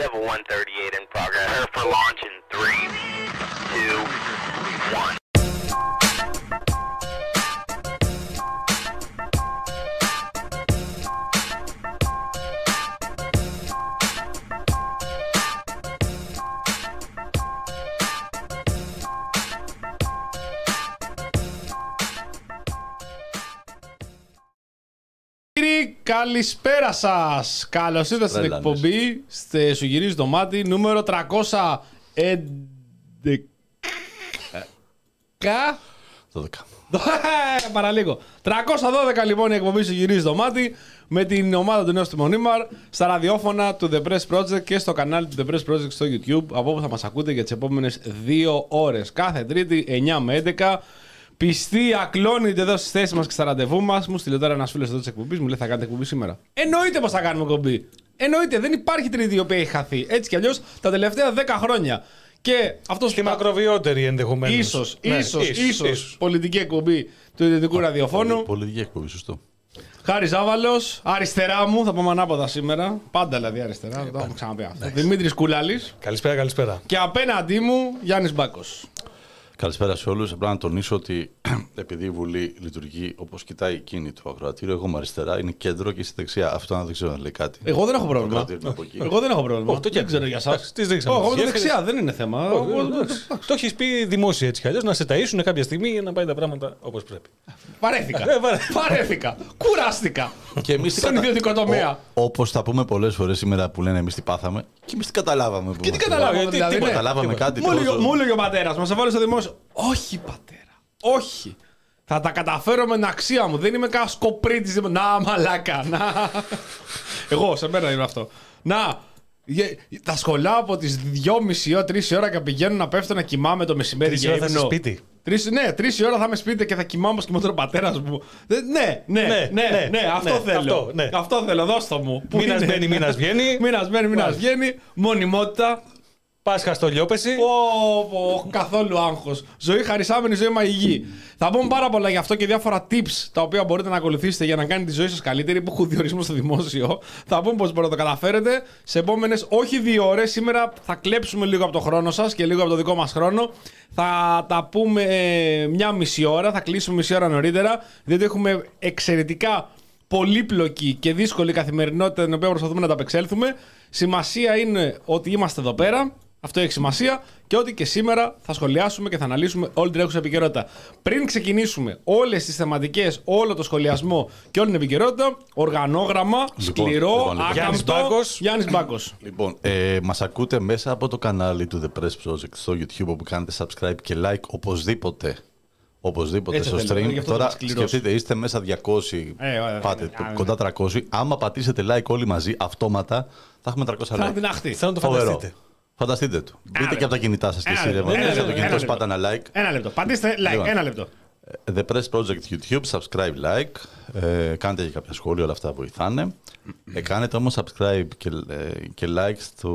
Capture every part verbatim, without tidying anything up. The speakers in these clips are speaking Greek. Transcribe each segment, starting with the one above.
level one thirty-eight in progress. Prepare for launch in three, two, one. Καλησπέρα σας. Καλώς ήρθατε στην εκπομπή. Στε, σου γυρίζει το μάτι νούμερο τριακόσια έντεκα. δώδεκα. Παραλίγο. τριακόσια δώδεκα λοιπόν η εκπομπή σου γυρίζει το μάτι με την ομάδα του Νέου Τιμονίμαρ στα ραδιόφωνα του The Press Project και στο κανάλι του The Press Project στο YouTube, από όπου θα μας ακούτε για τις επόμενες δύο ώρες. Κάθε Τρίτη εννιά με έντεκα. Πιστοί, ακλόνητε εδώ στις θέσεις μας και στα ραντεβού μας. Μου στείλε τώρα ένας φίλος εδώ της εκπομπής, μου λέει θα κάνετε εκπομπή σήμερα. Εννοείται πως θα κάνουμε εκπομπή. Εννοείται, δεν υπάρχει Τρίτη η οποία έχει χαθεί. Έτσι κι αλλιώς τα τελευταία δέκα χρόνια. Και αυτός και μακροβιότερη ενδεχομένως. Ίσως, ναι, ίσως, ίσως, ίσως, ίσως. Πολιτική εκπομπή του ιδιωτικού ραδιοφώνου. Πολιτική εκπομπή, σωστό. Χάρης Ζάβαλος, αριστερά μου, θα πούμε ανάποδα σήμερα. Πάντα δηλαδή αριστερά, το έχουμε ξαναπεί αυτό. Δημήτρης Κουλάλης. Καλησπέρα, καλησπέρα. Και απέναντί μου Γιάννης Μπάκος. Καλησπέρα σε όλους. Απλά να τονίσω ότι επειδή η Βουλή λειτουργεί όπως κοιτάει εκείνη το ακροατήριο, εγώ είμαι αριστερά, είναι κέντρο και είσαι δεξιά. Αυτό αν δεν ξέρω να λέει κάτι. Εγώ δεν έχω πρόβλημα. Εγώ δεν έχω πρόβλημα. Όχι, το δεν ξέρω για εσάς. Τι δείξαμε. Εγώ είμαι δεξιά, δεν είναι θέμα. Το έχεις πει δημόσια έτσι κι αλλιώς, να σε ταΐσουν κάποια στιγμή για να πάει τα πράγματα όπως πρέπει. Βαρέθηκα. Βαρέθηκα. Κουράστηκα. Και εμείς στον ιδιωτικό τομέα. Όπως θα πούμε πολλές φορές σήμερα που λένε εμείς τι πάθαμε, και εμείς τι καταλάβαμε. Και τι καταλάβαμε. Τι καταλάβαμε κάτι. Μου έλεγε ο πατέρας, μας έβαλε στο δημόσιο. Όχι, πατέρα. Όχι. Θα τα καταφέρω με την αξία μου. Δεν είμαι κανένα σκοπρίτης. Να, μαλάκα. Να. Εγώ, σε μένα είναι αυτό. Να. Τα σχολά από τις δυόμιση ώρα, τρεις ώρα και πηγαίνω να πέφτω να κοιμάμαι το μεσημέρι. Τρεις ώρα θα είσαι σπίτι. Τρεις, ναι, τρεις ώρα θα είμαι σπίτι και θα κοιμάμαι όπως κοιμόταν ο πατέρας μου. Ναι, ναι, ναι, ναι, ναι, ναι, αυτό ναι, θέλω. Αυτό, ναι. αυτό θέλω, δώσ' το μου. Μήνας μπαίνει, μήνας βγαίνει. Μήνας μπαίνει, μήνας βγαίνει. Μονιμότητα. Πάσχα στο λιόπεση. Ω, καθόλου άγχος. Ζωή χαρισάμενη, ζωή μαγική. Θα πούμε πάρα πολλά γι' αυτό και διάφορα tips τα οποία μπορείτε να ακολουθήσετε για να κάνετε τη ζωή σας καλύτερη, που έχουν διορισμό στο δημόσιο. Θα πούμε πώς μπορείτε να το καταφέρετε σε επόμενες, όχι δύο ώρες. Σήμερα θα κλέψουμε λίγο από το χρόνο σας και λίγο από το δικό μας χρόνο. Θα τα πούμε ε, μια μισή ώρα, θα κλείσουμε μισή ώρα νωρίτερα, διότι έχουμε εξαιρετικά πολύπλοκη και δύσκολη καθημερινότητα την οποία προσπαθούμε να τα απεξέλθουμε. Σημασία είναι ότι είμαστε εδώ πέρα. Αυτό έχει σημασία και ότι και σήμερα θα σχολιάσουμε και θα αναλύσουμε όλη την τρέχουσα επικαιρότητα. Πριν ξεκινήσουμε όλες τις θεματικές, όλο το σχολιασμό και όλη την επικαιρότητα, οργανόγραμμα, λοιπόν, σκληρό, λοιπόν, λοιπόν. άκαμπτο, Γιάννης Μπάκος. Λοιπόν, ε, μας ακούτε μέσα από το κανάλι του The Press Project στο YouTube, όπου κάνετε subscribe και like οπωσδήποτε. Οπωσδήποτε έτσι στο θέλω, stream. Τώρα σκεφτείτε, είστε μέσα διακόσιοι, ε, ε, πάτε ε, ε, κοντά τριακόσιοι. Άμα πατήσετε like όλοι μαζί, αυτόματα θα έχουμε τριακόσια like. Θα την αχτεί. Θέλω να το φανταστείτε. Φανταστείτε το. Μπείτε και από τα κινητά σας και σύρευα. Μέσα από το κινητό σπάτα ένα like. Ένα λεπτό. Πατήστε like. Λοιπόν, ένα λεπτό. The Press Project YouTube, subscribe, like. Ε, κάντε και κάποια σχόλια, όλα αυτά βοηθάνε. Ε, κάνετε όμως subscribe και, ε, και like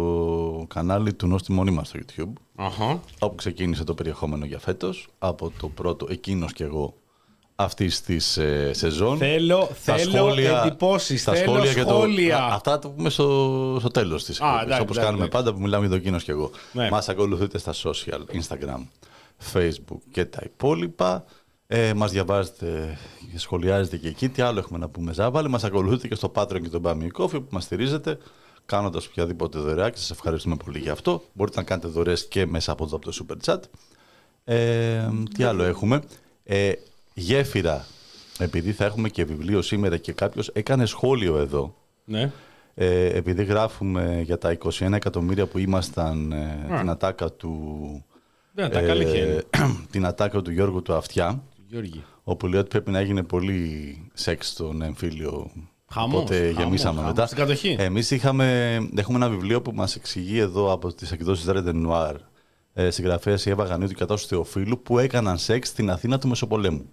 στο κανάλι του Νόστι Μονίμαρ στο YouTube. Uh-huh. Όπου ξεκίνησε το περιεχόμενο για φέτος. Από το πρώτο εκείνος και εγώ αυτής της ε, σεζόν. Θέλω, τα θέλω σχόλια, εντυπώσεις, τα θέλω σχόλια. σχόλια. Το, α, αυτά το πούμε στο, στο τέλος της εκπομπής, όπως κάνουμε εντάξει. πάντα που μιλάμε για το εκείνος και εγώ. Ναι. Μας ακολουθείτε στα social, Instagram, Facebook και τα υπόλοιπα. Ε, μας διαβάζετε και σχολιάζετε και εκεί. Τι άλλο έχουμε να πούμε, Ζάβαλε. Μας ακολουθείτε και στο Patreon και τον Buy Me Coffee που μας στηρίζετε κάνοντας οποιαδήποτε δωρεά και σας ευχαριστούμε πολύ για αυτό. Μπορείτε να κάνετε δωρεές και μέσα από το, από το Super Chat. Ε, τι άλλο έχουμε. Ε, γέφυρα, επειδή θα έχουμε και βιβλίο σήμερα και κάποιος έκανε σχόλιο εδώ. Ναι. Ε, επειδή γράφουμε για τα είκοσι ένα εκατομμύρια που ήμασταν ε, την ατάκα του... Δεν, τα καλή ε, την ατάκα του Γιώργου του Αυτιά. Γιώργη. Όπου λέει ότι πρέπει να έγινε πολύ σεξ στον εμφύλιο. Χαμός, οπότε χαμός, γεμίσαμε χαμός, μετά. στην κατοχή. Εμείς είχαμε, έχουμε ένα βιβλίο που μας εξηγεί εδώ από τις εκδόσεις Red and Noir, ε, συγγραφέας η Εύα Γανίου του Κατάσου Θεοφίλου, που έκαναν σεξ στην Αθήνα του Μεσοπολέμου.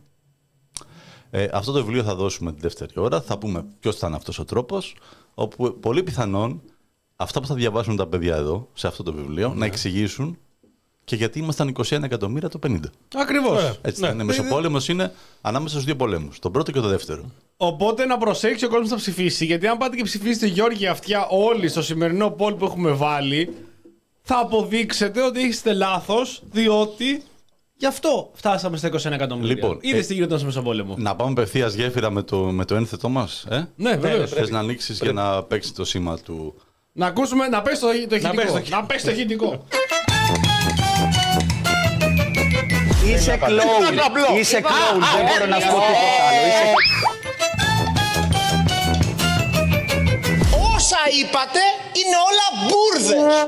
Ε, αυτό το βιβλίο θα δώσουμε τη δεύτερη ώρα. Θα πούμε ποιος ήταν αυτός ο τρόπος, όπου πολύ πιθανόν αυτά που θα διαβάσουν τα παιδιά εδώ, σε αυτό το βιβλίο, mm-hmm. να εξηγήσουν και γιατί ήμασταν είκοσι ένα εκατομμύρια το πενήντα. Ακριβώς. Έτσι, ναι. είναι. Μεσοπόλεμος είναι ανάμεσα στους δύο πολέμους, τον πρώτο και τον δεύτερο. Οπότε να προσέξει ο κόσμος να ψηφίσει. Γιατί αν πάτε και ψηφίσετε Γιώργη Αυτιά όλοι στο σημερινό poll που έχουμε βάλει, θα αποδείξετε ότι έχετε λάθος, διότι γι' αυτό φτάσαμε στα είκοσι ένα εκατομμύρια. Λοιπόν, είδες τι γινόταν στο Μεσοπόλεμο. Να πάμε απευθείας γέφυρα με το, με το ένθετό μας. Ε? Ναι, βέβαια. Θες να ανοίξεις για να παίξει το σήμα του. Να ακούσουμε, να πες το, το ηχητικό. Να πες το ηχητικό. Είσαι κλόουν. Είσαι κλόουν. Δεν μπορώ να σου πω τίποτα άλλο. Είσαι... Όσα είπατε είναι όλα μπουρδες.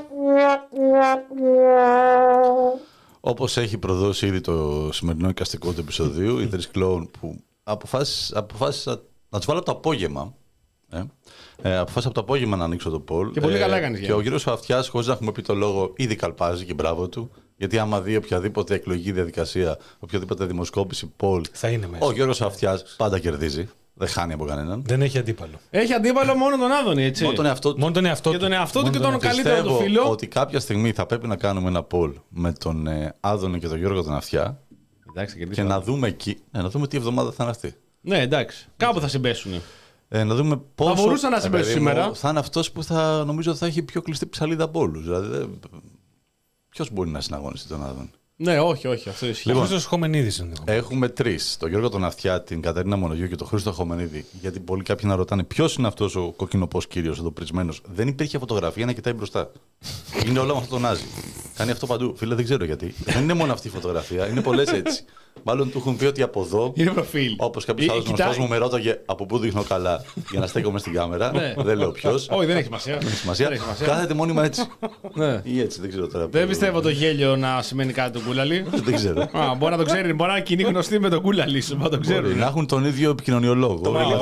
Όπως έχει προδώσει ήδη το σημερινό εικαστικό του επεισοδίου, οι τρεις κλόουν που αποφάσισα, αποφάσισα να τους βάλω από το απόγευμα. Ε, ε, αποφάσισα από το απόγευμα να ανοίξω το poll. Και πολύ ε, καλά έκανες. Και ο κύριος Αυτιάς, χωρίς να έχουμε πει το λόγο, ήδη καλπάζει και μπράβο του. Γιατί άμα δει οποιαδήποτε εκλογική διαδικασία, οποιαδήποτε δημοσκόπηση poll, θα είναι μέσα. Ο Γιώργος Αυτιάς πάντα κερδίζει. Δεν χάνει από κανέναν. Δεν έχει αντίπαλο. Έχει αντίπαλο μόνο τον Άδωνη, έτσι. Μόνο τον εαυτό του. Μόνο τον εαυτό και του. τον εαυτό του και τον τον καλύτερο του φίλο. Πιστεύω ότι κάποια στιγμή θα πρέπει να κάνουμε ένα poll με τον ε, Άδωνη και τον Γιώργο τον Αυτιά. Εντάξει, και, και να δούμε, εκεί, ναι, να δούμε τι εβδομάδα θα είναι αυτή. Ναι, εντάξει. Κάπου θα συμπέσουν. Ε, να δούμε πόσο. Θα μπορούσαν να συμπέσουν σήμερα. Θα είναι αυτός που θα νομίζω θα έχει πιο κλειστή ψαλίδα από όλους. Δηλαδή, ποιος μπορεί να συναγωνιστεί τον Άδωνη. Ναι, όχι, όχι. Αυτό ισχύει. Λοιπόν, Χρήστος Χομενίδης είναι. Έχουμε τρεις. Τον Γιώργο τον Αυτιά, την Κατερίνα Μονογιού και τον Χρήστο Χομενίδη. Γιατί πολλοί κάποιοι να ρωτάνε ποιος είναι αυτός ο κοκκινοπός κύριος εδώ πρισμένος. Δεν υπήρχε φωτογραφία να κοιτάει μπροστά. Είναι όλα με αυτό το Νάζι. Κάνει αυτό παντού. Φίλε, δεν ξέρω γιατί. Δεν είναι μόνο αυτή η φωτογραφία, είναι πολλές έτσι. Μάλλον του έχουν πει ότι από εδώ. Είναι προφίλ. Όπως κάποιος άλλος γνωστός μου με ρώταγε από πού δείχνω καλά για να στέκομαι στην κάμερα. Δεν λέω ποιος. Όχι, δεν έχει σημασία. Κάθεται μόνιμα έτσι. Ή έτσι, δεν ξέρω τώρα. Δεν πιστεύω το γέλιο να σημαίνει κάτι τον κούλαλι. Δεν ξέρω. Μπορεί να το ξέρει, μπορεί να είναι κοινή γνωστή με τον κούλαλι σου. Να έχουν τον ίδιο επικοινωνιολόγο.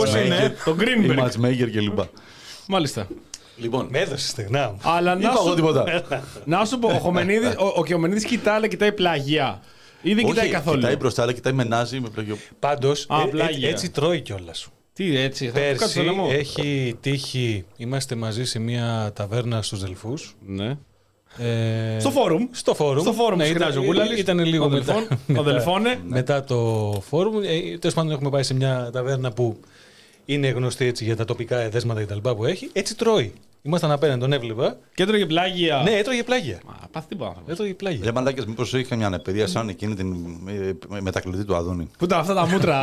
Το Greenberg. Matchmaker κλπ. Μάλιστα. Λοιπόν, με έδωσε στεγνά. Αλλά να σου... τίποτα. Να σου πω, ο Χομενίδης, ο, ο Χομενίδης κοιτάει, αλλά κοιτάει πλαγιά. Ή δεν κοιτάει καθόλου. Κοιτάει μπροστά, αλλά κοιτάει με Νάζι, με πλαγιό. Πάντως, ε, έτσι τρώει κιόλας. Τι έτσι, θα Πέρσι έχει τύχει, είμαστε μαζί σε μια ταβέρνα στους Δελφούς. Ναι. Ε, στο φόρουμ. Στο φόρουμ. Στο φόρουμ, ναι, ήταν, ο Γκούλαλης. Ήταν λίγο μετά, μετά, μετά το φόρουμ. Ε, τέλος πάντων, έχουμε πάει σε μια ταβέρνα που είναι γνωστή έτσι για τα τοπικά εδέσματα κτλ. Που έχει. Έτσι τρώει. Ήμασταν απέναντι, τον έβλεπα. Και έτρωγε πλάγια. Ναι, έτρωγε πλάγια. Μα, πάθη τι πάνω. Έτρωγε πλάγια. Για μαλάκες, μήπως είχε μια ανεπηρία σαν εκείνη την μετακλητή του Αδόνη. Πού ήταν αυτά τα μούτρα.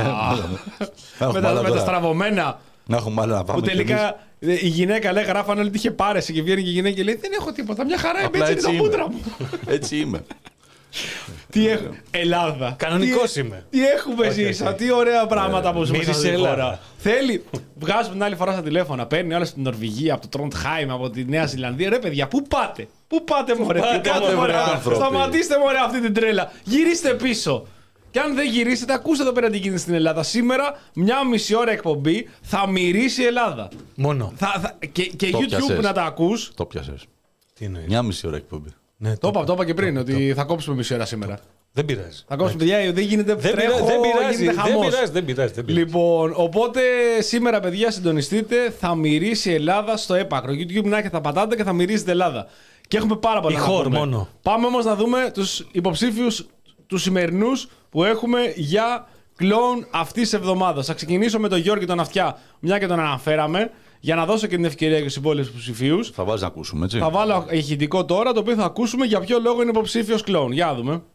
με, τα, με τα στραβωμένα. Να έχουμε άλλα να πάμε. Που τελικά η γυναίκα λέει, γράφανε ότι είχε πάρεση και βγαίνει και η γυναίκα και λέει: δεν έχω τίποτα. Μια χαρά είμαι, έτσι είναι τα μούτρα μου. Έτσι είμαι. Τι έχουμε. Ελλάδα. Κανονικός είμαι. Τι έχουμε ζήσει. Τι ωραία πράγματα που ζούμε σε Ελλάδα. Θέλει. Βγάζουμε την άλλη φορά στα τηλέφωνα. Παίρνει όλα στην Νορβηγία, από το Τροντχάιμ, από τη Νέα Ζηλανδία. Ρε παιδιά, πού πάτε. Πού πάτε, μωρέ. Σταματήστε, μωρέ, αυτή την τρέλα. Γυρίστε πίσω. Και αν δεν γυρίσετε, ακούστε εδώ πέρα τι γίνεται στην Ελλάδα. Σήμερα, μια μισή ώρα εκπομπή θα μυρίσει η Ελλάδα. Μόνο. Θα, θα, και και YouTube πιάσες. Να τα ακούς. Το πιάσες. Τι εννοείς. Μια μισή ώρα εκπομπή. Ναι, το είπα, το είπα και πριν, το, ότι το... θα κόψουμε μισή ώρα σήμερα. Δεν πειράζει. Θα κόψουμε, παιδιά, δεν γίνεται δεν τρέχω, δεν πειράζει, γίνεται χαμός. Δεν πειράζει, δεν πειράζει, δεν πειράζει. Λοιπόν, οπότε σήμερα, παιδιά, συντονιστείτε, θα μυρίσει η Ελλάδα στο έπακρο. YouTube να έχετε, θα πατάτε και θα μυρίζετε Ελλάδα. Και έχουμε πάρα πολλά να πούμε. Μόνο. Πάμε όμως να δούμε τους υποψήφιους τους σημερινούς που έχουμε για κλόουν αυτής της εβδομάδας. Θα ξεκινήσω με τον Γιώργη τον Αυτιά, μια και τον αναφέραμε, για να δώσω και την ευκαιρία και στους υπόλοιπους ψηφίους. Θα βάζει να ακούσουμε, έτσι. Θα βάλω ηχητικό τώρα, το οποίο θα ακούσουμε για ποιο λόγο είναι υποψήφιος κλόουν. Για να δούμε.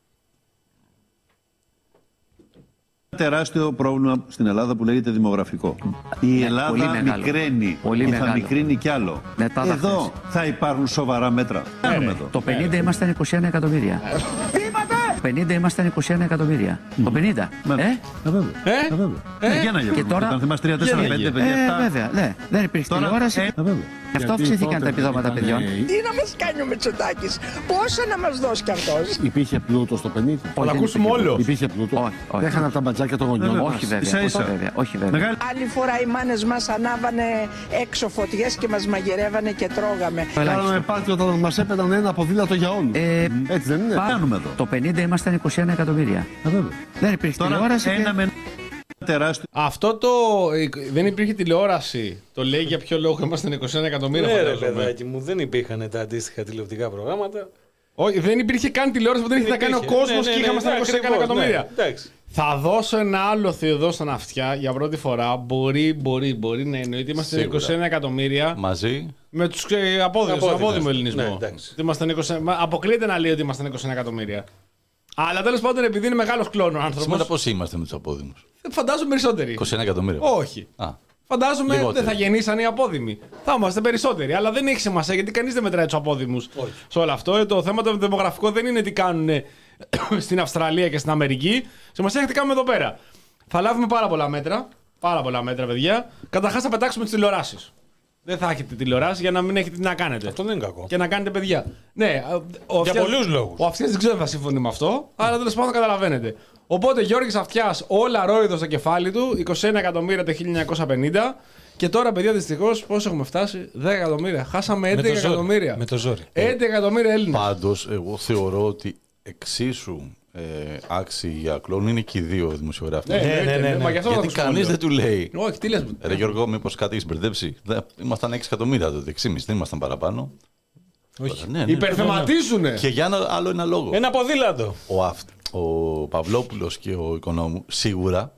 Τεράστιο πρόβλημα στην Ελλάδα που λέγεται δημογραφικό. Η Ελλάδα μικραίνει και θα μικρύνει κι άλλο. Μετά εδώ θα υπάρχουν σοβαρά μέτρα. Ε, το πενήντα ήμασταν είκοσι ένα εκατομμύρια. Το πενήντα ήμασταν είκοσι ένα εκατομμύρια. Το πενήντα. Ε, βέβαια. Για να και τώρα. Όταν θυμάσαι τρία, τέσσερα, πέντε, πέντε, βέβαια, ναι. Δεν υπήρχε τηλεόραση. Γι' αυτό αυξήθηκαν τα επιδόματα παιδιών. Τι να μας κάνει ο Μητσοτάκης, πόσα να μας δώσει κι αυτός. Υπήρχε πλούτο στο πενήντα. Θα ακούσουμε όλο. Υπήρχε πλούτο. Έχανα τα μπατζάκια των γονιών. Όχι βέβαια. Όχι βέβαια. Άλλη φορά οι μάνες μας ανάβανε έξω φωτιές και μας μαγειρεύανε και τρώγαμε. Κάναμε πάρτι όταν μας έπαιρναν ένα ποδήλατο για όλους. Έτσι δεν είναι. Κάνουμε εδώ. Το πενήντα ήμασταν είκοσι ένα εκατομμύρια. Δεν υπήρχε τηλεόραση. Τεράστιο. Αυτό το. Δεν υπήρχε τηλεόραση. Το λέει για ποιο λόγο ήμασταν είκοσι ένα εκατομμύρια. Ναι, ρε παιδάκι μου, δεν υπήρχαν τα αντίστοιχα τηλεοπτικά προγράμματα. Όχι, δεν υπήρχε καν τηλεόραση που δεν είχε να κάνει ο κόσμος και είχαμε στα είκοσι ένα εκατομμύρια. Θα δώσω ένα άλλο Θεοδό στον Αυτιά για πρώτη φορά. Μπορεί, μπορεί, μπορεί να εννοείται. Είμαστε είκοσι ένα εκατομμύρια. Μαζί. Με τους ε, απόδημους, απόδημο ελληνισμό. Ναι, είκοσι, αποκλείεται να λέει ότι είμαστε είκοσι ένα εκατομμύρια. Αλλά τέλος πάντων, επειδή είναι μεγάλος κλόνο ο άνθρωπος. Σήμερα πώς είμαστε με τους απόδημους? Φαντάζομαι περισσότεροι. είκοσι ένα εκατομμύρια. Όχι. Α. Φαντάζομαι λιγότεροι. Δεν θα γεννήσαν οι απόδημοι. Θα είμαστε περισσότεροι. Αλλά δεν έχει σημασία γιατί κανείς δεν μετράει τους απόδημους σε όλο αυτό. Ε, το θέμα το δημογραφικό δεν είναι τι κάνουν στην Αυστραλία και στην Αμερική. Σημασία έχει τι κάνουμε εδώ πέρα. Θα λάβουμε πάρα πολλά μέτρα. Πάρα πολλά μέτρα, παιδιά. Καταρχάς θα πετάξουμε τις τηλεοράσεις. Δεν θα έχετε τηλεοράσει για να μην έχετε τι να κάνετε. Αυτό δεν είναι κακό. Και να κάνετε παιδιά. Ναι, ο για πολλούς λόγους. Ο Αυτιάς δεν ξέρω αν θα συμφωνεί με αυτό, αλλά τέλος πάντων καταλαβαίνετε. Οπότε Γιώργης Αυτιάς, όλα ρόιδο στο κεφάλι του, είκοσι ένα εκατομμύρια το χίλια εννιακόσια πενήντα. Και τώρα, παιδιά, δυστυχώς, πώς έχουμε φτάσει? δέκα εκατομμύρια. Χάσαμε έντεκα εκατομμύρια. Με το ζόρι. έντεκα εκατομμύρια Έλληνες. Πάντως, εγώ θεωρώ ότι εξίσου ε, άξιοι για κλόν είναι και οι δύο δημοσιογράφοι. Ναι, ναι, ναι, ναι, ναι. Γιατί κανείς δεν του λέει. Όχι, τι λες. Ρε Γιώργο, μήπως κάτι έχεις μπερδέψει? Ήμασταν έξι εκατομμύρια τότε, έξι και μισό, δεν ήμασταν παραπάνω. Όχι. Ναι, ναι, υπερθεματίζουνε. Και για ένα άλλο ένα λόγο. Ένα ποδήλατο. Ο, Αυτ, ο Παυλόπουλος και ο Οικονόμου σίγουρα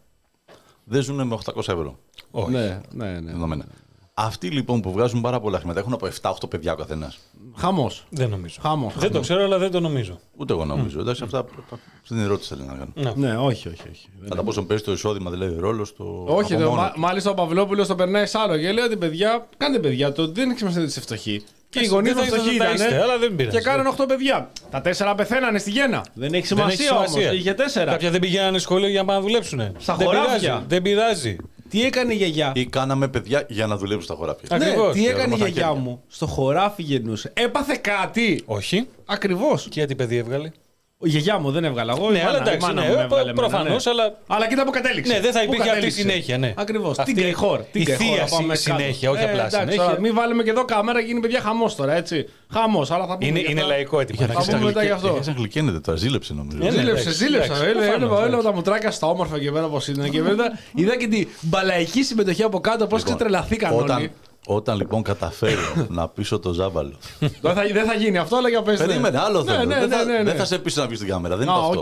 δεν ζουν με οκτακόσια ευρώ. Όχι. Ναι, ναι, ναι. ναι. Αυτοί λοιπόν που βγάζουν πάρα πολλά χρήματα έχουν από επτά οκτώ παιδιά ο καθένας. Χαμός. Δεν νομίζω. Χαμός. Δεν το ξέρω, αλλά δεν το νομίζω. Ούτε εγώ νομίζω. Mm. Εντάξει, αυτά στην ερώτηση θέλω να κάνω. Ναι, ναι, όχι, όχι. όχι. Κατά πόσο παίζει το εισόδημα, δηλαδή ρόλο στο. Όχι, το, μά, μάλιστα ο Παυλόπουλος το περνάει σ' άλλο και λέει ότι παιδιά, κάντε παιδιά, το δεν έχει σημασία ότι είσαι φτωχοί. Και οι γονείς μας φτωχοί ήταν. Και κάνανε οκτώ παιδιά. Τα τέσσερα πεθαίνανε στη γέννα. Δεν έχει σημασία όμως. Είχε τέσσερα. Κάποια δεν πηγαίνανε σχολείο για να δουλέψουν. Στα χωράφια. Δεν πειράζει. Τι έκανε η γιαγιά? Ή κάναμε παιδιά για να δουλέψουν στα χωράφια. Ακριβώς. Ναι, τι έκανε η γιαγιά μου? Στο χωράφι γεννούσε. Έπαθε κάτι? Όχι. Ακριβώς. Και γιατί παιδί έβγαλε? Η γιαγιά μου δεν έβγαλα εγώ. Ναι, αλλά εντάξει, ναι, προφανώς. Ναι. Αλλά... αλλά κοίτα που κατέληξε. Ναι, δεν θα υπήρχε αυτή η συνέχεια. Ναι. Ακριβώς. Τι γκρεχόρ. Η θεία συνέχεια, όχι απλά συνέχεια. Μην βάλουμε και εδώ κάμερα και είναι παιδιά χαμός τώρα, έτσι. Χαμός, αλλά θα πούμε. Είναι λαϊκό έτοιμο. Θα πούμε μετά γι' αυτό. Σαν γλυκένεται τώρα, ζήλεψε νομίζω. Ζήλεψε, ζήλεψε. Έλαβα τα μουτράκια στα όμορφα και εμένα όπως είναι. Και βέβαια είδα και την μπαλαϊκή συμμετοχή από κάτω, πώς ξετρελαθήκαν όλοι. Όταν λοιπόν καταφέρω να πείσω το Ζάβαλο. Δεν θα γίνει αυτό, αλλά για πες. Περίμενε, άλλο θέμα. Δεν θα σε πείσω να πεις την κάμερα. Δεν είναι αυτό.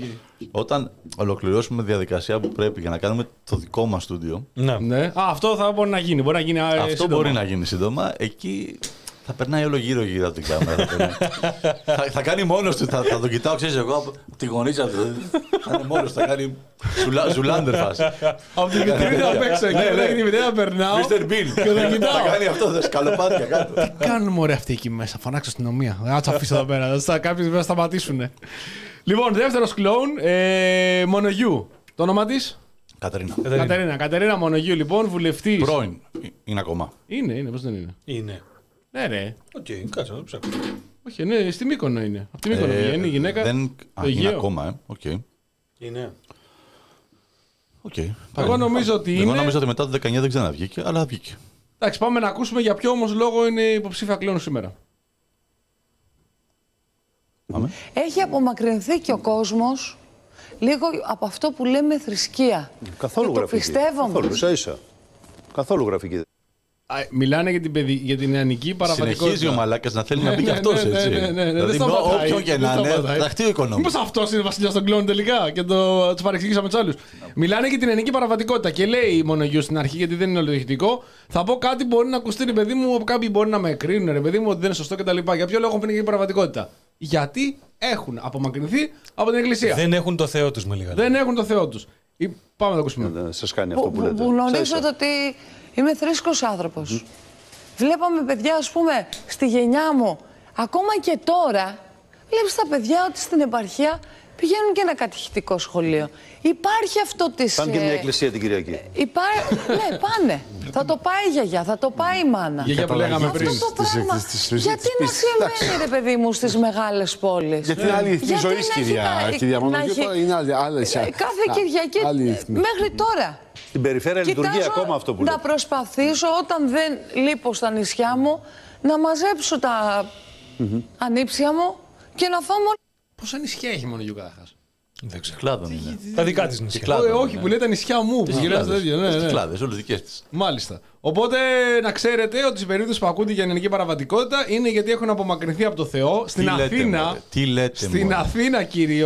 Όταν ολοκληρώσουμε διαδικασία που πρέπει για να κάνουμε το δικό μας στούντιο. Ναι. Α, αυτό θα μπορεί να γίνει. Μπορεί να γίνει αυτό μπορεί να γίνει σύντομα. Εκεί θα περνάει όλο γύρω-γύρω από την κάμερα. θα, θα κάνει μόνος του. Θα, θα τον κοιτάω, ξέρεις, εγώ από τη γωνίτσα του. Θα είναι μόνος του. Θα κάνει ζουλάντερ φάση. Από την κεντρική θα παίξω εκεί. Δεν θα περνάω. μίστερ Μπιν. Θα κάνει αυτό, θα σκαλοπάτια κάτω. Τι κάνουμε ωραία αυτοί εκεί μέσα. Φωνάξω αστυνομία. Δεν θα του αφήσω εδώ πέρα. Κάποιοι θα σταματήσουν. Λοιπόν, δεύτερος κλόουν. Μονογιού. Το όνομα της? Κατερίνα. Κατερίνα. Κατερίνα Μονογιού, λοιπόν, βουλευτής. Πρώην. Είναι ακόμα. Είναι, είναι, πώς δεν είναι? Είναι. Ναι, ρε. Οκ, okay, κάτσε να το ψάξω. Όχι, ναι, στη Μύκονο είναι. Από τη Μύκονο ε, είναι η γυναίκα. Δεν... Α, είναι ακόμα, ε. Οκ. Okay. Είναι. Okay. Εγώ νομίζω ότι είναι. Εγώ νομίζω ότι μετά το δεκαεννιά δεν ξαναβγήκε, αλλά βγήκε. Εντάξει, πάμε να ακούσουμε για ποιο όμως λόγο είναι υποψήφια κλόνου σήμερα. Πάμε. Έχει απομακρυνθεί και ο κόσμος λίγο από αυτό που λέμε θρησκεία. Καθόλου και γραφική. Το πιστεύω. Καθόλου, ίσα ίσα. Καθόλου γραφική. Μιλάνε για την, παιδι... για την νεανική παραβατικότητα. Συνεχίζει ο μαλάκας να θέλει να πει κι αυτός, έτσι. Ναι, ναι, ναι, δηλαδή, όποιον και να είναι, θα χτύει ο οικονόμος. Μήπως αυτός είναι βασιλιάς των κλόνων τελικά και το... τους παρεξηγήσαμε τους άλλους. Μιλάνε για την νεανική παραβατικότητα και λέει η Μονογιού στην αρχή, γιατί δεν είναι ολοδιοικητικό, θα πω κάτι μπορεί να ακουστεί, ρε παιδί μου, κάποιοι μπορεί να με κρίνουν, ρε παιδί μου, ότι δεν είναι σωστό κτλ. Για ποιο λόγο είναι η παραβατικότητα? Γιατί έχουν απομακρυνθεί από την Εκκλησία. Δεν έχουν το Θεό τους, με λίγα. Δεν έχουν το Θεό τους. Πάμε να το ακούσουμε. Σας κάνει αυτό που λέτε. Που γνωρίζετε ότι είμαι θρήσκος άνθρωπος. Mm. Βλέπαμε παιδιά, ας πούμε, στη γενιά μου, ακόμα και τώρα, βλέπεις τα παιδιά ότι στην επαρχία πηγαίνουν και ένα κατηχητικό σχολείο. Υπάρχει αυτό της... Πάνε και μια εκκλησία την Κυριακή. Υπά... ναι, πάνε. Θα το πάει η γιαγιά, θα το πάει η μάνα. Γιαγιά που λέγαμε πριν. Αυτό το πράγμα. Γιατί να συμβαίνει, ρε παιδί μου, στις μεγάλες πόλεις? Γιατί είναι άλλη η ζωή, κυρία Μονογιού. Είναι άλλη. Κάθε Κυριακή μέχρι τώρα. Στην περιφέρεια λειτουργεί ακόμα αυτό που λέω. Να προσπαθήσω όταν δεν λείπω στα νησιά μου να μαζέψω τα mm-hmm. ανήψια μου και να φάω μόνο. Πόσα νησιά έχει Μονογιού καταρχάς? Δεν ξέρω. Κλάδων είναι. Τα δικά της νησιά. Κλάδων, όχι, ναι. Που λέει τα νησιά μου. Που γυράζει τέτοια. Ναι, ναι. Κλάδες, όλες δικές της. Μάλιστα. Οπότε να ξέρετε ότι σε περίπτωση που ακούτε για νεανική παραβατικότητα είναι γιατί έχουν απομακρυνθεί από το Θεό. Στην Τι Αθήνα. Λέτε, Τι λέτε, στην Αθήνα κυρίως.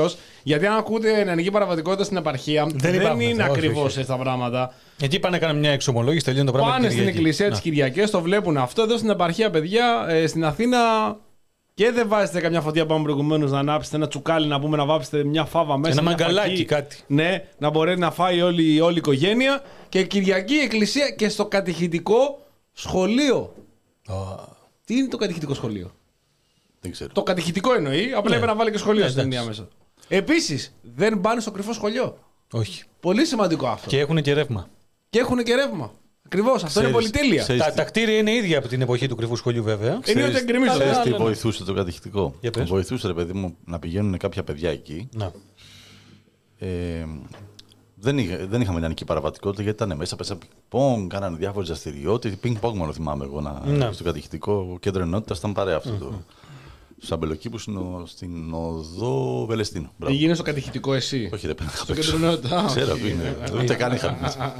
Γιατί αν ακούτε νεανική παραβατικότητα στην επαρχία, δεν, δεν είναι ακριβώς έτσι τα πράγματα. Εκεί πάνε να κάνουν μια εξομολόγηση, τελειώνει το πράγμα. Πάνε στην εκκλησία τις Κυριακές, το βλέπουν αυτό. Εδώ στην επαρχία, παιδιά, ε, στην Αθήνα. Και δεν βάζετε καμιά φωτιά που είπαμε προηγουμένως να ανάψετε ένα τσουκάλι, να πούμε να βάψετε μια φάβα μέσα. Ένα μια μαγκαλάκι, φακή, κάτι. Ναι, να μπορέσει να φάει όλη, όλη η οικογένεια. Και Κυριακή εκκλησία και στο κατηχητικό σχολείο. Oh. Τι είναι το κατηχητικό σχολείο? Δεν ξέρω. Το κατηχητικό εννοεί, απλά ναι. Έπρεπε να βάλει και σχολείο ναι, στην ταινία μέσα. Επίσης, δεν πάνε στο κρυφό σχολείο. Όχι. Πολύ σημαντικό αυτό. Και έχουν και ρεύμα. Και έχουν και ρεύμα. Ακριβώς, αυτό ξέρεις, είναι πολυτέλεια. Τα, τα κτίρια είναι ίδια από την εποχή του κρυφού σχολείου, βέβαια. Είναι ότι εγκρεμίζονται. Ξέρεις τι βοηθούσε το κατηχητικό? Βοηθούσε, ρε παιδί μου, να πηγαίνουν κάποια παιδιά εκεί. Να. Ε, δεν, είχα, δεν είχαμε νεανική παραβατικότητα γιατί ήταν μέσα, πέσαμε πινκ-πονγκ, κάνανε διάφορες δραστηριότητες. Πινκ-πονγκ μόνο θυμάμαι εγώ να, να. Στο κατηχητικό κέντρο ενότητας ήταν παρέα αυτό. Mm-hmm. Το, στους αμπελοκήπους στην οδό Βελεστίνου. Πήγαινε στο κατηχητικό εσύ? Όχι, δεν στο κέντρο ενότητα. Ξέρω που είναι. Ούτε καν είχαμε.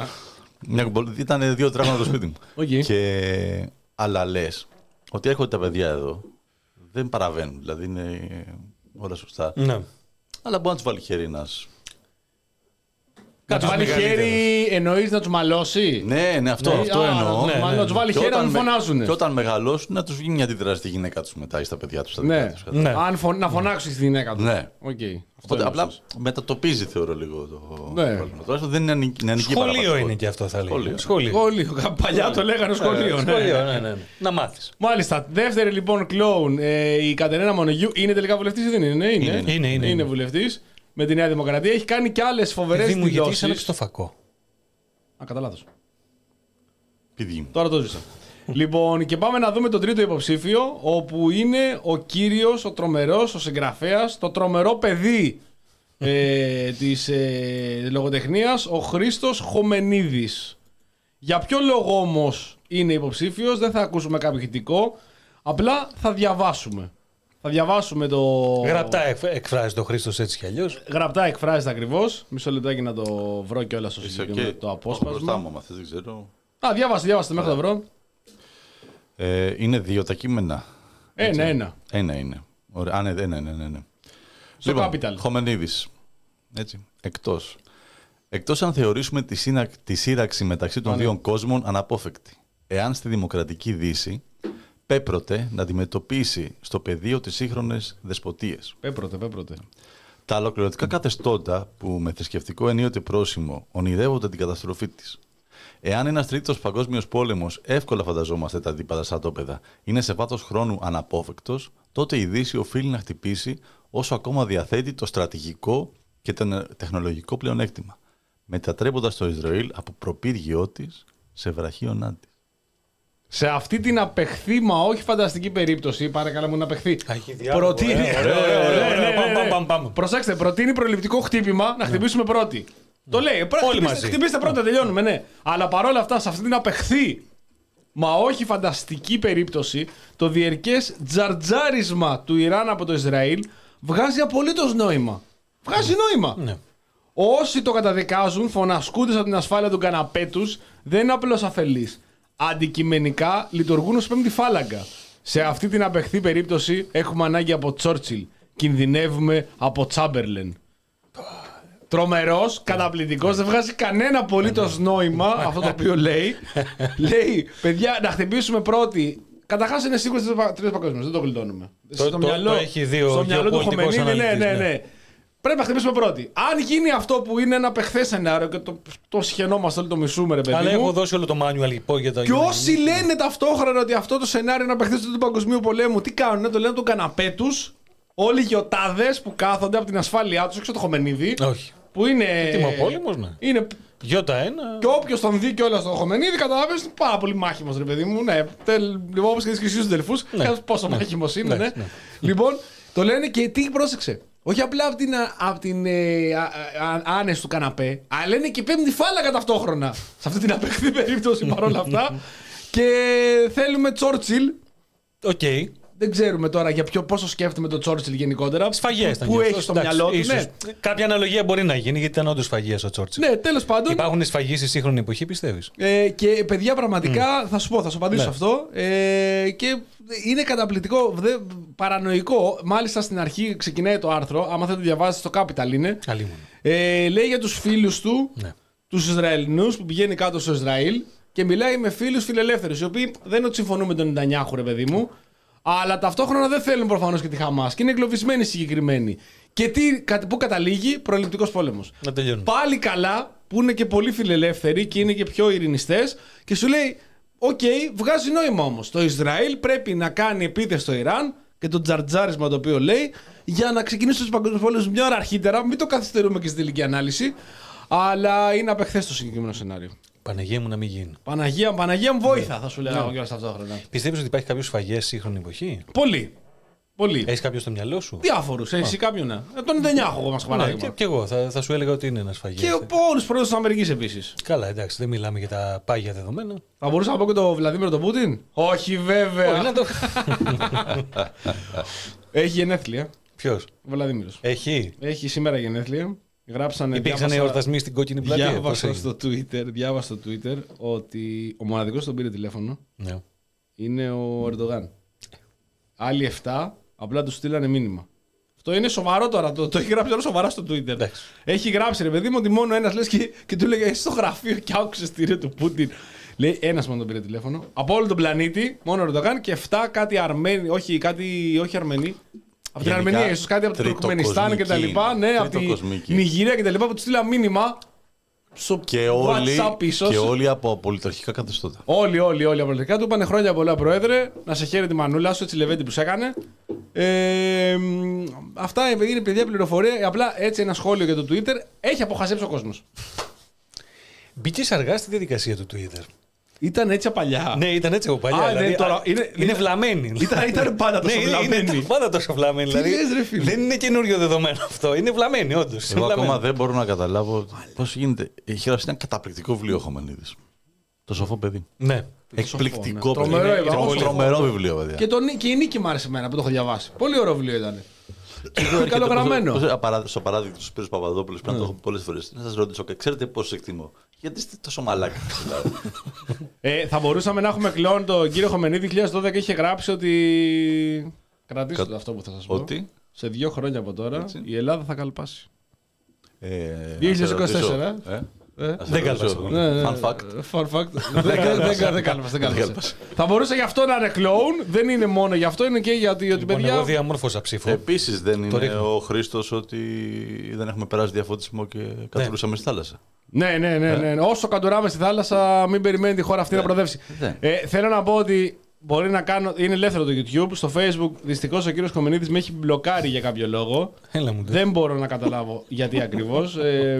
Ήταν δύο τράγματα το σπίτι μου. Okay. Και... Αλλά λες ότι έρχονται τα παιδιά εδώ, δεν παραβαίνουν. Δηλαδή είναι όλα σωστά. Ναι. Αλλά μπορεί να τους βάλει χέρι ένας. Να τους βάλει χέρι εννοείς να τους μαλώσει? Ναι, ναι, αυτό, ναι, αυτό α, εννοώ. Ναι, ναι, ναι. Να τους βάλει χέρι να φωνάζουν. Και όταν μεγαλώσουν να τους βγει μια αντίδραση στη γυναίκα τους μετά ή στα παιδιά τους. Ναι, ναι. Αν φων, να φωνάξουν στη γυναίκα τους. Ναι. Okay. Οπότε απλά μετατοπίζει θεωρώ λίγο το ναι. πρόβλημα. Τώρα δεν είναι νεανική παραβατικότητα. Σχολείο είναι και αυτό θα λέει. Σχολείο. Σχολείο. Σχολείο. Παλιά το λέγανε σχολείο. Σχολείο, ναι, ναι. Να μάθεις. Μάλιστα. Δεύτερη λοιπόν κλόουν, η Κατερίνα Μονογιού είναι τελικά βουλευτής ή δεν είναι? Είναι βουλευτής. Με τη Νέα Δημοκρατία έχει κάνει και άλλες φοβερές δηλώσεις. Γιατί είσαι ένα στο φακό. Α, κατά λάθος. Πηδί. Τώρα το ζήσα. Λοιπόν, και πάμε να δούμε τον τρίτο υποψήφιο, όπου είναι ο κύριος, ο τρομερός, ο συγγραφέας, το τρομερό παιδί ε, της ε, λογοτεχνίας, ο Χρήστος Χομενίδης. Για ποιο λόγο όμως είναι υποψήφιος? Δεν θα ακούσουμε κάποιο ηχητικό, απλά θα διαβάσουμε. Θα διαβάσουμε το... Γραπτά εκφράζεται ο Χρήστος έτσι κι αλλιώς. Γραπτά εκφράζεται ακριβώς. Μισό λεπτάκι να το βρω κιόλας στο συγκεκριμένο το απόσπασμα. Μπροστά μου, δεν ξέρω. Α, διάβαστε, διάβαστε μέχρι να το βρω. Ε, είναι δύο τα κείμενα. Ένα, ένα. Ένα είναι. Ωραία. Α, ναι, ναι, ναι, ναι. Στο λοιπόν, Capital. Χομενίδης. Έτσι. Εκτός. Εκτός αν θεωρήσουμε τη, σύνα... τη σύραξη μεταξύ των Α, δύο ναι. κόσμων αναπόφευκτη. Εάν στη δημοκρατική Δύση πέπρωτε να αντιμετωπίσει στο πεδίο τις σύγχρονες δεσποτείες. Πέπρωτε, πέπρωτε. Τα ολοκληρωτικά καθεστώτα που με θρησκευτικό ενίοτε πρόσημο ονειρεύονται την καταστροφή της. Εάν ένας τρίτος παγκόσμιος πόλεμος, εύκολα φανταζόμαστε τα αντίπαλα στρατόπεδα, είναι σε βάθος χρόνου αναπόφευκτος, τότε η Δύση οφείλει να χτυπήσει όσο ακόμα διαθέτει το στρατηγικό και το τεχνολογικό πλεονέκτημα, μετατρέποντας το Ισραήλ από προπύργιό της σε βραχίωνά της. Σε αυτή την απεχθή, μα όχι φανταστική περίπτωση, παρακαλώ μου να απεχθεί. Προτείνει. Προσέξτε, προτείνει προληπτικό χτύπημα να χτυπήσουμε πρώτοι. Το λέει. Όλοι μαζί. Χτυπήστε πρώτα, τελειώνουμε, ναι. Αλλά παρόλα αυτά, σε αυτή την απεχθή, μα όχι φανταστική περίπτωση, το διαρκές τζαρτζάρισμα του Ιράν από το Ισραήλ βγάζει απολύτως νόημα. Βγάζει νόημα. Ναι. Όσοι το καταδικάζουν, φωνασκούνται από την ασφάλεια του καναπέ τους, δεν είναι απλώς αφελείς. Αντικειμενικά λειτουργούν ως πέμπτη φάλαγγα. Σε αυτή την απεχθή περίπτωση έχουμε ανάγκη από Τσόρτσιλ. Κινδυνεύουμε από Τσάμπερλεν. Τρομερός, καταπληκτικός, δεν βγάζει κανένα απολύτως νόημα αυτό το οποίο λέει. Λέει, παιδιά, να χτυπήσουμε πρώτοι. Καταρχάς είναι σίγουρο τρίτος παγκόσμιος, δεν το γλιτώνουμε. Το, στο το, μυαλό, το έχει δει ο γεωπολιτικός αναλυτής. Ναι, ναι, ναι. Πρέπει να χτυπήσουμε πρώτοι. Αν γίνει αυτό που είναι ένα απεχθές σενάριο και το, το σχαινόμαστε όλοι, το μισούμε, ρε παιδί. Αλλά μου, έχω δώσει όλο το manual για τα. Και όσοι λένε ταυτόχρονα ότι αυτό το σενάριο είναι απεχθές του Παγκοσμίου Πολέμου, τι κάνουν, το λένε τον καναπέ τους. Όλοι οι γιοτάδες που κάθονται από την ασφάλειά τους, έξω το Χομενίδη. Όχι. Που είναι. Τιμοπόλεμος, ναι. Είναι... Γιώτα ένα. Και όποιος τον δει κιόλας στο Χομενίδη, καταλαβαίνεις είναι πάρα πολύ μάχημος, ρε παιδί μου. Ναι, λοιπόν, όπως και τις χρυσούς αδελφούς, ναι. πόσο ναι. μάχημος είναι, ναι. ναι. ναι. Λοιπόν, το λένε και τι πρόσεξε. Όχι απλά από την, απ την ε, άνεση του καναπέ, αλλά λένε και πέμπτη φάλαγγα ταυτόχρονα. Σε αυτή την απεχθή περίπτωση παρόλα αυτά. Και θέλουμε Τσόρτσιλ. Οκ. Okay. δεν ξέρουμε τώρα για ποιο, πόσο σκέφτομαι τον Τσόρτσιλ γενικότερα. Σφαγές. Που έχει στο μυαλό του. Ναι. Κάποια αναλογία μπορεί να γίνει γιατί ήταν όντως σφαγές ο Τσόρτσιλ. Ναι, τέλος πάντων. Υπάρχουν σφαγές στη σύγχρονη εποχή, πιστεύεις? Ε, και παιδιά, πραγματικά mm. θα σου πω, θα σου απαντήσω ναι. αυτό. Ε, και είναι καταπληκτικό, δε, παρανοϊκό. Μάλιστα στην αρχή ξεκινάει το άρθρο. Άμα θέλετε να διαβάσετε, στο Capital είναι. Ε, λέει για τους φίλους του, ναι. τους Ισραηλινούς που πηγαίνει κάτω στο Ισραήλ και μιλάει με φίλους φιλελεύθερους, οι οποίοι δεν είναι ότι συμφωνούν με τον Νετανιάχου, ρε παιδί μου, αλλά ταυτόχρονα δεν θέλουν προφανώς και τη Χαμάς και είναι εγκλωβισμένοι συγκεκριμένοι. Και τι, πού καταλήγει? Προληπτικός πόλεμος. Πάλι καλά που είναι και πολύ φιλελεύθεροι και είναι και πιο ειρηνιστές και σου λέει, οκ, okay, βγάζει νόημα όμως. Το Ισραήλ πρέπει να κάνει επίθεση στο Ιράν και το τζαρτζάρισμα το οποίο λέει για να ξεκινήσει τους παγκόσμιους πόλεμους μια ώρα αρχίτερα. Μην το καθυστερούμε και στη τελική ανάλυση, αλλά είναι απεχθές το συγκεκριμένο σενάριο. Παναγία μου να μην γίνει. Παναγία, Παναγία μου βοήθα, θα σου λέω κιόλας ταυτόχρονα. Πιστεύεις ότι υπάρχει κάποιος σφαγές σύγχρονη εποχή? Πολύ. Πολύ. Έχεις κάποιο στο μυαλό σου? Διάφορους. Έχεις εσύ κάποιον, ναι. Τον Νετανιάχου, εγώ μας παράδειγμα. Ναι, και, και εγώ θα, θα σου έλεγα ότι είναι ένας σφαγές. Και όλους τους πρόεδρους της Αμερικής επίσης. Καλά, εντάξει, δεν μιλάμε για τα πάγια δεδομένα. Θα μπορούσα να πω και τον Βλαδίμιρο τον Πούτιν? Όχι, βέβαια. Όχι, να το... Έχει γενέθλια. Ποιος? Ο Βλαδίμηρος. Έχει. Έχει σήμερα γενέθλια. Γράψανε. Υπήρξαν οι εορτασμοί στην κόκκινη πλατεία. Διάβασα στο Twitter, διάβασα στο Twitter ότι ο μοναδικός που τον πήρε τηλέφωνο ναι. είναι ο Ερντογάν. Άλλοι εφτά απλά του στείλανε μήνυμα. Αυτό είναι σοβαρό τώρα. Το, το έχει γράψει όλο σοβαρά στο Twitter. Εντάξει. Έχει γράψει ρε παιδί μου ότι μόνο ένας λες και, και του λέγε στο γραφείο και άκουσες τη ρε του Πούτιν. Λέει ένας μόνο τον πήρε τηλέφωνο. Από όλο τον πλανήτη, μόνο ο Ερντογάν και εφτά κάτι Αρμένοι, όχι, κάτι, όχι Αρμενοί. Από την Αρμενία, ίσως κάτι από το Τουρκμενιστάν και τα λοιπά. Ναι, από την Νιγηρία και τα λοιπά που του στείλα μήνυμα. Στο και, όλοι, και όλοι από πολιταρχικά καθεστώτα. Όλοι, όλοι, όλοι από πολιταρχικά. Του είπανε χρόνια πολλά, Πρόεδρε. Να σε χαίρε τη μανούλα σου, έτσι λεβέντη που σε έκανε. Ε, αυτά είναι παιδιά πληροφορία. Απλά έτσι ένα σχόλιο για το Twitter. Έχει αποχασέψει ο κόσμος. Μπήκες αργά στη διαδικασία του Twitter. Ήταν έτσι παλιά. Ναι, ήταν έτσι από παλιά. Α, δηλαδή, ναι, τώρα, είναι, είναι βλαμμένη. Ήταν, ήταν πάντα τόσο ναι, βλαμμένη. Είναι πάντα τόσο βλαμμένη. Δηλαδή, λες, δεν είναι καινούριο δεδομένο αυτό. Είναι βλαμμένη, όντως. Εγώ ακόμα δεν μπορώ να καταλάβω πώς γίνεται. Έχει γράψει ένα καταπληκτικό βιβλίο ο Χομενίδης. Το σοφό παιδί. Ναι. Εκπληκτικό ναι. παιδί. Τρομερό, τρομερό, τρομερό βιβλίο, παιδιά. Και, τον, και η Νίκη μου άρεσε εμένα που το έχω διαβάσει. Πολύ ωραίο βιβλίο ήταν. Καλογραμμένο. Στο παράδειγμα του Σπύρου Παπαδόπουλου, που να το έχω πολλές φορές. Να σας ρωτήσω, ξέρετε πώς εκτιμώ? Γιατί είστε τόσο μαλάκα? ε, θα μπορούσαμε να έχουμε κλειώνει τον κύριο Χομενίδη. δύο χιλιάδες δώδεκα είχε γράψει ότι. Κρατήστε Κα... το αυτό που θα σας πω. Ότι σε δύο χρόνια από τώρα έτσι, η Ελλάδα θα καλπάσει. Ε, δύο χιλιάδες είκοσι τέσσερα. Ε? Ε, δεν κάλπασε. Fun fact. Fun fact. Δεν κάλπασε. Θα μπορούσε γι' αυτό να είναι κλόουν. Δεν είναι μόνο γι' αυτό, είναι και γιατί ότι παιδιά. Εγώ διαμόρφωσα ψήφο. Επίσης δεν είναι ο Χρήστος ότι δεν έχουμε περάσει διαφωτισμό και κατουρούσαμε στη θάλασσα. Ναι, ναι, ναι, ναι. Όσο κατουράμε στη θάλασσα, μην περιμένει τη χώρα αυτή να προοδεύσει. Θέλω να πω ότι μπορεί να κάνω. Είναι ελεύθερο το YouTube. Στο Facebook δυστυχώς ο κύριος Χομενίδης με έχει μπλοκάρει για κάποιο λόγο. Δεν μπορώ να καταλάβω γιατί ακριβώς.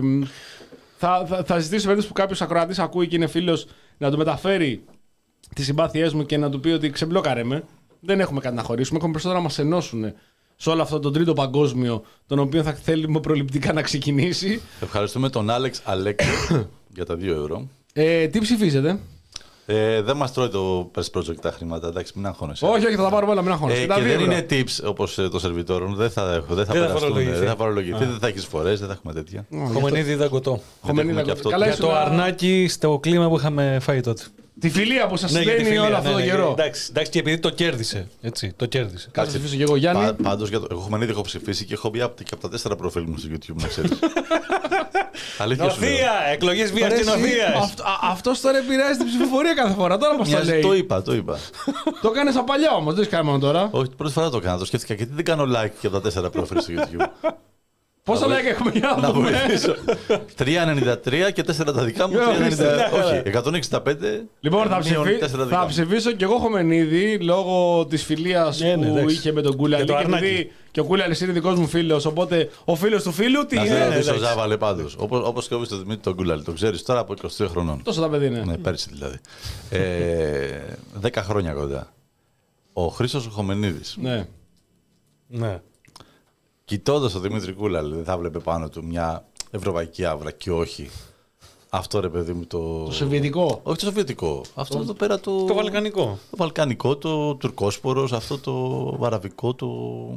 Θα, θα, θα ζητήσω περίπτωση που κάποιος ακροατής ακούει και είναι φίλος να του μεταφέρει τις συμπάθειές μου και να του πει ότι ξεμπλόκαρε με. Δεν έχουμε κάτι να χωρίσουμε. Έχουμε περισσότερο να μας ενώσουν σε όλο αυτό τον τρίτο παγκόσμιο, τον οποίο θα θέλουμε προληπτικά να ξεκινήσει. Ευχαριστούμε τον Άλεξ Αλέξη για τα δύο ευρώ. Ε, τι ψηφίζετε? Ε, δεν μας τρώει το Press Project τα χρήματα, εντάξει, μην αγχώνεσαι. Όχι, όχι, θα τα πάρουμε όλα, μην αγχώνεσαι. Ε, και, και δεν είναι tips όπως ε, το σερβιτόρων, δεν θα, δεν θα δεν περαστούν, θα δεν θα παρολογηθεί, δεν θα έχεις φορές, δεν θα έχουμε τέτοια. Χομενίδη δαγκωτό. Για το αρνάκι στο κλίμα που είχαμε φάει τότε. Τη φιλία που σας ναι, συμβαίνει όλο αυτό ναι, το ναι, καιρό. Εντάξει, εντάξει, και επειδή το κέρδισε. Έτσι, το κέρδισε. Κάτσε να ψηφίσω και εγώ, Γιάννη. Πα, πάντως, για το, εγώ Χομενίδη έχω ψηφίσει και έχω μπει και από τα τέσσερα προφίλ μου στο YouTube, να ξέρεις. Αλήθεια σου λέω. Νοθεία, εκλογές βίας και νοθείας. Αυτός τώρα επηρεάζει την ψηφοφορία κάθε φορά. Τώρα πώς το λέει. Το είπα, το είπα. Το κάνεις από παλιά όμως, δεν έχεις κάνει μόνο τώρα. Όχι, πρώτη φορά το έκανα. Το σκέφτηκα γιατί δεν κάνω like και από τα τέσσερα προφίλ στο YouTube. Πόσα like έχουμε για να δούμε? τρία ενενήντα τρία και τέσσερα τα δικά μου. Όχι, εκατόν εξήντα πέντε. Λοιπόν, θα ψηφίσω κι εγώ Χομενίδη λόγω της φιλίας που είχε με τον Κούλαλη. Και ο Κούλαλης είναι δικός μου φίλος, οπότε ο φίλος του φίλου τι είναι. Να ρωτήσω Ζάβαλε πάντως. Όπως και ο το Δημήτρη τον Κούλαλη, το ξέρεις τώρα από είκοσι τρία χρονών. Τόσο τα παιδί είναι. Ναι, πέρσι δηλαδή. δέκα χρόνια κοντά. Ο Χρήστος Χομενίδης. Ναι. Ναι. Κοιτώντας τον Δημήτρη Κούλαλη, δεν θα βλέπε πάνω του μια ευρωπαϊκή άβρα και όχι Αυτό ρε παιδί μου το. Το σοβιετικό. Όχι το σοβιετικό. Αυτό το... εδώ πέρα το. Το βαλκανικό. Το βαλκανικό, το τουρκόσπορος, αυτό το αραβικό, το.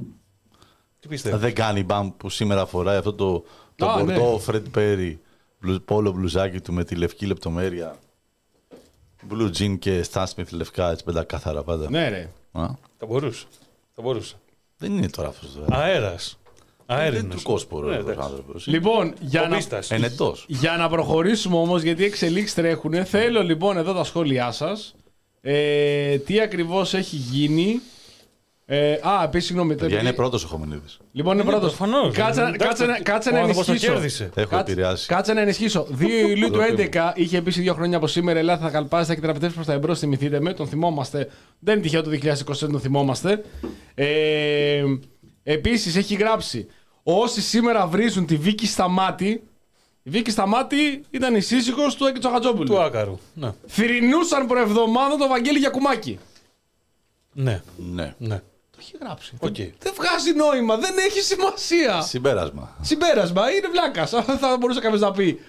Τι πιστεύεις? Δεν κάνει μπαμ που σήμερα φοράει αυτό το. Το ah, μπορντό ναι. Φρεντ Πέρι, πόλο μπλουζάκι του με τη λευκή λεπτομέρεια. Blue jean και Stan Smith λευκά, έτσι πεντακάθαρα πάντα. Ναι, ρε. Α? Θα μπορούσε. Θα μπορούσε. Δεν είναι τώρα αυτό. Αέρας. Αέρινος. Είναι τουρκόσπορο ναι, ο άνθρωπος. Λοιπόν, για να, για να προχωρήσουμε όμως, γιατί οι εξελίξεις τρέχουν, θέλω λοιπόν εδώ τα σχόλιά σας. Ε, τι ακριβώς έχει γίνει. Ε, α, επίσης, συγγνώμη. Για είναι πρώτος ο Χομενίδης. Λοιπόν, είναι, είναι πρώτος. Προφανώς. Κάτσε, είναι, κάτσε, κάτσε, κάτσε να ενισχύσω. Έχω επηρεάσει. Κάτσε να ενισχύσω. δύο Ιουλίου του έντεκα είχε πει δύο χρόνια από σήμερα η Ελλάδα θα καλπάσει και τραπετεύσει προς τα εμπρός. Θυμηθείτε με, τον θυμόμαστε. Δεν είναι τυχαίο το δύο χιλιάδες είκοσι, τον θυμόμαστε. Ε, επίσης, έχει γράψει. Όσοι σήμερα βρίζουν τη Βίκη Σταμάτη. Η Βίκη Σταμάτη ήταν η σύζυγος του Άκη Τσοχατζόπουλου. Του Άκαρου. Ναι. Θρηνούσαν προεβδομάδα το Βαγγέλη Γιακουμάκη. Ναι. Ναι. ναι. Το έχει γράψει. Okay. Δεν βγάζει νόημα, δεν έχει σημασία. Συμπέρασμα. Συμπέρασμα, είναι βλάκας. Θα μπορούσε κάποιος να πει.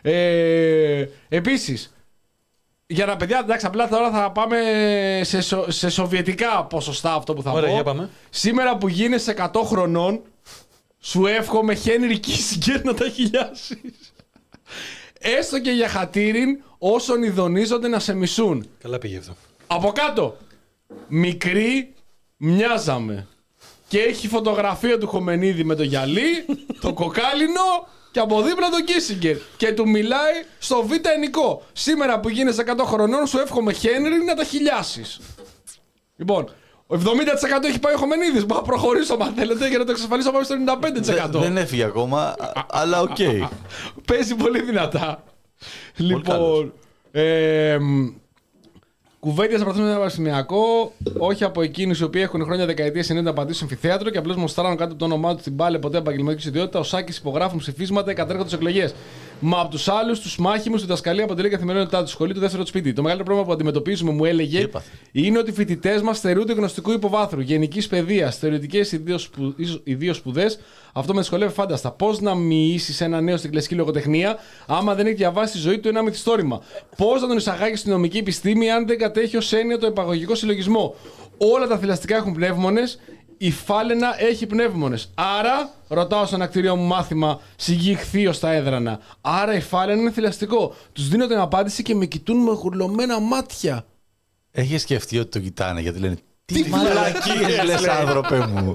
Ε, επίσης, για να παιδιά, εντάξει, απλά τώρα θα πάμε σε, σο, σε σοβιετικά ποσοστά αυτό που θα Ωραία, πω. για πάμε. Σήμερα που γίνεσαι εκατό χρονών, σου εύχομαι Χένρι Κίσιγκερ να τα χιλιάσεις. Έστω και για χατήριν όσων ειδονίζονται να σε μισούν. Καλά πήγε αυτό. Από κάτω. Μικρή μοιάζαμε. Και έχει φωτογραφία του Χομενίδη με το γυαλί, το κοκάλινο και από δίπλα τον Κίσιγκερ. Και του μιλάει στο β' ενικό. Σήμερα που γίνεσαι εκατό χρονών σου εύχομαι Χένρι να τα χιλιάσεις. Λοιπόν, εβδομήντα τοις εκατό έχει πάει ο Χομενίδης. Μπορώ να προχωρήσω αν θέλετε για να το εξασφαλίσω πάμε στο ενενήντα πέντε τοις εκατό. Δεν έφυγε ακόμα, αλλά οκ. Okay. Παίζει πολύ δυνατά. Λοιπόν, ε, κουβέντια σε πρωτάθλημα πανεπιστημιακό, όχι από εκείνους οι οποίοι έχουν χρόνια δεκαετίες ενενήντα πατήσει στο αμφιθέατρο και απλώς μοστράρουν κάτω από το όνομά του την μπάλε ποτέ επαγγελματική ιδιότητα. Ο Σάκης υπογράφουν ψηφίσματα, κατέρχονται στις εκλογές. Μα από τους άλλους, τους μάχημους, η διδασκαλία αποτελεί καθημερινότητά του. Σχολή, το δεύτερο του σπίτι. Το μεγαλύτερο πρόβλημα που αντιμετωπίζουμε, μου έλεγε, είναι ότι οι φοιτητές μας στερούνται γνωστικού υποβάθρου, γενικής παιδείας, θεωρητικές ιδίως σπουδές. Αυτό με δυσκολεύει φάνταστα. Πώς να μοιήσεις ένα νέο στην κλασική λογοτεχνία, άμα δεν έχει διαβάσει τη ζωή του ένα μυθιστόρημα. Πώς να τον εισαγάγει στην νομική επιστήμη, αν δεν κατέχει ως έννοια το επαγωγικό συλλογισμό. Όλα τα θηλαστικά έχουν πνεύμονες. Η φάλαινα έχει πνεύμονες. Άρα, ρωτάω στο ανακτήριο μου μάθημα, συγγυχθείω στα έδρανα. Άρα η φάλαινα είναι θηλαστικό. Τους δίνω την απάντηση και με κοιτούν με γουρλωμένα μάτια. Έχει σκεφτεί ότι το κοιτάνε γιατί λένε τι μαλακίες λες άνθρωπε μου.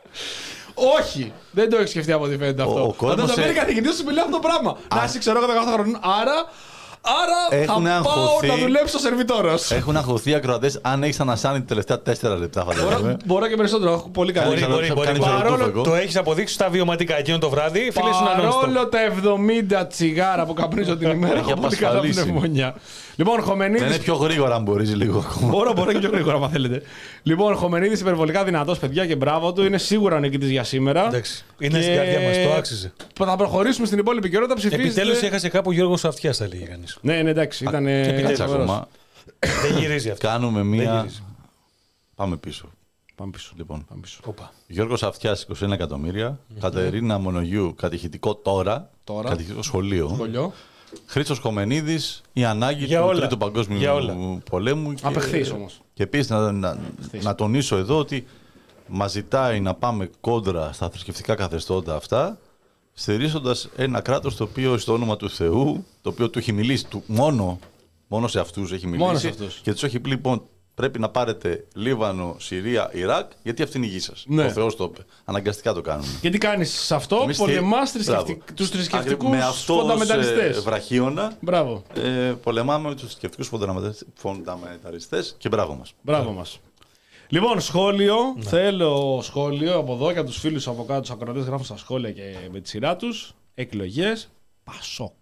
Όχι, δεν το έχει σκεφτεί από ό,τι φαίνεται αυτό. Αν δεν το παίρνει καθηγητής σου μιλάει αυτό το πράγμα. Να είσαι ξέρω εγώ δεκαοκτώ χρόνων. Άρα. Άρα έχουν θα αγχωθεί, πάω να δουλέψω σερβιτόρος. Έχουν αγχωθεί ακροατές αν έχεις ανασάνει τα τελευταία τέσσερα λεπτά φαντάζομαι. Μπορώ και περισσότερο, έχω πολύ καλή. Μπορεί, μπορεί, μπορεί. Το έχεις αποδείξει στα βιωματικά εκείνο το βράδυ. Παρόλο τα εβδομήντα τσιγάρα που καπνίζω την ημέρα, έχω πολύ καλά πνευμονιά. Λοιπόν, Χομενίδης. Δεν είναι πιο γρήγορα αν μπορείς λίγο ακόμα. Μπορώ, μπορώ και πιο γρήγορα αν θέλετε. Λοιπόν, Χομενίδης υπερβολικά δυνατός, παιδιά, και μπράβο του. Είναι σίγουρα ο νικητής για σήμερα. Εντάξει. Είναι και... στην καρδιά μας, το άξιζε. Θα προχωρήσουμε στην υπόλοιπη καιρότητα. Ψηφίζετε. Επιτέλους έχασε κάπου Γιώργος Αυτιάς, θα λέγει κανείς. Ναι, ναι, εντάξει. Ήταν. ακόμα. Δεν γυρίζει αυτό. Κάνουμε μία. Πάμε πίσω. Πάμε πίσω. Λοιπόν, Πάμε πίσω. Γιώργος Αυτιάς είκοσι ένα εκατομμύρια. Mm-hmm. Κατερίνα Μονογιού κατηχητικό τώρα. τώρα. Κατηχητικό σχολείο. σχολείο. Χρήστος Χομενίδης, η ανάγκη για του όλα. Τρίτου Παγκόσμιου Πολέμου. Απεχθείς όμως. Και επίσης να, να, να τονίσω εδώ ότι μας ζητάει να πάμε κόντρα στα θρησκευτικά καθεστώτα αυτά, στηρίζοντας ένα κράτος το οποίο στο όνομα του Θεού, το οποίο του έχει μιλήσει του, μόνο, μόνο σε αυτούς έχει μιλήσει. Μόνο σε αυτούς. Και τους έχει πει λοιπόν πρέπει να πάρετε Λίβανο, Συρία, Ιράκ, γιατί αυτή είναι η γη σας. Ναι. Ο Θεός το είπε. Αναγκαστικά το κάνουμε. Και τι κάνεις σε αυτό, πολεμάς θρησκευτικ... τους θρησκευτικούς φονταμεταλιστές. Με βραχίωνα, μπράβο. Ε, πολεμάμε τους θρησκευτικούς φονταμεταλιστές και μπράβο μας. Μπράβο μας. Λοιπόν, σχόλιο. Ναι. Θέλω σχόλιο από εδώ και από τους φίλους από κάτω, τους ακροατές γράφουν στα σχόλια και με τη σειρά τους. Εκλογές. Πασόκ.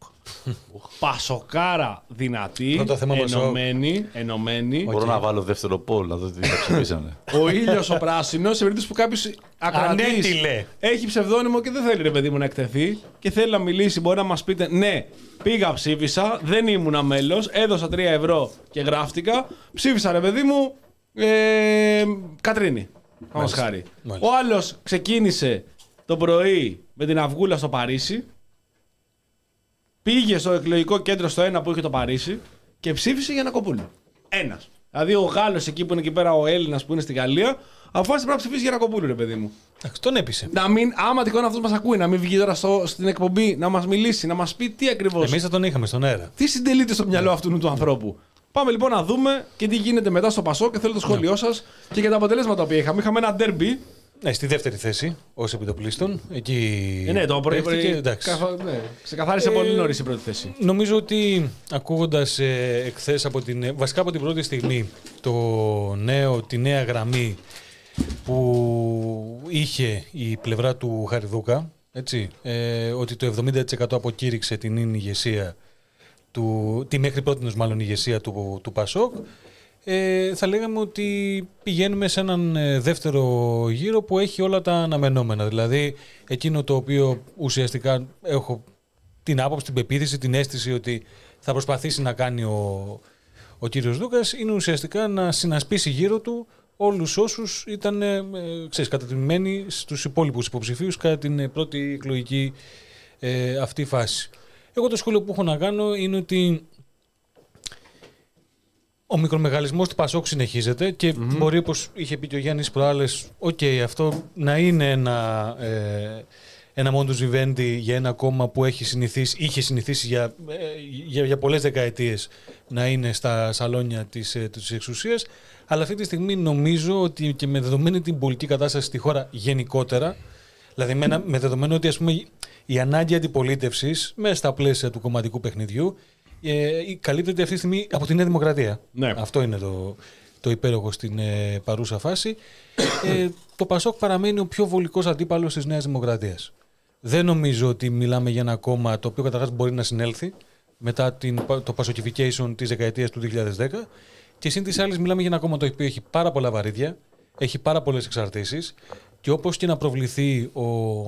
Πασοκάρα δυνατή, ενωμένη, ενωμένη. Μπορώ okay. να βάλω δεύτερο πόλ, να δω τι θα ψηφίσανε. Ο ήλιος ο πράσινος, σε περίπτωση που κάποιος ακροατής έχει ψευδόνυμο και δεν θέλει ρε παιδί μου να εκτεθεί και θέλει να μιλήσει, μπορεί να μας πείτε ναι, πήγα ψήφισα, δεν ήμουνα μέλος, έδωσα τρία ευρώ και γράφτηκα, ψήφισα ρε παιδί μου, ε, Κατρίνη. Πάμε χάρη. Ο άλλος ξεκίνησε το πρωί με την αυγούλα στο Παρίσι. πήγε στο εκλογικό κέντρο στο ένα που είχε το Παρίσι και ψήφισε Γιαννακοπούλου. Ένας. Δηλαδή ο Γάλλος εκεί που είναι εκεί πέρα, ο Έλληνας που είναι στη Γαλλία, αποφάσισε να ψηφίσει Γιαννακοπούλου, ρε παιδί μου. Εντάξει, τον έπεισε. Να μην, άμα τυχόν αυτός μας ακούει, να μην βγει τώρα στο, στην εκπομπή, να μας μιλήσει, να μας πει τι ακριβώς. Εμείς θα τον είχαμε στον αέρα. Τι συντελείται στο μυαλό αυτού του ανθρώπου. Πάμε λοιπόν να δούμε και τι γίνεται μετά στο Πασόκ και θέλω το σχόλιο σας και για τα αποτελέσματα που είχαμε. Είχαμε ένα ντέρμπι. Ναι, στη δεύτερη θέση, ως επιτοπλίστων. Εκεί. Ε, ναι, το πρωί. Καθα... Ναι, ξεκαθάρισε ε, πολύ νωρίς η πρώτη θέση. Νομίζω ότι ακούγοντας ε, εχθές από την. Βασικά από την πρώτη στιγμή το νέο, τη νέα γραμμή που είχε η πλευρά του Χαριδούκα, έτσι, ε, ότι το εβδομήντα τοις εκατό αποκήρυξε την ηγεσία του, τη μέχρι πρότινος μάλλον ηγεσία του, του Πασόκ, ε, θα λέγαμε ότι πηγαίνουμε σε έναν δεύτερο γύρο που έχει όλα τα αναμενόμενα. Δηλαδή εκείνο το οποίο ουσιαστικά έχω την άποψη, την πεποίθηση, την αίσθηση ότι θα προσπαθήσει να κάνει ο, ο κύριος Δούκας είναι ουσιαστικά να συνασπίσει γύρω του όλους όσους ήταν ε, ξέρεις, κατατιμημένοι στους υπόλοιπους υποψηφίους κατά την πρώτη εκλογική ε, αυτή φάση. Εγώ το σχόλιο που έχω να κάνω είναι ότι ο μικρομεγαλισμός του Πασόκ συνεχίζεται και mm-hmm. μπορεί, όπως είχε πει και ο Γιάννης προάλλες, okay, αυτό να είναι ένα, ε, ένα modus vivendi για ένα κόμμα που έχει συνηθίσει, είχε συνηθίσει για, ε, για, για πολλές δεκαετίες να είναι στα σαλόνια της, ε, της εξουσίας, αλλά αυτή τη στιγμή νομίζω ότι και με δεδομένη την πολιτική κατάσταση στη χώρα γενικότερα, δηλαδή με, με δεδομένο ότι ας πούμε, η ανάγκη αντιπολίτευσης μέσα στα πλαίσια του κομματικού παιχνιδιού ε, καλύπτεται αυτή τη στιγμή από τη Νέα Δημοκρατία. Ναι. Αυτό είναι το, το υπέροχο στην ε, παρούσα φάση. Ε, το Πασόκ παραμένει ο πιο βολικός αντίπαλος της Νέας Δημοκρατίας. Δεν νομίζω ότι μιλάμε για ένα κόμμα το οποίο καταρχάς μπορεί να συνέλθει μετά την, το πασοκιφικέισον της δεκαετίας του δύο χιλιάδες δέκα και σύν της άλλης μιλάμε για ένα κόμμα το οποίο έχει πάρα πολλά βαρύδια, έχει πάρα πολλές εξαρτήσεις και όπως και να προβληθεί ο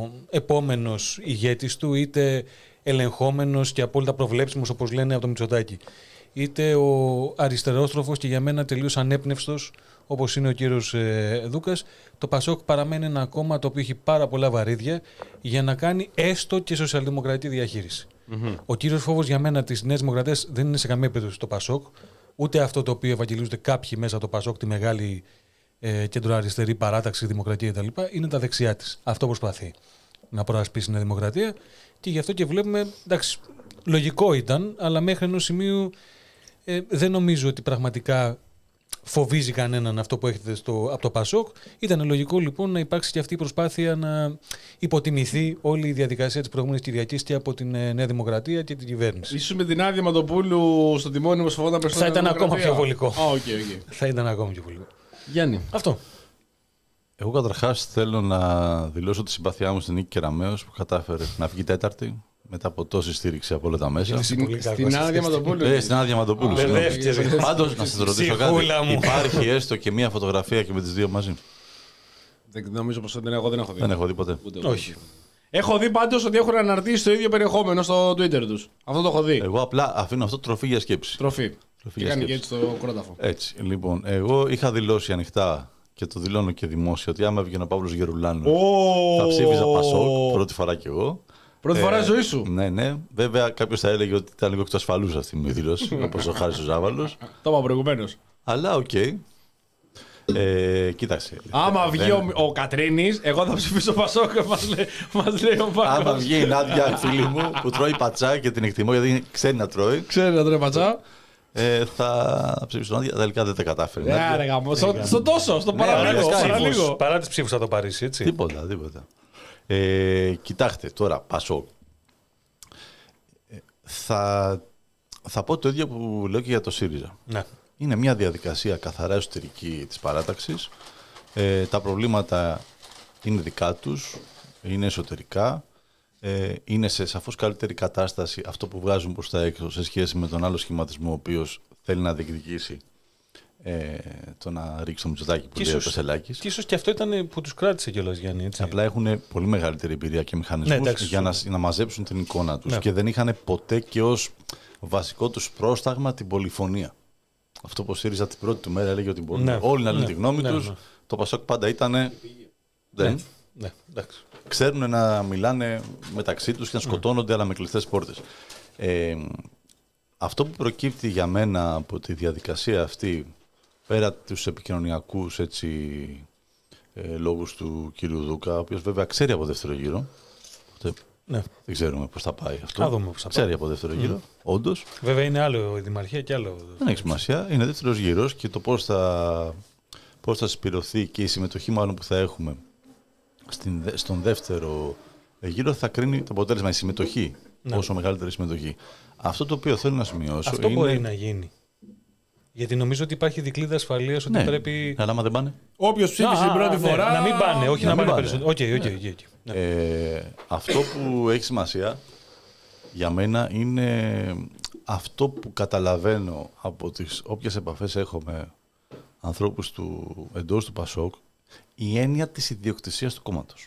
επόμενος ηγέτης του, είτε ελεγχόμενος και απόλυτα προβλέψιμος όπως λένε από το Μητσοτάκη, είτε ο αριστερόστροφος και για μένα τελείως ανέπνευστος όπως είναι ο κύριος ε, Δούκας, το Πασόκ παραμένει ένα κόμμα το οποίο έχει πάρα πολλά βαρύδια για να κάνει έστω και σοσιαλδημοκρατική διαχείριση. Mm-hmm. Ο κύριος φόβος για μένα της Νέας Δημοκρατίας δεν είναι σε καμία περίπτωση το Πασόκ, ούτε αυτό το οποίο ευαγγελίζονται κάποιοι μέσα από το Πασόκ, τη μεγάλη ε, κεντροαριστερή παράταξη, δημοκρατία κτλ. Είναι τα δεξιά της. Αυτό προσπαθεί να προασπίσει η Νέα Δημοκρατία και γι' αυτό και βλέπουμε, εντάξει, λογικό ήταν, αλλά μέχρι ενός σημείου ε, δεν νομίζω ότι πραγματικά φοβίζει κανέναν αυτό που έχετε στο, από το Πασόκ. Ήταν λογικό λοιπόν να υπάρξει και αυτή η προσπάθεια να υποτιμηθεί όλη η διαδικασία της προηγούμενης Κυριακής και από την ε, Νέα Δημοκρατία και την κυβέρνηση. Ίσως με την άδεια Ματοπούλου στο τιμόνι μας φοβόταν περισσότερο. Θα ήταν ακόμα πιο βολικό. Ah, okay, okay. Θα ήταν ακόμα πιο βολικό. Γιάννη. Αυτό. Εγώ καταρχάς θέλω να δηλώσω τη συμπαθιά μου στην Νίκη Κεραμέως που κατάφερε να βγει τέταρτη μετά από τόση στήριξη από όλα τα μέσα. Στην, στην Άδεια Ματοπούλου. Ε, στην Άδεια Ματοπούλου. Πάντως, να σας ρωτήσω κάτι. Υπάρχει έστω και μία φωτογραφία και με τις δύο μαζί? Δεν νομίζω πως δεν, εγώ δεν έχω δει. Δεν έχω δει ποτέ. Ούτε, όχι. Έχω δει πάντως ότι έχουν αναρτήσει το ίδιο περιεχόμενο στο Twitter τους. Αυτό το έχω δει. Εγώ απλά αφήνω αυτό τροφή για σκέψη. Τροφή. τροφή και κάνει και έτσι το κρόταφο. Έτσι. Λοιπόν, εγώ είχα δηλώσει ανοιχτά και το δηλώνω και δημόσια ότι άμα βγαίνει ο Παύλος Γερουλάνου oh! θα ψήφιζα Πασόκ, πρώτη φορά κι εγώ. Πρώτη φορά ε, ζωή σου. Ναι, ναι. Βέβαια, κάποιο θα έλεγε ότι ήταν λίγο εκτοασφαλούς αυτή η δήλωση, όπως ο Χάρης ο Ζάβαλος. Το είπα προηγουμένως. Αλλά οκ. Okay. Ε, κοίταξε. Άμα βγει δεν... ο, ο Κατρίνης, εγώ θα ψηφίσω Πασόκ. Μας λέει, μας λέει ο Πάκος. Άμα βγει η Νάντια, φίλη μου, που τρώει πατσά και την εκτιμώ γιατί ξέρει να τρώει. Ξέρει να τρώει πατσά. Ε, θα ψήφισω Νάντια, τελικά δεν τα κατάφερε. Ναι, ρε γάμο. Στο τόσο, στο παραλίγο. Παρά τις ψήφους θα το πάρεις, έτσι. Τίποτα, τίποτα. Ε, κοιτάξτε, τώρα, Πασόκ. Ε, θα, θα πω το ίδιο που λέω και για το ΣΥΡΙΖΑ. Ναι. Είναι μια διαδικασία καθαρά εσωτερική της παράταξης. Ε, τα προβλήματα είναι δικά τους, είναι εσωτερικά. Ε, είναι σε σαφώς καλύτερη κατάσταση αυτό που βγάζουν προς τα έξω σε σχέση με τον άλλο σχηματισμό ο οποίος θέλει να διεκδικήσει ε, το να ρίξει το Μητσοτάκη που λέει ο Πεσσελάκης. Και ίσως και αυτό ήταν που τους κράτησε κιόλας, Γιάννη. Έτσι. Απλά έχουν πολύ μεγαλύτερη εμπειρία και μηχανισμούς ναι, για να, να μαζέψουν την εικόνα τους. Ναι. Και δεν είχαν ποτέ και ως βασικό τους πρόσταγμα την πολυφωνία. Αυτό που ο ΣΥΡΙΖΑ την πρώτη του μέρα έλεγε ότι μπορούν ναι. όλοι να λένε ναι. τη γνώμη ναι. τους. Ναι. Το Πασόκ πάντα ήταν. Δεν. Ναι. Ναι. Ξέρουν να μιλάνε μεταξύ τους και να σκοτώνονται, mm. αλλά με κλειστές πόρτες. Ε, αυτό που προκύπτει για μένα από τη διαδικασία αυτή, πέρα τους επικοινωνιακούς έτσι, ε, λόγους του κύριου Δούκα, ο οποίος βέβαια ξέρει από δεύτερο γύρο. Ναι. Δεν ξέρουμε πώς θα πάει αυτό. Θα δούμε πώς θα πάει. Ξέρει από δεύτερο γύρο, mm. όντως. Βέβαια είναι άλλο η Δημαρχία και άλλο. Δεν έχει σημασία. Είναι δεύτερος γύρος και το πώς θα, πώς θα συσπηρωθεί και η συμμετοχή μάλλον που θα έχουμε στην, στον δεύτερο γύρο θα κρίνει το αποτέλεσμα, η συμμετοχή. Ναι. Όσο μεγαλύτερη συμμετοχή. Αυτό το οποίο θέλω να σημειώσω. Αυτό είναι... μπορεί να γίνει. Γιατί νομίζω ότι υπάρχει δικλείδα ασφαλείας ότι ναι. πρέπει. Αλλά άμα δεν πάνε. Όποιος ψήφισε την πρώτη ναι. φορά. Να μην πάνε, όχι να, να πάνε περισσότερο. Okay, okay, okay, okay. Ναι. Ε, αυτό που έχει σημασία για μένα είναι αυτό που καταλαβαίνω από τις όποιες επαφές έχω με ανθρώπους του, εντός του Πασόκ, η έννοια της ιδιοκτησίας του κόμματος.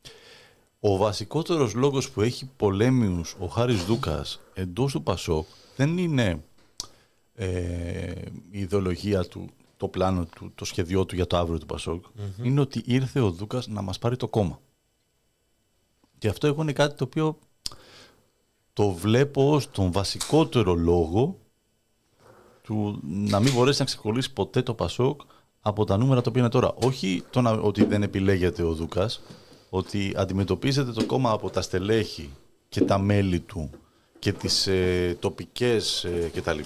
Ο βασικότερος λόγος που έχει πολέμιους ο Χάρης Δούκας εντός του Πασόκ δεν είναι ε, η ιδεολογία του, το πλάνο του, το σχεδιό του για το αύριο του Πασόκ. Mm-hmm. Είναι ότι ήρθε ο Δούκας να μας πάρει το κόμμα. Και αυτό εγώ είναι κάτι το οποίο το βλέπω ως τον βασικότερο λόγο του να μην μπορέσει να ξεκολλήσει ποτέ το Πασόκ από τα νούμερα τα οποία είναι τώρα. Όχι το να, ότι δεν επιλέγεται ο Δούκας, ότι αντιμετωπίζεται το κόμμα από τα στελέχη και τα μέλη του και τις ε, τοπικές ε, κτλ.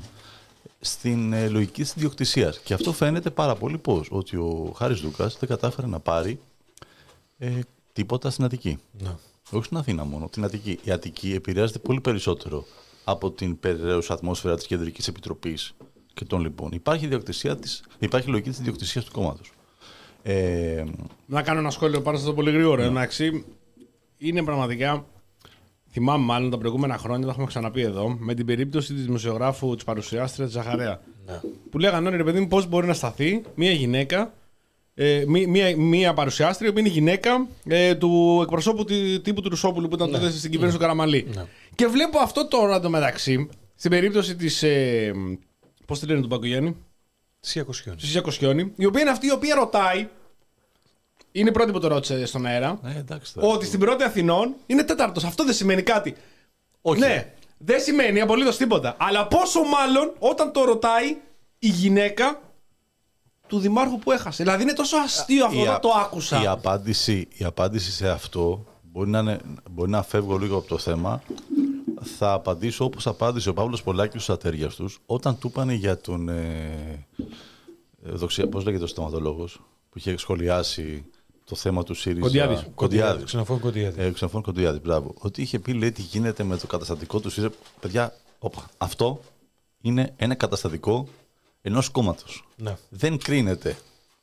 Στην ε, λογική της ιδιοκτησίας. Και αυτό φαίνεται πάρα πολύ πώς, ότι ο Χάρης Δούκας δεν κατάφερε να πάρει ε, τίποτα στην Αττική. No. Όχι στην Αθήνα μόνο, την Αττική. Η Αττική επηρεάζεται πολύ περισσότερο από την περιραίουσα ατμόσφαιρα της Κεντρικής Επιτροπής και των λοιπόν. Υπάρχει, ιδιοκτησία της, υπάρχει λογική της ιδιοκτησίας του κόμματος. Ε, να κάνω ένα σχόλιο πάνω σε αυτό πολύ γρήγορα. Εντάξει, είναι πραγματικά. Θυμάμαι μάλλον τα προηγούμενα χρόνια, το έχουμε ξαναπεί εδώ, με την περίπτωση της δημοσιογράφου της παρουσιάστριας της Ζαχαρέα. Ναι. Που λέγανε όλοι ρε παιδί μου πώς μπορεί να σταθεί μια γυναίκα, ε, μία, μία, μία παρουσιάστρια που είναι γυναίκα ε, του εκπροσώπου τύπου του Ρουσόπουλου που ήταν ναι. τότε στην κυβέρνηση ναι. του Καραμανλή. Ναι. Και βλέπω αυτό τώρα εντωμεταξύ, στην περίπτωση της. Ε, πώς τη λένε του Μπακογιάννη. Σία Κοσιόνη. Σία Κοσιόνη, η οποία είναι αυτή η οποία ρωτάει. Είναι η πρώτη που το ρώτησε στον αέρα. Ε, εντάξει, ότι στην πρώτη Αθηνών είναι τέταρτος. Αυτό δεν σημαίνει κάτι. Όχι. Ναι, δεν σημαίνει απολύτως τίποτα. Αλλά πόσο μάλλον όταν το ρωτάει η γυναίκα του δημάρχου που έχασε. Δηλαδή είναι τόσο αστείο αυτό να το άκουσα. Η απάντηση, η απάντηση σε αυτό μπορεί να, είναι, μπορεί να φεύγω λίγο από το θέμα. Θα απαντήσω όπως απάντησε ο Παύλος Πολάκης στους Ατέριαστους όταν του είπανε για τον. Ε, δοξία, πώς λέγεται ο στοματολόγος που είχε σχολιάσει το θέμα του ΣΥΡΙΖΑ. Κοντιάδης. Κοντιάδης. Ξενοφών Κοντιάδη. Ε, Ξενοφών Κοντιάδη, μπράβο. Ότι είχε πει, λέει, τι γίνεται με το καταστατικό του ΣΥΡΙΖΑ. Παιδιά, όπα, αυτό είναι ένα καταστατικό ενός κόμματος. Ναι. Δεν κρίνεται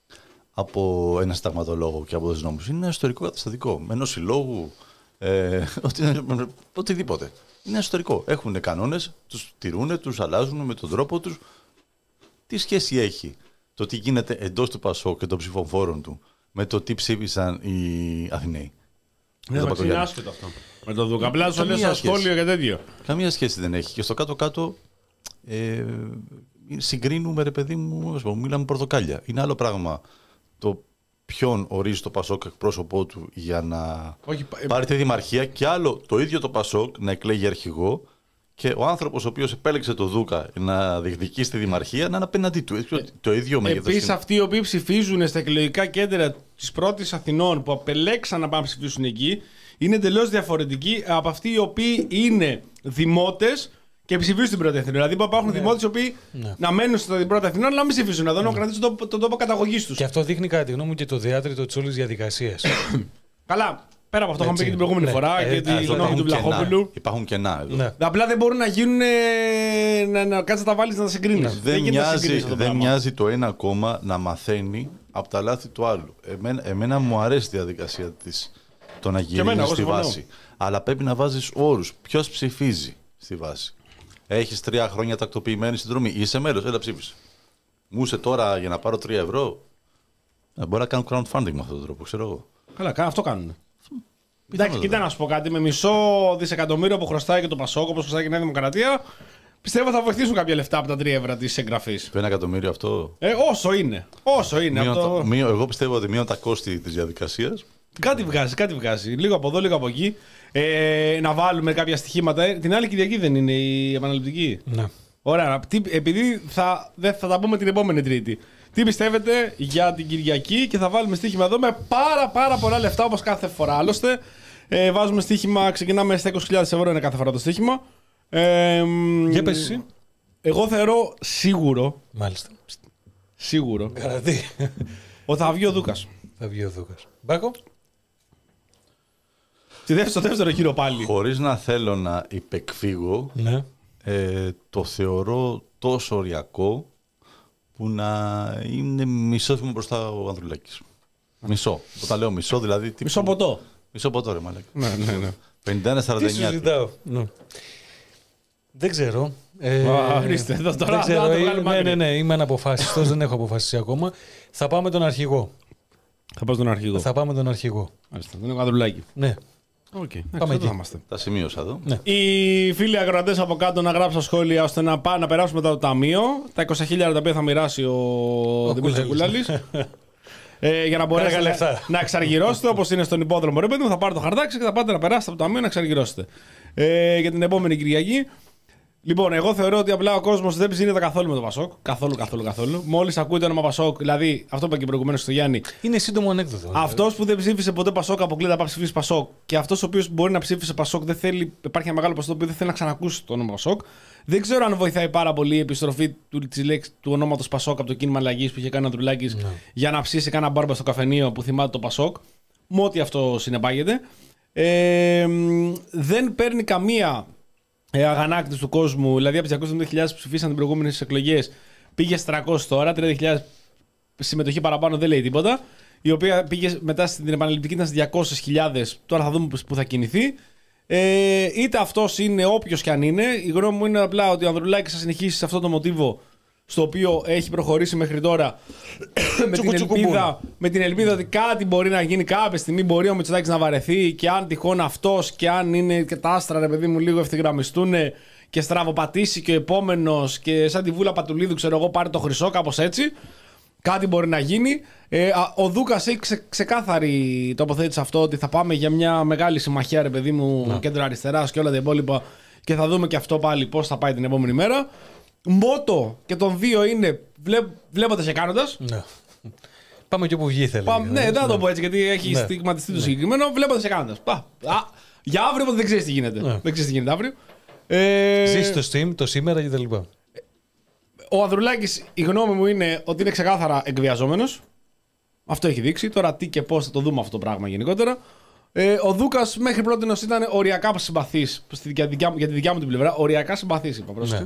από ένα συνταγματολόγο και από τους νόμους. Είναι ένα ιστορικό καταστατικό. Με ενός συλλόγου, ε, οτι, οτιδήποτε. Είναι ένα ιστορικό. Έχουν κανόνες, τους τηρούν, τους αλλάζουν με τον τρόπο τους. Τι σχέση έχει το τι γίνεται εντός του Πασόκ και των ψηφοφόρων του με το τι ψήφισαν οι Αθηναίοι. Ναι, το είναι άσχετο αυτό. Με το Δούκα. Απλά σου λες ένα σχόλιο και τέτοιο. Καμία σχέση δεν έχει. Και στο κάτω-κάτω ε, συγκρίνουμε, ρε παιδί μου, μιλάμε πορτοκάλια. Είναι άλλο πράγμα το ποιον ορίζει το Πασόκ εκπρόσωπό του για να Όχι, πάρει τη δημαρχία και άλλο το ίδιο το Πασόκ να εκλέγει αρχηγό. Και ο άνθρωπος ο οποίος επέλεξε το Δούκα να διεκδικήσει τη δημαρχία να είναι απέναντί του. Ε, το ίδιο μέγεθος. Επίσης, αυτοί οι οποίοι ψηφίζουν στα εκλογικά κέντρα της πρώτης Αθηνών που απελέξαν να πάνε να ψηφίσουν εκεί είναι εντελώς διαφορετικοί από αυτοί οι οποίοι είναι δημότες και ψηφίζουν στην πρώτη Αθηνών. Δηλαδή, υπάρχουν ναι. δημότες οι οποίοι ναι. να μένουν στην πρώτη Αθηνών αλλά να μην ψηφίσουν εδώ, να κρατήσουν τον, τον τόπο καταγωγής τους. Και αυτό δείχνει κατά τη γνώμη μου και το διάτριτο της όλης διαδικασίας. Καλά. Πέρα από αυτό, είχαμε πει και την προηγούμενη ναι. φορά ε, και τη γνώμη του Βλαχόπουλου. Υπάρχουν κενά εδώ. Ναι. Απλά δεν μπορούν να γίνουν. να, να κάτσει να τα βάλει να τα συγκρίνει. Ναι. Δεν, δεν, μοιάζει, το, δεν μοιάζει το ένα κόμμα να μαθαίνει από τα λάθη του άλλου. Εμένα, εμένα μου αρέσει η διαδικασία της το να γυρίζει στη βάση. Αλλά πρέπει να βάζεις όρους. Ποιος ψηφίζει στη βάση. Έχεις τρία χρόνια τακτοποιημένη συνδρομή. Είσαι μέλος, έλα ψήφισε. Μου είσαι τώρα για να πάρω τρία ευρώ. Μπορεί να κάνουν crowdfunding με αυτόν τον τρόπο, ξέρω εγώ. Καλά, αυτό κάνουν. Εντάξει, κοίτα να σου πω κάτι. Με μισό δισεκατομμύριο που χρωστάει και το Πασόκ, όπως χρωστάει και η Νέα Δημοκρατία, πιστεύω θα βοηθήσουν κάποια λεφτά από τα τρία ευρώ τη εγγραφή. Το ένα εκατομμύριο αυτό. Ε, όσο είναι. Όσο είναι. Μείον, αυτό... μείον, εγώ πιστεύω ότι μείον τα κόστη της διαδικασίας Κάτι βγάζει, κάτι βγάζει. Λίγο από εδώ, λίγο από εκεί. Ε, να βάλουμε κάποια στοιχήματα. Την άλλη Κυριακή δεν είναι η επαναληπτική. Ναι. Ωραία. Τι, επειδή θα, δεν θα τα πούμε την επόμενη Τρίτη. Τι πιστεύετε για την Κυριακή και θα βάλουμε στοίχημα εδώ με πάρα πάρα πολλά λεφτά όπως κάθε φορά. Άλλωστε, ε, βάζουμε στοίχημα, ξεκινάμε στα είκοσι χιλιάδες ευρώ είναι κάθε φορά το στοίχημα. Ε, για πες εσύ. Εγώ θεωρώ σίγουρο. Μάλιστα. Σίγουρο. Καρατή. Ότι θα βγει ο Δούκας. Θα βγει ο Δούκας. Μπάκο. Στο δεύτερο γύρο πάλι. Χωρίς να θέλω να υπεκφύγω, ναι. ε, το θεωρώ τόσο οριακό που να είναι μισό βήμα μπροστά ο Ανδρουλάκης. Μισό. Όταν λέω μισό, δηλαδή. Τύπου... Μισό ποτό. Μισό ποτό, ρε μαλάκα. Ναι, ναι, ναι. πενήντα ένα σαράντα εννιά. Τι συζητάω. Ναι. Δεν ξέρω. Ε, ορίστε, εδώ τώρα δεν ξέρω. Ε, ναι, ναι, ναι, είμαι αναποφάσιστος, δεν έχω αποφασίσει ακόμα. Θα πάμε τον αρχηγό. Θα πάμε τον αρχηγό. Θα πάμε τον αρχηγό. Μάλιστα, τον έχω Ανδρουλάκη. Ναι. Okay. Πάμε εκεί. Τα σημείωσα εδώ. Ναι. Οι φίλοι ακροατές από κάτω να γράψουν σχόλια ώστε να, πά, να περάσουμε μετά το ταμείο. Τα είκοσι χιλιάδες τα οποία θα μοιράσει ο, ο Δημήτρης Κουλάλης. ε, για να μπορέσετε να, να εξαργυρώσετε όπως είναι στον υπόδρομο. Ρε παιδί μου, θα πάρετε το χαρτάκι και θα πάτε να περάσετε από το ταμείο να εξαργυρώσετε. Ε, για την επόμενη Κυριακή. Λοιπόν, εγώ θεωρώ ότι απλά ο κόσμος δεν ψήνεται καθόλου με το Πασόκ. Καθόλου, καθόλου, καθόλου. Μόλις ακούει το όνομα Πασόκ, δηλαδή αυτό που είπα και προηγουμένως στο Γιάννη. Είναι σύντομο ανέκδοτο. Αυτός που δεν ψήφισε ποτέ Πασόκ αποκλείται να πάει ψηφίσει Πασόκ. Και αυτός ο οποίος μπορεί να ψήφισε Πασόκ, δεν θέλει, υπάρχει ένα μεγάλο ποσοστό που δεν θέλει να ξανακούσει το όνομα Πασόκ. Δεν ξέρω αν βοηθάει πάρα πολύ η επιστροφή του, του ονόματος Πασόκ από το κίνημα αλλαγής που είχε κάνει ο Ανδρουλάκης no. για να ψήσει κάνα μπάρμπα στο καφενείο που θυμάται το Πασόκ. Με ό,τι αυτό συνεπάγεται. Ε, δεν παίρνει καμία. Ε, αγανάκτηση του κόσμου, δηλαδή από τις διακόσιες εβδομήντα χιλιάδες που ψηφίσαν τις προηγούμενες εκλογές πήγε στις τριακόσιες τώρα, τριάντα χιλιάδες συμμετοχή παραπάνω δεν λέει τίποτα. Η οποία πήγε μετά στην επαναληπτική ήταν στις διακόσιες χιλιάδες, τώρα θα δούμε που θα κινηθεί. Ε, είτε αυτός είναι όποιος και αν είναι, η γνώμη μου είναι απλά ότι ο Ανδρουλάκης θα συνεχίσει σε αυτό το μοτίβο στο οποίο έχει προχωρήσει μέχρι τώρα με, την ελπίδα, με την ελπίδα ότι κάτι μπορεί να γίνει κάποια στιγμή, μπορεί ο Μητσοτάκης να βαρεθεί και αν τυχόν αυτός και αν είναι και τα άστρα ρε παιδί μου λίγο ευθυγραμμιστούν και στραβοπατήσει και ο επόμενος και σαν τη Βούλα Πατουλίδου ξέρω εγώ πάρει το χρυσό κάπως έτσι, κάτι μπορεί να γίνει. Ε, ο Δούκας έχει ξε, ξεκάθαρη τοποθέτηση αυτό ότι θα πάμε για μια μεγάλη συμμαχία ρε παιδί μου no. κέντρο αριστεράς και όλα τα υπόλοιπα και θα δούμε και αυτό πάλι πώς θα πάει την επόμενη μέρα. Μότο και των δύο είναι βλέ, βλέποντας και κάνοντας. Ναι. Πάμε και όπου βγει θέλει. Ναι, δεν θα το πω έτσι γιατί έχει ναι. στιγματιστεί το ναι. συγκεκριμένο. Βλέποντας και κάνοντας. Πα. Α, για αύριο δεν ξέρεις τι γίνεται. Ναι. Δεν ξέρεις τι γίνεται αύριο. Ε... Ζεις το Steam, το σήμερα κτλ. Ο Ανδρουλάκης, η γνώμη μου είναι ότι είναι ξεκάθαρα εκβιαζόμενος. Αυτό έχει δείξει. Τώρα τι και πώς θα το δούμε αυτό το πράγμα γενικότερα. Ε, ο Δούκας μέχρι πρώτη ήταν οριακά συμπαθής για τη δικιά, για τη δικιά μου την πλευρά. Οριακά συμπαθής, είπα. Ναι.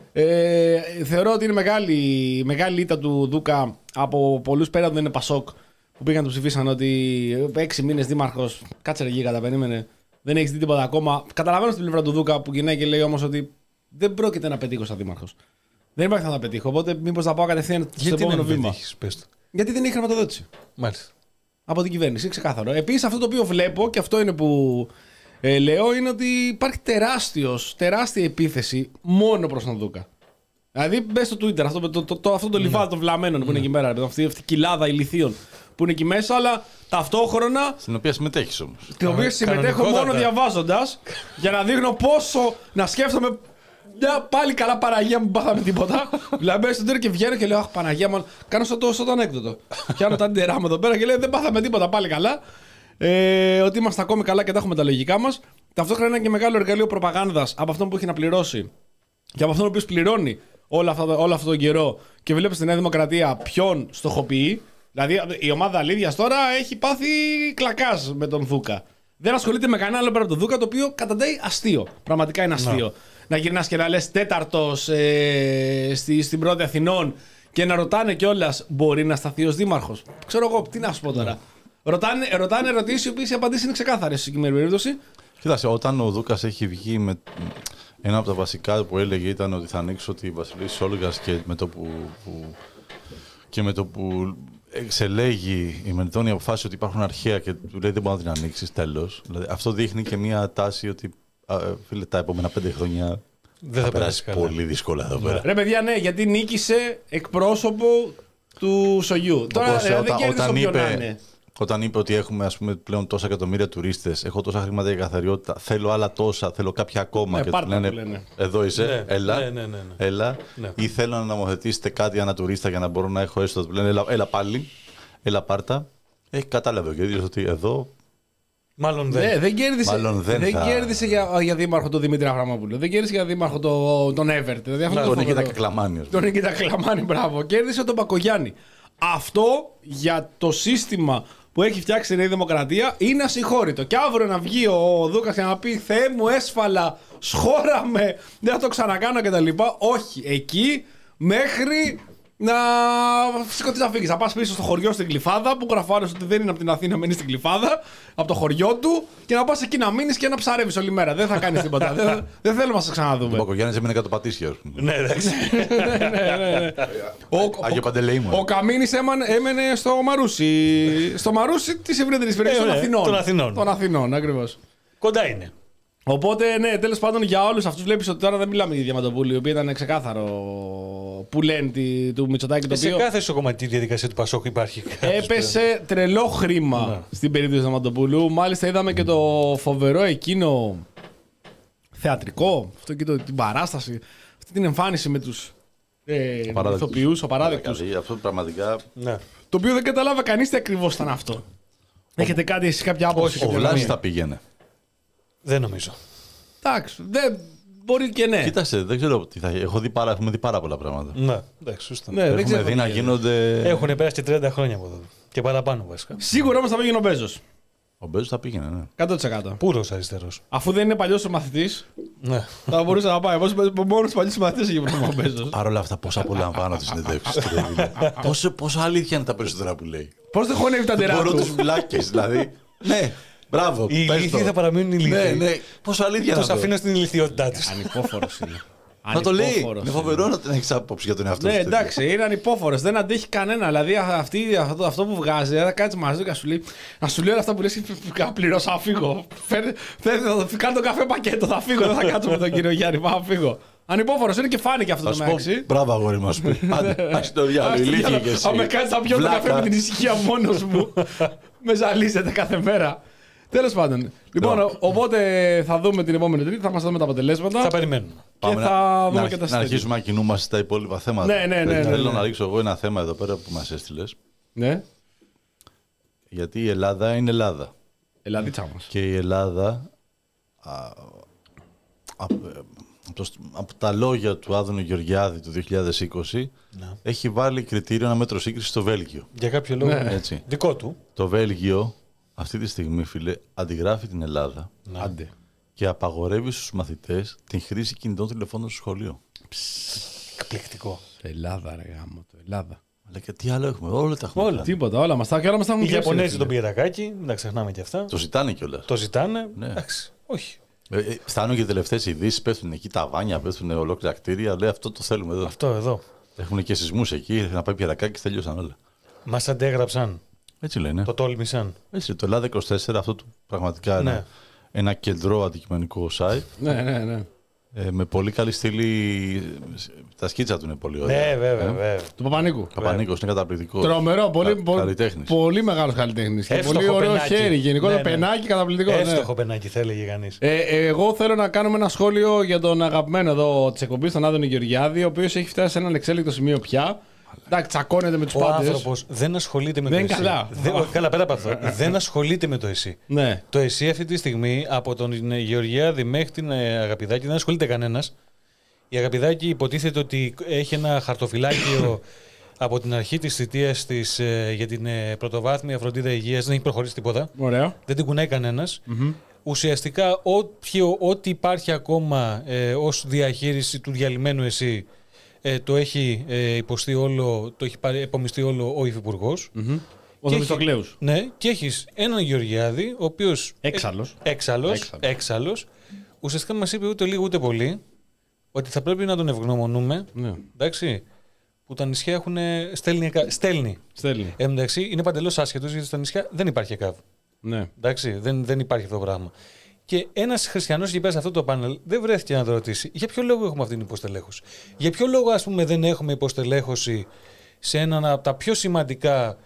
Ε, θεωρώ ότι είναι μεγάλη, μεγάλη ήττα του Δούκα από πολλούς πέρα δεν είναι Πασόκ που πήγαν του ψηφίσαν ότι έξι μήνες δήμαρχος. Κάτσε ρε γίγαντα, περίμενε. Δεν έχεις δει τίποτα ακόμα. Καταλαβαίνω στην πλευρά του Δούκα που γυρνάει και λέει όμως ότι δεν πρόκειται να πετύχω σαν δήμαρχος. Δεν υπάρχει να πετύχω. Οπότε μήπως θα πάω κατευθείαν στο επόμενο βήμα. Πετύχεις, πες το. Γιατί δεν έχει χρηματοδότηση. Μάλιστα. Από την κυβέρνηση, ξεκάθαρο. Επίσης αυτό το οποίο βλέπω και αυτό είναι που ε, λέω είναι ότι υπάρχει τεράστιος, τεράστια επίθεση μόνο προς τον Δούκα. Δηλαδή μπες στο Twitter αυτό το, το, το, το, αυτό το λιβάδι των βλαμμένων που είναι εκεί πέρα, αυτή, αυτή η κοιλάδα ηλιθίων που είναι εκεί μέσα, αλλά ταυτόχρονα. Στην οποία συμμετέχεις όμως. Στην οποία συμμετέχω μόνο διαβάζοντας για να δείχνω πόσο να σκέφτομαι. Μια πάλι καλά Παναγία μου, πάθαμε τίποτα. Δηλαδή μπαίνω στο Twitter και βγαίνω και λέω αχ Παναγία μου, κάνω στο το, το ανέκδοτο. Πιάνω τα ντερά μου εδώ πέρα και λέω δεν πάθαμε τίποτα πάλι καλά. Ε, ότι είμαστε ακόμη καλά και τα έχουμε τα λογικά μας. Ταυτόχρονα είναι και μεγάλο εργαλείο προπαγάνδας από αυτόν που έχει να πληρώσει και από αυτόν ο οποίος πληρώνει όλο αυτό, όλο αυτό τον καιρό και βλέπει στη Νέα Δημοκρατία ποιον στοχοποιεί. Δηλαδή η ομάδα Αλήθειας τώρα έχει πάθει κλακάζ με τον Δούκα. Δεν ασχολείται με κανένα άλλο πέρα από τον Δούκα, το οποίο καταντάει αστείο. Πραγματικά είναι αστείο. No. Να γυρνάς και να λες τέταρτος ε, στη, στην πρώτη Αθηνών και να ρωτάνε κιόλας μπορεί να σταθεί ως δήμαρχος. Ξέρω εγώ, τι να σου πω τώρα. No. Ρωτάνε, ρωτάνε ερωτήσεις οι οποίες οι απαντήσεις είναι ξεκάθαρες στη συγκεκριμένη περίπτωση. Κοίταξε, όταν ο Δούκας έχει βγει με. Ένα από τα βασικά που έλεγε ήταν ότι θα ανοίξω τη Βασιλίση Όλγας και με το που, που, και με το που εξελέγει η Μενδώνη αποφάσισε ότι υπάρχουν αρχαία και του λέει δεν μπορεί να την ανοίξει τέλος. Δηλαδή, αυτό δείχνει και μια τάση ότι α, φίλε, τα επόμενα πέντε χρόνια δεν θα, θα περάσει πολύ δύσκολα εδώ πέρα. Ρε παιδιά, ναι, γιατί νίκησε εκπρόσωπο του Σογιού. Τώρα Όπως, δεν όταν, κέρδισε όποιον να είναι. Όταν είπε ότι έχουμε ας πούμε, πλέον τόσα εκατομμύρια τουρίστες, έχω τόσα χρήματα για καθαριότητα, θέλω άλλα τόσα, θέλω κάποια ακόμα. Ναι, και του λένε, λένε, εδώ είσαι, ναι, έλα, ναι, ναι, ναι, ναι. έλα. Ναι. Ή θέλω να νομοθετήσετε κάτι για ένα τουρίστα για να μπορώ να έχω έστω. Του λένε, έλα, έλα πάλι, έλα πάρτα. Έχει κατάλαβε ο κύριος ότι εδώ. Μάλλον δεν. Ναι, δεν κέρδισε, Μάλλον δεν δεν θα... κέρδισε για, για δήμαρχο τον Δημήτρη Αβραμόπουλο. Δεν κέρδισε για δήμαρχο το, τον Εύερτ. Δηλαδή, τον Νικήτα Κακλαμάνη. Τον Νικήτα Κακλαμάνη, μπράβο. Κέρδισε τον Μπακογιάννη. Αυτό για το σύστημα που έχει φτιάξει η Νέα Δημοκρατία είναι ασυγχώρητο. Και αύριο να βγει ο Δούκας και να πει Θεέ μου, έσφαλα, σχόραμε, δεν θα το ξανακάνω κτλ. Όχι, εκεί μέχρι να σηκωθείς να φύγεις. Θα πας πίσω στο χωριό στην Γλυφάδα που γραφάρες ότι δεν είναι από την Αθήνα, μένει στην Γλυφάδα, από το χωριό του και να πας εκεί να μείνεις και να ψαρεύεις όλη μέρα. Δεν θα κάνεις τίποτα. δεν, δεν θέλουμε να σε ξαναδούμε. Ο Μπακογιάννης έμεινε κάτω πατήσια. Ναι, εντάξει. Ο Καμίνης έμενε στο Μαρούσι. Στο Μαρούσι της ευρύτερης περιοχής των Αθηνών. Των Αθηνών. Των Αθηνών, ακριβώς. Κοντά είναι. Οπότε, ναι, τέλος πάντων για όλους αυτούς βλέπεις ότι τώρα δεν μιλάμε για Διαμαντοπούλου, η οποία ήταν ξεκάθαρο που λένε τη, του Μητσοτάκη. Το σε οποίο κάθε σοκομματική διαδικασία του Πασόκ υπάρχει. Έπεσε τρελό χρήμα ναι. στην περίπτωση του Διαμαντοπούλου. Μάλιστα είδαμε και το φοβερό εκείνο θεατρικό, αυτό και το, την παράσταση, αυτή την εμφάνιση με τους ε, ηθοποιούς, ο παράδεκτος. Αυτό πραγματικά. Ναι. Το οποίο δεν καταλάβα κανείς τι ακριβώς ήταν αυτό. Ο... Έχετε κάτι εσείς κάποια άποψη? Ο Βλάσης θα πήγαινε. Δεν νομίζω. Εντάξει, δεν μπορεί και ναι. Κοίταξε, δεν ξέρω τι θα Έχω δει πάρα, έχουμε δει πάρα πολλά πράγματα. Ναι, εντάξει, σωστά. Ναι, έχουμε δει να γίνονται. Έχουν περάσει και τριάντα χρόνια από εδώ. Και παραπάνω βασικά. Σίγουρα όμως θα πήγαινε ο Μπέζος. Ο Μπέζος θα πήγαινε, ναι. εκατό τοις εκατό. Πουρος αριστερός. Αφού δεν είναι παλιός ο μαθητής, ναι. θα μπορούσε να πάει. Μόνο τους παλιούς μαθητές έχει πρόβλημα ο Μπέζος. Παρ' όλα αυτά, πόσα απολαμβάνω τις συνεντεύξεις. πόσο, πόσο αλήθεια είναι τα περισσότερα που λέει. Πώς δεν χωνεύει τα ντερά του. Μπορώ τους βλάκες, δηλαδή. Ναι. Μπράβο. Οι ηλίθιοι θα παραμείνουν ηλίθιοι. Ναι, ναι. Πόσο αλήθεια τους αφήνω στην ηλικιότητά τους. Ανυπόφορος είναι. Να το λέει. Είναι φοβερό να την έχει άποψη για τον εαυτό σου. Ναι, εντάξει, είναι ανυπόφορος. Δεν αντέχει κανένα. Δηλαδή αυτή, αυτό, αυτό που βγάζει, θα κάτσει μαζί του και σου λέει, να σου λέει όλα αυτά που λες: πληρώσω, θα φύγω. Κάνω το καφέ πακέτο, θα φύγω. Δεν θα κάτσω με τον κύριο Γιάννη, πάω να φύγω. Ανυπόφορος είναι και φάνηκε αυτό το μεταξύ. Μπράβο, αγόρι μα. Άχι το διάλογο, ηλίθιε και εσύ. Αν με κάτσει να πιω το καφέ με την ησυχία μόνος μου, με ζαλίζεται κάθε μέρα. Τέλος πάντων. Λοιπόν, no. οπότε θα δούμε την επόμενη Τρίτη, θα μας δούμε τα αποτελέσματα. Θα περιμένουμε. Και θα δούμε να, και τα να αρχίσουμε να κινούμαστε στα υπόλοιπα θέματα. Ναι, ναι, ναι. ναι, Θέλω ναι. να ρίξω εγώ ένα θέμα εδώ πέρα που μας έστειλες. Ναι. Γιατί η Ελλάδα είναι Ελλάδα. Ελλαδίτσα μας. Και η Ελλάδα, α, α, από, το, από τα λόγια του Άδωνου Γεωργιάδη του δύο χιλιάδες είκοσι, ναι. έχει βάλει κριτήριο ένα μέτρο σύγκριση στο Βέλγιο. Για κάποιο λόγο ναι. έτσι. δικό του. Το Βέλγιο αυτή τη στιγμή, φίλε, αντιγράφει την Ελλάδα ναι. και απαγορεύει στους μαθητές την χρήση κινητών τηλεφώνων στο σχολείο. Εκπληκτικό. Ελλάδα, ρε γάμο, το Ελλάδα. Αλλά και τι άλλο έχουμε, όλα τα έχουμε. Όλα. Τίποτα, όλα μας τα έχουν. Οι Ιαπωνέζοι τον πιερακάκι, δεν τα ξεχνάμε και αυτά. Το ζητάνε κιόλας. Το ζητάνε, ναι. εντάξει, όχι. Ε, ε, φτάνουν και οι τελευταίες ειδήσεις, πέφτουν εκεί τα βάνια, πέφτουν ολόκληρα κτίρια. Λέει αυτό το θέλουμε εδώ. Αυτό εδώ. Έχουν και σεισμούς εκεί, να πάει πιερακάκι και τελειώσαν όλα. Μας αντέγραψαν. Έτσι λένε. Το τόλμησαν. Έτσι, το Ελλάδα είκοσι τέσσερα, αυτό το πραγματικά είναι ναι. ένα κεντρό αντικειμενικό site. Ναι, ναι, ναι. Ε, με πολύ καλή στήλη. Τα σκίτσα του είναι πολύ ωραία. Ναι, βέβαια, ε? βέβαια. Του Παπανίκου. Παπανίκος είναι καταπληκτικό. Τρομερό, πολύ, Κα, καλλιτέχνης. Πολύ μεγάλος καλλιτέχνης. Και πολύ ωραίο πενάκι. χέρι. Γενικό ναι, το πενάκι, καταπληκτικό. Εύστοχο ναι. πενάκι, θα έλεγε κανείς. Ε, ε, εγώ θέλω να κάνουμε ένα σχόλιο για τον αγαπημένο εδώ τη εκπομπή, τον Άδωνη Γεωργιάδη, ο οποίος έχει φτάσει σε έναν εξέλικτο σημείο πια. Εντάξει, τσακώνεται με τους πάντες. Ο άνθρωπος δεν ασχολείται με δεν το εσύ. Καλά. Δεν, καλά, πέρα από αυτό. Δεν ασχολείται με το εσύ. Ναι. Το εσύ αυτή τη στιγμή, από τον Γεωργιάδη μέχρι την Αγαπηδάκη, δεν ασχολείται κανένας. Η Αγαπηδάκη υποτίθεται ότι έχει ένα χαρτοφυλάκιο από την αρχή της θητείας της ε, για την ε, πρωτοβάθμια φροντίδα υγείας. Δεν έχει προχωρήσει τίποτα. Ωραία. Δεν την κουνάει κανένας. Mm-hmm. Ουσιαστικά, ό,τι υπάρχει ακόμα ε, ως διαχείριση του διαλυμένου εσύ, Ε, το έχει ε, υποστεί όλο, το έχει επομιστεί όλο ο Υφυπουργός. Mm-hmm. Ο Θεμιστοκλέους. Ναι, και έχεις έναν Γεωργιάδη, ο οποίος. Έξαλλος. Ε, έξαλλος, έξαλλος. έξαλλος. Ουσιαστικά μας είπε ούτε λίγο ούτε πολύ ότι θα πρέπει να τον ευγνωμονούμε. Ναι. Εντάξει. Που τα νησιά έχουν. Στέλνει. Στέλνει. Στέλνει. Ε, εντάξει, είναι παντελώς άσχετος γιατί στα νησιά δεν υπάρχει ΕΚΑΒ. Ναι. Εντάξει, δεν, δεν υπάρχει αυτό το πράγμα. Και ένας χριστιανός εκεί πέρα σε αυτό το πάνελ δεν βρέθηκε να το ρωτήσει για ποιο λόγο έχουμε αυτή την υποστελέχωση. Για ποιο λόγο, ας πούμε, δεν έχουμε υποστελέχωση σε έναν από τα πιο σημαντικά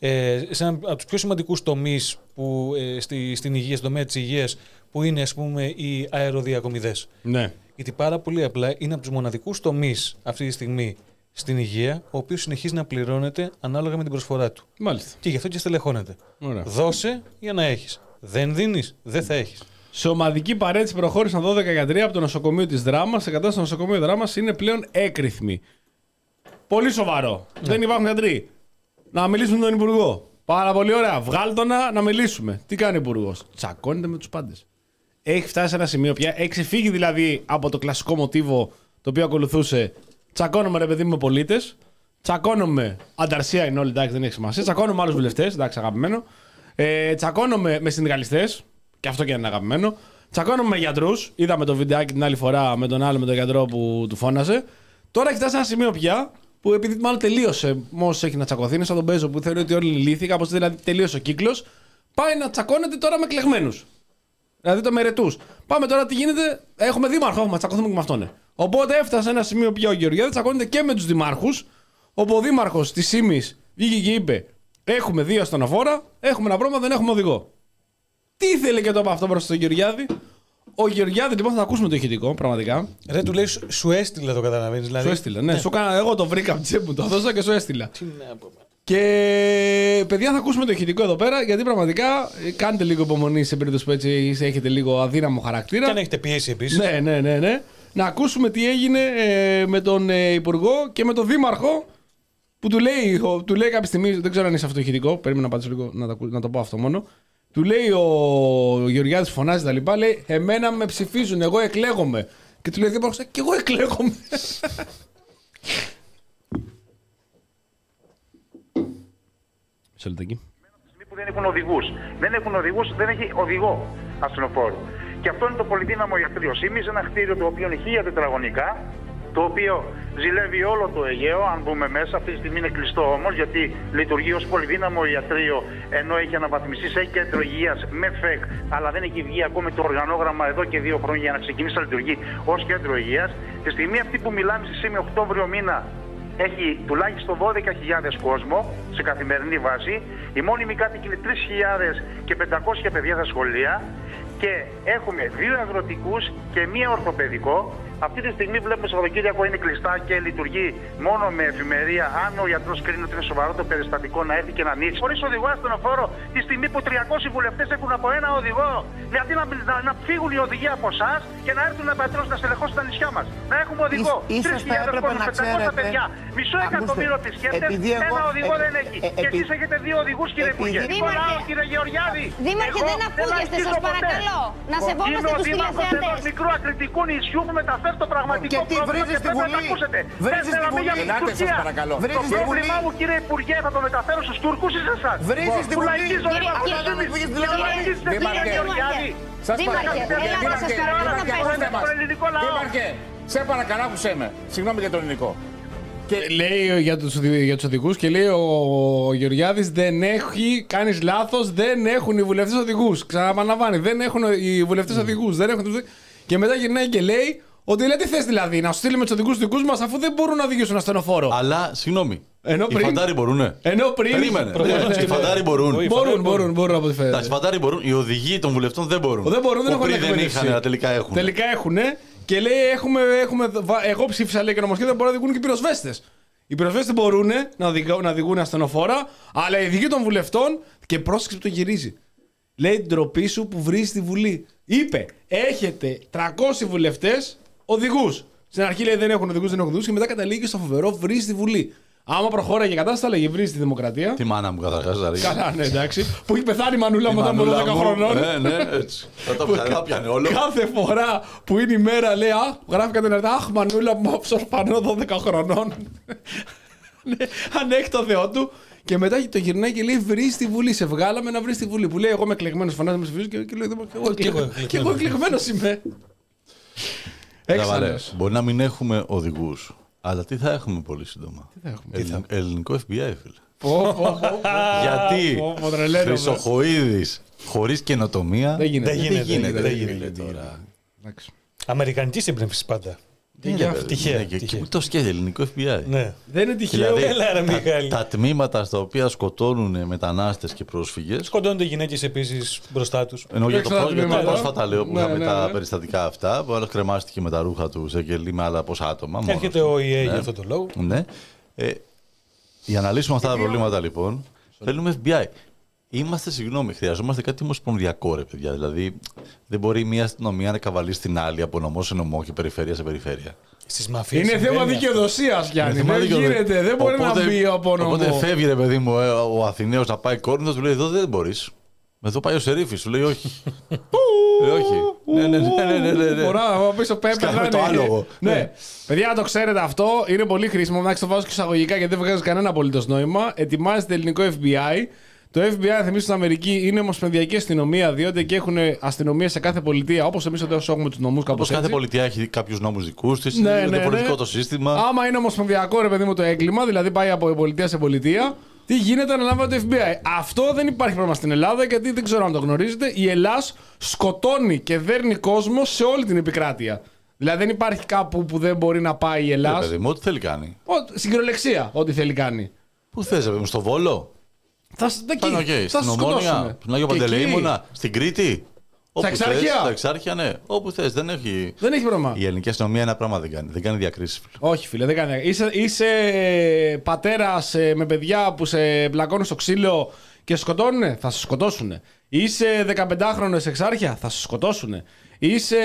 ε, σε ένα από τους πιο σημαντικούς τομείς που, ε, στη, στην υγεία, στον τομέα της υγείας, που είναι, ας πούμε, οι αεροδιακομιδές. Ναι. Γιατί πάρα πολύ απλά είναι από τους μοναδικούς τομείς αυτή τη στιγμή στην υγεία, ο οποίος συνεχίζει να πληρώνεται ανάλογα με την προσφορά του. Μάλιστα. Και γι' αυτό και στελεχώνεται. Ωραία. Δώσε για να έχεις. Δεν δίνεις, δεν θα έχεις. Σε ομαδική παρέτηση προχώρησαν δώδεκα γιατροί από το νοσοκομείο της Δράμας. Η κατάσταση στο νοσοκομείο Δράμας είναι πλέον έκρηθμη. Πολύ σοβαρό. Ναι. Δεν υπάρχουν γιατροί. Να μιλήσουμε με τον Υπουργό. Πάρα πολύ ωραία. Βγάλτονα να μιλήσουμε. Τι κάνει ο Υπουργός? Τσακώνεται με τους πάντες. Έχει φτάσει σε ένα σημείο πια. Έχει ξεφύγει δηλαδή από το κλασικό μοτίβο το οποίο ακολουθούσε. Τσακώνομαι ρε παιδί μου με πολίτες. Τσακώνομαι. Ανταρσία είναι όλοι, εντάξει, δεν έχει σημασία. Τσακώνομαι με άλλους βουλευτές, εντάξει, αγαπημένο. Ε, τσακώνομαι με συνδικαλιστές. Και αυτό και είναι αγαπημένο. Τσακώνομαι με γιατρούς. Είδαμε το βιντεάκι την άλλη φορά με τον άλλο με τον γιατρό που του φώναζε. Τώρα έχει φτάσει σε ένα σημείο πια που επειδή μάλλον τελείωσε όσο έχει να τσακωθεί. Είναι σαν τον Μπέζο που θεωρεί ότι όλοι είναι ηλίθιοι. Κάπως δηλαδή τελείωσε ο κύκλος. Πάει να τσακώνεται τώρα με κλεγμένους. Δηλαδή το μερετούς. Πάμε τώρα τι γίνεται. Έχουμε δήμαρχο, έχουμε τσακωθούμε και με αυτόν. Ναι. Οπότε έφτασε σε ένα σημείο πια ο Γεωργιάδης τσακώνεται και με τους δημάρχους. Όπου ο δήμαρχος της Ήμης βγήκε και είπε: έχουμε δύο ασθενοφόρα, έχουμε ένα πρόβλημα, δεν έχουμε οδηγό. Τι ήθελε και το είπε αυτό προς τον Γεωργιάδη? Ο Γεωργιάδη, λοιπόν, θα ακούσουμε το ηχητικό, πραγματικά. Ρε, του λέει σου έστειλα, το καταλαβαίνεις. Δηλαδή. Σου έστειλα, ναι. ναι. Σου έκανα, εγώ το βρήκα από τη τσέπη μου, το δώσα και σου έστειλα. Τι να πω. Και παιδιά, θα ακούσουμε το ηχητικό εδώ πέρα, γιατί πραγματικά κάντε λίγο υπομονή σε περίπτωση που έτσι έχετε λίγο αδύναμο χαρακτήρα. Και αν έχετε πιέσει επίσης. Ναι, ναι, ναι, ναι. Να ακούσουμε τι έγινε ε, με τον ε, Υπουργό και με τον Δήμαρχο που του λέει, ο, του λέει κάποια στιγμή, δεν ξέρω αν είναι αυτό το ηχητικό, περίμενα να πατήσω λίγο να το, να το πω αυτό μόνο. Του λέει ο, ο Γεωργιάδης, φωνάζει τα λοιπά, λέει εμένα με ψηφίζουν, εγώ εκλέγομαι. Και του λέει Δήμαρχος, και εγώ εκλέγομαι. Μισό λεπτάκι. Που δεν έχουν οδηγούς. Δεν έχουν οδηγούς, δεν έχει οδηγό ασθενοφόρο. Και αυτό είναι το πολυδύναμο ιατρείο Ήμης, ένα κτίριο το οποίο είναι χίλια τετραγωνικά, το οποίο ζηλεύει όλο το Αιγαίο, αν μπούμε μέσα. Αυτή τη στιγμή είναι κλειστό όμως, γιατί λειτουργεί ως πολυδύναμο ιατρείο, ενώ έχει αναβαθμιστεί σε κέντρο υγείας με ΦΕΚ, αλλά δεν έχει βγει ακόμη το οργανόγραμμα εδώ και δύο χρόνια για να ξεκινήσει να λειτουργεί ως κέντρο υγείας. Τη στιγμή αυτή που μιλάμε στη Ήμη, Οκτώβριο μήνα, έχει τουλάχιστον δώδεκα χιλιάδες κόσμο σε καθημερινή βάση. Οι μόνιμοι κάτοικοι είναι τρεις χιλιάδες και πεντακόσια παιδιά στα σχολεία. Και έχουμε δύο αγροτικούς και μία ορθοπαιδικό. Αυτή τη στιγμή βλέπουμε Σαββατοκύριακο είναι κλειστά και λειτουργεί μόνο με εφημερία. Αν ο γιατρός κρίνει ότι είναι σοβαρό το περιστατικό, να έρθει και να ανοίξει. Χωρίς οδηγό ασθενοφόρο, τη στιγμή που τριακόσιοι βουλευτές έχουν από ένα οδηγό. Δηλαδή να, να, να φύγουν οι οδηγοί από εσάς και να έρθουν να πατρώσουν να στελεχώσουν τα νησιά μας. Να έχουμε οδηγό. τρεις χιλιάδες κόσμος, πεντακόσια παιδιά. Μισό εκατομμύριο επισκέπτες, ένα οδηγό δεν έχει. Και εσείς έχετε δύο οδηγούς, κύριε Υπουργέ. Νικολάου, κύριε Γεωργιάδη. Δήμαρχε, δεν ακούγεστε, σας παρακαλώ. Να σεβόμαστε τους τηλεθεατές. Είμαι ο μικρού ακριτικού νησιού που μεταφέρει το πραγματικό πρόβλημα και πρέπει να το ακούσετε. Βρίζεις στη Βουλή. Ελάτε σας παρακαλώ. Το πρόβλημά μου, κύριε Υπουργέ, θα το μεταφέρω στους Τούρκους ή σε εσάς. Βρίζεις στη Βουλή. Δήμαρχε, σε παρακαλώ, άκουσέ με. Συγγνώμη για τον ελληνικό. Και λέει για τους, για τους οδηγούς και λέει ο Γεωργιάδης δεν έχει, κάνεις λάθος, δεν έχουν οι βουλευτές οδηγούς. Ξαναπαναλαμβάνει, δεν έχουν οι βουλευτές οδηγούς. Δεν έχουν... Και μετά γυρνάει και λέει ότι λέει τι θες δηλαδή, να σου στείλουμε τους οδηγούς δικούς μας αφού δεν μπορούν να οδηγήσουν ασθενοφόρο. Αλλά, συγγνώμη, ενώ πριν, οι φαντάροι μπορούνε. Ενώ πριν... Περίμενε, οι φαντάροι μπορούν. Μπορούν, μπορούν, μπορούν από ό,τι φαίνεται. Εντάξει, οι φαντάροι μπορούν, οι οδηγοί των βουλευτών δεν μπορούν. Δεν μπορούν, δεν έχουν δεν είχαν, αλλά τελικά έχουν. Τελικά έχουν και λέει έχουμε, έχουμε, εγώ ψήφισα λέει και νομοσχέδια μπορεί να οδηγούν και οι πυροσβέστες. Οι πυροσβέστες μπορούν να, οδηγούν, να οδηγούν ασθενοφόρα, αλλά οι οδηγοί των βουλευτών και πρόσεξε που το γυρίζει. Λέει την ντροπή σου που βρίζει στη Βουλή. Είπε, έχετε τριακόσιοι βουλευτές οδηγούς. Στην αρχή λέει δεν έχουν οδηγούς, δεν έχουν οδηγούς και μετά καταλήγει στο φοβερό βρίζει στη Βουλή. Άμα προχώραγε η κατάσταση, θα λέγε βρίζει τη δημοκρατία. Τη μάνα μου καταρχάς. Καλά, ναι, εντάξει. Που έχει πεθάνει η μανούλα μου όταν είμαι δώδεκα χρονών. Ναι, ναι, έτσι. Θα το πιάνει όλο. Κάθε φορά που είναι η μέρα λέει, αχ, γράφει κατά την αχ, μανούλα μου άφησε ορφανό δώδεκα χρονών. Αν έχει το Θεό του. Και μετά το γυρνάει και λέει: βρει στη Βουλή. Σε βγάλαμε να βρει στη Βουλή. Που λέει: εγώ είμαι εκλεγμένο, φανάζομαι στη Βουλή. Και λέει: και εγώ εκλεγμένο είμαι. Έξαλλος. Μπορεί να μην έχουμε οδηγούς, αλλά τι θα έχουμε πολύ σύντομα. Τι θα έχουμε, τι θα... Ελληνικό εφ μπι άι, φίλε. Γιατί Χρυσοχοΐδης χωρίς καινοτομία δεν γίνεται. Δεν γίνεται. Δεν γίνεται τώρα. Αμερικανική έμπνευση πάντα. Τυχαία. Το σκέφτεται ελληνικό εφ μπι άι. Ναι. Δεν είναι τυχαίο. Δηλαδή, τα, τα τμήματα στα οποία σκοτώνουν μετανάστες και πρόσφυγες. Σκοτώνονται γυναίκες επίσης μπροστά τους. Ενώ για το, πρό, για το πρόσφατα λέω που ναι, είχαμε ναι, τα ναι. περιστατικά αυτά, που άλλος κρεμάστηκε με τα ρούχα του σε κελί με άλλα πόσα άτομα. Έρχεται ο ι έι ναι. για αυτό το λόγο. Ναι. Ε, για να λύσουμε αυτά τα προβλήματα λοιπόν, θέλουμε εφ μπι άι. Είμαστε, συγγνώμη, χρειαζόμαστε κάτι ομοσπονδιακό, ρε παιδιά. Δηλαδή, δεν μπορεί μια αστυνομία να καβαλήσει την άλλη από νομό σε νομό και περιφέρεια σε περιφέρεια. Στις μαφίες είναι θέμα δικαιοδοσίας, Γιάννη. Δεν γίνεται. Δεν μπορεί οπότε, να μπει από νομό. Οπότε φεύγει, ρε παιδί μου, ο Αθηναίος να πάει Κόρινθος, του λέει: εδώ δεν μπορείς. Εδώ πάει ο Σερίφης, του λέει: όχι. ε, όχι. Ναι, ναι, ναι. ναι, ναι. Μπορά, πίσω πέμπτα. το άλογο. Ναι. Παιδιά, να το ξέρετε αυτό, είναι πολύ χρήσιμο. Να το βάζω και εισαγωγικά γιατί δεν βγάζει κανένα απολύτως νόημα. Ετοιμάζεται ελληνικό εφ μπι άι. Το εφ μπι άι, θυμίζω, στην Αμερική είναι ομοσπονδιακή αστυνομία, διότι εκεί έχουν αστυνομία σε κάθε πολιτεία, όπως εμείς εδώ έχουμε τους νόμους. Όπως κάθε πολιτεία έχει κάποιους νόμους δικούς της, ναι, είναι ναι, διαφορετικό ναι. το σύστημα. Άμα είναι ομοσπονδιακό, ρε παιδί μου, το έγκλημα, δηλαδή πάει από πολιτεία σε πολιτεία, τι γίνεται, αναλάβει το εφ μπι άι. Αυτό δεν υπάρχει πρόβλημα στην Ελλάδα, γιατί δεν ξέρω αν το γνωρίζετε. Η Ελλάς σκοτώνει και δέρνει κόσμο σε όλη την επικράτεια. Δηλαδή δεν υπάρχει κάπου που δεν μπορεί να πάει η Ελλάς. Ναι, παιδί μου, ό,τι θέλει κάνει. Στην κυριολεξία, ό,τι θέλει κάνει. Πού θες, παιδί μου, στο Βόλο. Θα, θα είναι okay. Στην Ομόνια, στον Άγιο Παντελεήμονα, στην Κρήτη. Στα Εξάρχεια. Στα Εξάρχεια, ναι. Όπου θες, δεν έχει. Δεν έχει πρόβλημα. Η ελληνική αστυνομία ένα πράγμα δεν κάνει. Δεν κάνει διακρίσεις. Όχι, φίλε, δεν κάνει. Είσαι, είσαι πατέρας με παιδιά που σε μπλακώνουν στο ξύλο και σε σκοτώνουνε, θα σε σκοτώσουνε. Είσαι δεκαπεντάχρονος σε Εξάρχεια, θα σε σκοτώσουνε. Είσαι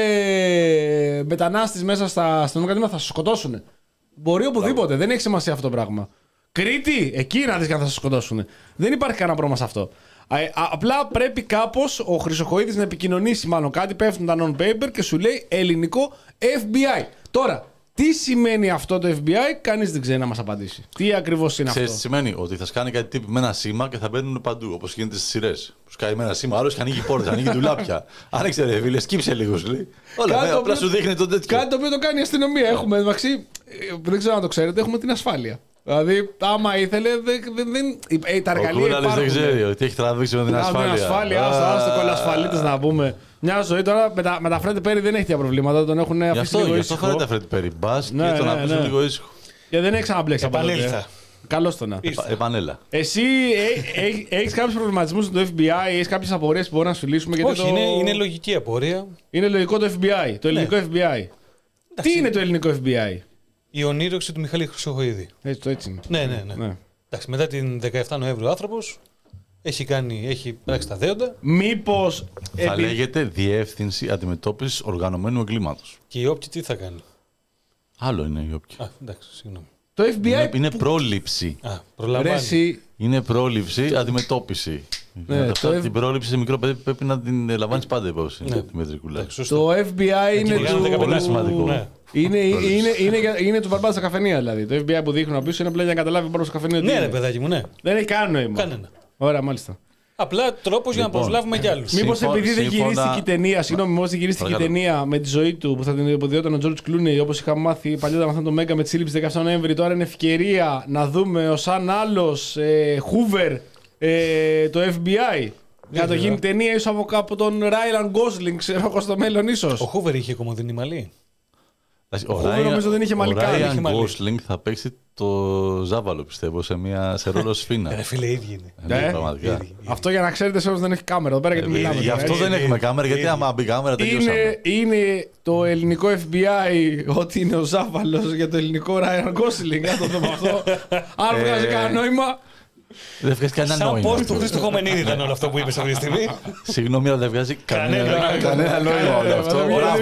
μετανάστης μέσα στα αστυνομικά τμήματα, θα σε σκοτώσουνε. Μπορεί οπουδήποτε, δεν έχει σημασία αυτό το πράγμα. Κρήτη, εκεί να δεις και αν θα σε σκοτώσουν. Δεν υπάρχει κανένα πρόβλημα σε αυτό. Α, α, απλά πρέπει κάπως ο Χρυσοχοΐδης να επικοινωνήσει, μάλλον κάτι, πέφτουν τα non-paper και σου λέει ελληνικό εφ μπι άι. Τώρα, τι σημαίνει αυτό το εφ μπι άι, κανείς δεν ξέρει να μας απαντήσει. Τι ακριβώς είναι Ξέρεις, αυτό. Σημαίνει ότι θα σκάνει κάτι τύποι με ένα σήμα και θα μπαίνουν παντού, όπως γίνεται στις σειρές. Που σκάει με ένα σήμα, άλλος και ανοίγει πόρτα, ανοίγει ντουλάπια. Άνοιξε ρε φίλε, σκύψε λίγο σου λέει. Όλα, με, απλά σου δείχνει το τέτοιο. Κάτι το οποίο το κάνει η αστυνομία. Έχουμε μεταξύ, δεν ξέρω αν το ξέρετε, έχουμε την ασφάλεια. Δηλαδή, άμα ήθελε, δεν. δεν, δεν ε, τα εργαλεία υπάρχουν. Δεν ξέρει ότι έχει τραβήξει με την ασφάλεια. Την ασφάλεια, άστο κολλασφαλίτες να πούμε. Μια ζωή τώρα με τα, με τα Φρέντι Πέρι δεν έχει τέτοια προβλήματα. Τον έχουν αφήσει λίγο ήσυχο. Γι' αυτό φέρει τα Φρέντι Πέρι. Μπα και τον αφήσει λίγο ήσυχο. Και δεν έχει ξαναμπλέξει. Επανέλθα. Καλώς το να. Επανέλα. Εσύ έχει κάποιους προβληματισμούς στο εφ μπι άι, έχει κάποιες απορίες που μπορούμε να σου λύσουμε. Όχι, είναι λογική απορία. Είναι λογικό το εφ μπι άι, το ελληνικό εφ μπι άι. Τι είναι το ελληνικό εφ μπι άι? Η ονείροξη του Μιχάλη Χρυσοχοΐδη. Έτσι το έτσι είναι. Ναι, ναι, ναι. ναι. Εντάξει, μετά την δεκαεφτά Νοέμβρη ο άνθρωπος έχει, κάνει, έχει πράξει τα δέοντα. Μήπως. Θα επί... λέγεται Διεύθυνση Αντιμετώπισης Οργανωμένου Εγκλήματος. Και η όπτη τι θα κάνει? Άλλο είναι η όπτη. Α, εντάξει, συγγνώμη. Το εφ μπι άι. Είναι, είναι πρόληψη. Α, προλαμβάνει. Είναι πρόληψη, αντιμετώπιση. Ναι, αυτό, F... Την πρόληψη σε μικρό παιδί πρέπει να την λαμβάνει πάντα υπόψη. Ναι. Το εφ μπι άι είναι του... πολύ σημαντικό. Ναι. Είναι, είναι, είναι, είναι, είναι του μπαρμπά στα καφενεία δηλαδή. Το εφ μπι άι που δείχνουν πίσω είναι απλά για να καταλάβει ο μπαρμπά στα καφενεία. Ναι, ρε παιδάκι μου, ναι. Δεν έχει κανένα νόημα. Κανένα. Ωραία, μάλιστα. Απλά τρόπος για να προσλάβουμε κι άλλους. Μήπως επειδή δεν γυρίστηκε η ταινία, συγγνώμη, μήπως δεν γυρίστηκε η ταινία με τη ζωή του που θα την υποδιόταν ο Τζορτζ Κλούνεϊ, όπως είχαμε μάθει παλιότερα με αυτό το Μέγκα με τη σύλληψη δεκαεφτά Νοέμβρη. Τώρα είναι ευκαιρία να δούμε ο σαν άλλος Χούβερ το εφ μπι άι. Για να το γίνει ταινία ίσως από τον Ράιλαν Γκόσλινγκ, ξέρω εγώ στο μέλλον ίσως. Ο Χούβερ είχε κομμωδίνη μαλλί. Ο Χούβερ νομίζω δεν είχε μαλλικά. Ο Ράιλαν Γκόσλινγκ θα παίξει το Ζάβαλο, πιστεύω, σε, μια, σε ρόλο σφήνα. Ρε φίλε, ίδιοι είναι. Ε, ε, αυτό για να ξέρετε, σε όλους δεν έχει κάμερα εδώ πέρα γιατί μιλάμε. Γι' αυτό δεν έχουμε κάμερα, γιατί άμα μπει κάμερα τελειώσαμε. Είναι το ελληνικό εφ μπι άι ότι είναι ο Ζάβαλος για το ελληνικό Ράιλαν Γκόσλινγκ. Αν το δούμε αυτό. Αν βγάζει κανένα νόημα. Δεν βγάζει κανένα νόημα. Σαν πώς του Χρήστο Χομενίδη ήταν όλο αυτό που είπες αυτή τη στιγμή. Συγγνώμη, αλλά δεν βγάζει κανένα νόημα όλο αυτό.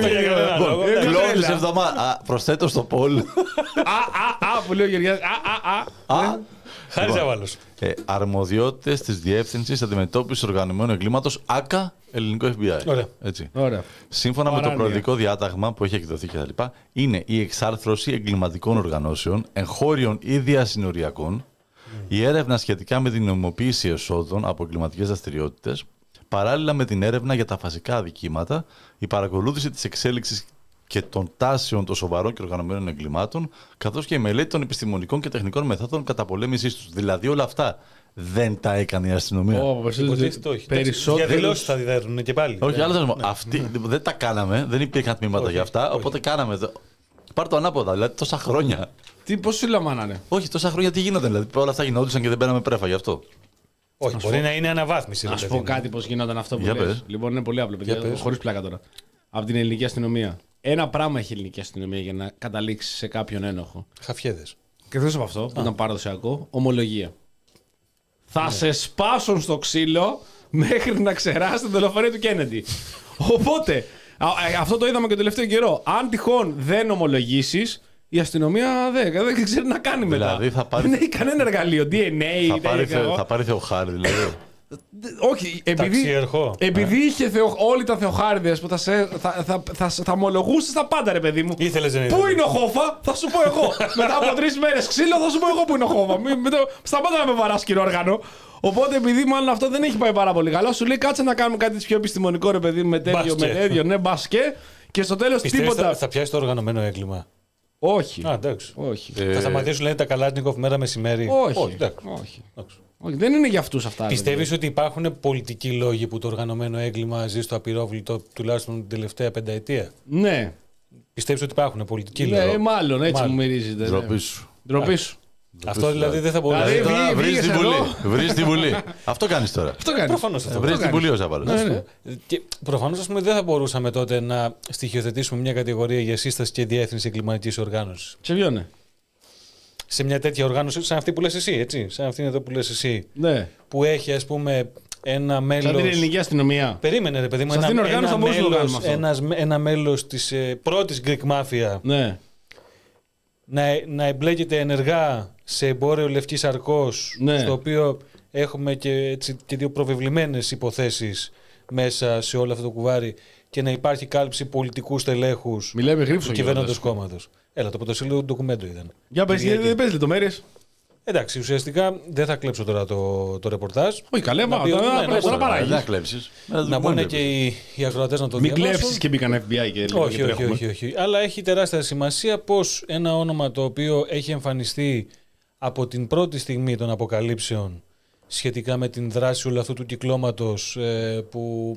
Κλόνι σε εβδομάδα. Προσθέτω στο Πολ. Α, α, α, που λέει ο Γεωργιάδης. Α, α, α. Χάρη Ζάβαλος. Αρμοδιότητες της Διεύθυνσης Αντιμετώπισης Οργανωμένου Εγκλήματος, ΑΚΑ, ελληνικό εφ μπι άι. Ωραία. Σύμφωνα με το προεδρικό διάταγμα που έχει εκδοθεί κτλ., είναι η εξάρθρωση εγκληματικών οργανώσεων, εγχώριων ή διασυνοριακών, η έρευνα σχετικά με την νομιμοποίηση εσόδων από εγκληματικές δραστηριότητες, παράλληλα με την έρευνα για τα φασικά αδικήματα, η παρακολούθηση της εξέλιξης και των τάσεων των σοβαρών και οργανωμένων εγκλημάτων, καθώς και η μελέτη των επιστημονικών και τεχνικών μεθόδων καταπολέμησης τους. Δηλαδή όλα αυτά δεν τα έκανε η αστυνομία. Περισσότερο. Διαδηλώσεις θα διδέρουν και πάλι. Όχι, άλλο αυτοί δεν τα κάναμε, δεν υπήρχαν τμήματα για αυτά, οπότε κάναμε. Πάρ' το ανάποδα, δηλαδή τόσα χρόνια. Τι, πώς σου λαμβάνανε. Όχι, τόσα χρόνια τι γίνονταν, δηλαδή όλα αυτά γινόντουσαν και δεν παίρναμε πρέφα γι' αυτό. Όχι, Ας μπορεί πω... να είναι αναβάθμιση. Να σου πω κάτι πώς γινόταν αυτό που Για λες. πες. Λοιπόν, είναι πολύ απλό, παιδιά, χωρίς πλάκα τώρα. Από την ελληνική αστυνομία. Ένα πράγμα έχει η ελληνική αστυνομία για να καταλήξει σε κάποιον ένοχο. Χαφιέδες. Και εκτός από αυτό, που ήταν παραδοσιακό, ομολογία. Θα ναι. σε σπάσουν στο ξύλο μέχρι να ξεράσει την δολοφονία του Κέννεντι. Οπότε, αυτό το είδαμε και το τελευταίο καιρό. Αν τυχόν δεν ομολογήσεις, η αστυνομία δεν, δεν ξέρει να κάνει μετά. Δηλαδή θα πάρει... Δεν έχει κανένα εργαλείο, ντι εν έι. Θα πάρει, θε, θα πάρει Θεοχάρη, δηλαδή. Όχι, επειδή, επειδή ε. είχε θεο, όλοι τα Θεοχάριδες που θα, σε, θα, θα, θα, θα, θα ομολογούσες τα πάντα, ρε παιδί μου. Ήθελες, δεν πού ήθελες. Είναι ο Χόφα, θα σου πω εγώ. Μετά από τρεις μέρες ξύλο, θα σου πω εγώ που είναι ο Χόφα. Μη, με το, σταμάτα να με βαράς όργανο. Οπότε επειδή μάλλον αυτό δεν έχει πάει πάρα πολύ καλά, σου λέει κάτσε να κάνουμε κάτι πιο επιστημονικό, ρε παιδί μου, με τέτοιο, με τέτοιο, ναι, μπασκέ. Και στο τέλος τίποτα. Θα, θα πιάσει το οργανωμένο έγκλημα. Όχι. Α, εντάξει. Όχι. Ε... Θα σταματήσουν, λένε, τα Καλάσνικοφ μέρα μεσημέρι. Όχι. Όχι. όχι. όχι. όχι. Δεν είναι για αυτούς αυτά. Πιστεύεις ότι υπάρχουν πολιτικοί λόγοι που το οργανωμένο έγκλημα ζει στο απειρόβλητο τουλάχιστον την τελευταία πενταετία? Ναι. Πιστεύεις ότι υπάρχουν πολιτικοί λόγοι? Ναι, μάλλον έτσι μάλλον. Μου μυρίζεται. Ντροπή σου. Ντροπή σου. Αυτό δηλαδή δεν θα μπορούσε δηλαδή, να βρει τη Βουλή. Βρει τη Βουλή. Αυτό κάνει τώρα. Αυτό κάνει. Προφανώς αυτό. Βρει τη Βουλή ω άπαλο. Προφανώς δεν θα μπορούσαμε τότε να στοιχειοθετήσουμε μια κατηγορία για σύσταση και διεύθυνση εγκληματικής οργάνωσης. Σε ποιον, ναι. Σε μια τέτοια οργάνωση, σαν αυτή που λες εσύ, έτσι. Σαν αυτήν εδώ που λες εσύ. Ναι. Που έχει, ας πούμε, ένα μέλος. Σαν την ελληνική αστυνομία. Περίμενε, ρε παιδί μου. Ένα, ένα, ένα, μέλος, ένας, ένα μέλος της ε, πρώτης Greek Mafia. Ναι. Να, να εμπλέκεται ενεργά σε εμπόριο λευκής αρκός, ναι. Στο οποίο έχουμε και, έτσι, και δύο προβεβλημένες υποθέσεις μέσα σε όλο αυτό το κουβάρι και να υπάρχει κάλυψη πολιτικού στελέχους του κυβέρνοντος κόμματος. Έλα, το πρωτοσύλλογο του ντοκουμέντου ήταν. Για πες, δεν πες λεπτομέρειες. Εντάξει, ουσιαστικά δεν θα κλέψω τώρα το, το ρεπορτάζ. Όχι, καλέ, μα τώρα παράγεις. Δεν κλέψεις. Να μπουν και οι, οι ακροατές να το Μην διαβάσουν. Μην κλέψεις και μπήκαν εφ μπι άι και όχι, όχι, όχι, όχι. Αλλά έχει τεράστια σημασία πως ένα όνομα το οποίο έχει εμφανιστεί από την πρώτη στιγμή των αποκαλύψεων σχετικά με την δράση όλου αυτού του κυκλώματος ε, που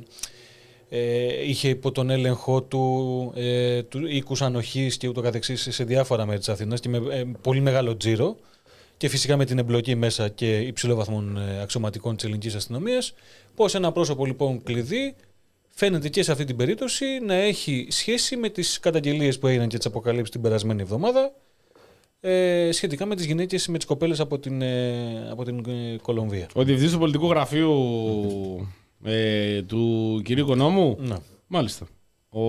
ε, είχε υπό τον έλεγχό του, ε, του οίκους ανοχής και ούτω καθεξής σε διάφορα μέρη της Αθήνας και με ε, πολύ μεγάλο τζίρο και φυσικά με την εμπλοκή μέσα και υψηλόβαθμων ε, αξιωματικών της ελληνικής αστυνομίας, πως ένα πρόσωπο λοιπόν κλειδί φαίνεται και σε αυτή την περίπτωση να έχει σχέση με τις καταγγελίες που έγιναν και τις αποκαλύψεις την περασμένη εβδομάδα ε, σχετικά με τις γυναίκες, με τις κοπέλες από την, ε, από την ε, Κολομβία. Ο διευθυντής του πολιτικού γραφείου ε, του κυρίου Οικονόμου. Ναι. Μάλιστα. Ο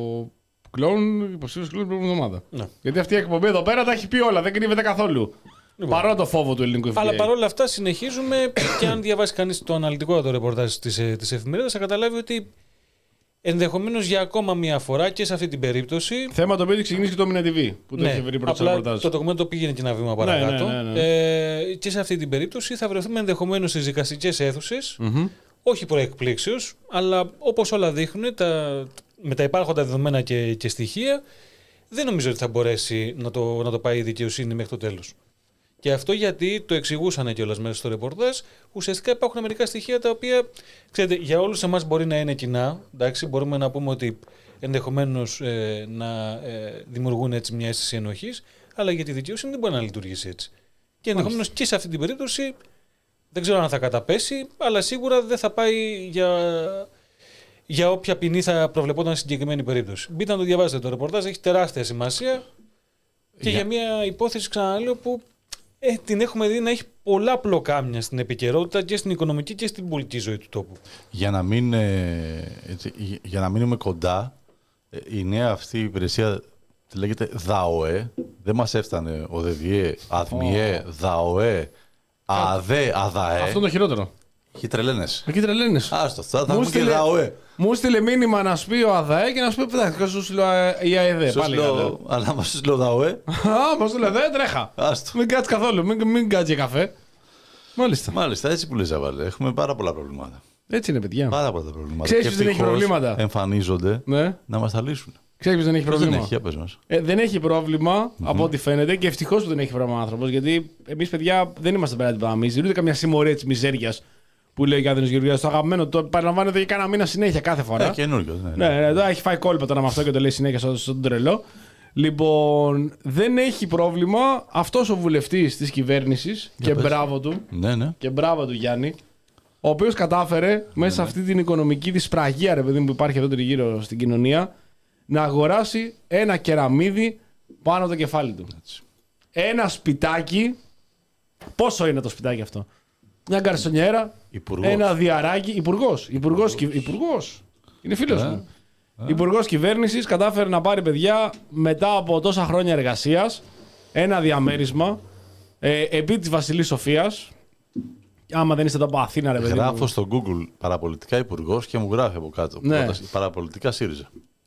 κλόουν, υποψήφιος κλόουν την προηγούμενη εβδομάδα. Ναι. Γιατί αυτή η εκπομπή εδώ πέρα τα έχει πει όλα, δεν κρύβεται καθόλου. Λοιπόν. Παρόλο το φόβο του ελληνικού εφ μπι άι. Αλλά παρόλα αυτά συνεχίζουμε και αν διαβάσει κανείς το αναλυτικό το ρεπορτάζ της, της εφημερίδας θα καταλάβει ότι ενδεχομένως για ακόμα μία φορά και σε αυτή την περίπτωση. Θέμα το οποίο έχει ξεκινήσει και το Μίνα τι βι που το ναι, έχει βρει πρώτο απλά ρεπορτάζ. Το ντοκουμέντο πήγαινε και ένα βήμα παρακάτω. Ναι, ναι, ναι, ναι. Ε, και σε αυτή την περίπτωση θα βρεθούμε ενδεχομένως στις δικαστικές αίθουσες, mm-hmm. όχι προεκπλήξεως, αλλά όπως όλα δείχνουν, τα, με τα υπάρχοντα δεδομένα και, και στοιχεία, δεν νομίζω ότι θα μπορέσει να το, να το πάει η δικαιοσύνη μέχρι το τέλος. Και αυτό γιατί το εξηγούσαν κιόλας μέσα στο ρεπορτάζ. Ουσιαστικά υπάρχουν μερικά στοιχεία τα οποία, ξέρετε, για όλους εμάς μπορεί να είναι κοινά. Εντάξει, μπορούμε να πούμε ότι ενδεχομένως ε, να ε, δημιουργούν έτσι μια αίσθηση ενοχής, αλλά για τη δικαιοσύνη δεν μπορεί να λειτουργήσει έτσι. Και ενδεχομένως και σε αυτή την περίπτωση δεν ξέρω αν θα καταπέσει, αλλά σίγουρα δεν θα πάει για, για όποια ποινή θα προβλεπόταν στην συγκεκριμένη περίπτωση. Μπείτε να το διαβάσετε το ρεπορτάζ, έχει τεράστια σημασία και για, για μια υπόθεση, ξαναλέω, που. Ε, την έχουμε δει να έχει πολλά πλοκάμια στην επικαιρότητα και στην οικονομική και στην πολιτική ζωή του τόπου. Για να, μην, ε, έτσι, για να μείνουμε κοντά, ε, η νέα αυτή υπηρεσία λέγεται ΔΑΟΕ. Δεν μας έφτανε ο ΔΕΔΙΕ, ΑΔΜΙΕ, oh. ΔΑΟΕ, ΑΔΕ, ΑΔΑΕ. Αυτό είναι το χειρότερο. Εκεί τρελαίνες. Εκεί τρελαίνες. Άστο, θα έχουμε και ΔΑΟΕ. Μου στείλε μήνυμα να σου πει ο ΑΔΑΕ και να σου πει πετάχτηκα σου στείλω η ΑΕΔ. Πάλι αλλά μας σου στείλω ΔΑΟΕ. Α, μας στείλω ΔΑΟΕ, τρέχα. Άστο. Μην κάτσει καθόλου, μην, μην κάτσει για καφέ. Μάλιστα. Μάλιστα, έτσι που λες, Αβάλε. Έχουμε πάρα πολλά προβλήματα. Έτσι είναι, παιδιά. Πάρα πολλά προβλήματα. Ξέρεις ποιος δεν έχει προβλήματα. Εμφανίζονται ναι. να μας τα λύσουν. Ξέρεις ποιος δεν έχει πρόβλημα. Δεν έχει, πες μας. Ε, δεν έχει πρόβλημα mm-hmm. από ό,τι φαίνεται και ευτυχώς που δεν έχει πρόβλημα ο άνθρωπος. Γιατί εμείς, παιδιά, δεν είμαστε πέρα την παραμύση. Ούτε καμιά συμμορία της μιζέριας που λέει ο Γιάννης Γεωργιάδης. Το αγαπημένο το παραλαμβάνεται για κάνα μήνα συνέχεια κάθε φορά. Ε, καινούριο. Ναι, ναι, ναι, ναι, έχει φάει κόλπα τώρα με αυτό και το λέει συνέχεια στον τρελό. Λοιπόν, δεν έχει πρόβλημα αυτός ο βουλευτής της κυβέρνησης και πες. Μπράβο του. Ναι, ναι. Και μπράβο του Γιάννη. Ο οποίος κατάφερε μέσα σε ναι, αυτή την οικονομική δυσπραγία, ρε παιδί μου, που υπάρχει εδώ τριγύρω στην κοινωνία, να αγοράσει ένα κεραμίδι πάνω από το κεφάλι του. Έτσι. Ένα σπιτάκι. Πόσο είναι το σπιτάκι αυτό? Μια γκαρσονιέρα, υπουργός. Ένα διαράκι. Υπουργός. Υπουργός. Υπουργός. Είναι φίλος yeah. μου. Yeah. Υπουργός κυβέρνησης κατάφερε να πάρει, παιδιά, μετά από τόσα χρόνια εργασίας, ένα διαμέρισμα ε, επί της Βασιλής Σοφίας. Άμα δεν είστε εδώ από Αθήνα, ρε παιδί. Γράφω στο Google παραπολιτικά υπουργός και μου γράφει από κάτω. Ναι. Πρόταση, παραπολιτικά ΣΥΡΙΖΑ.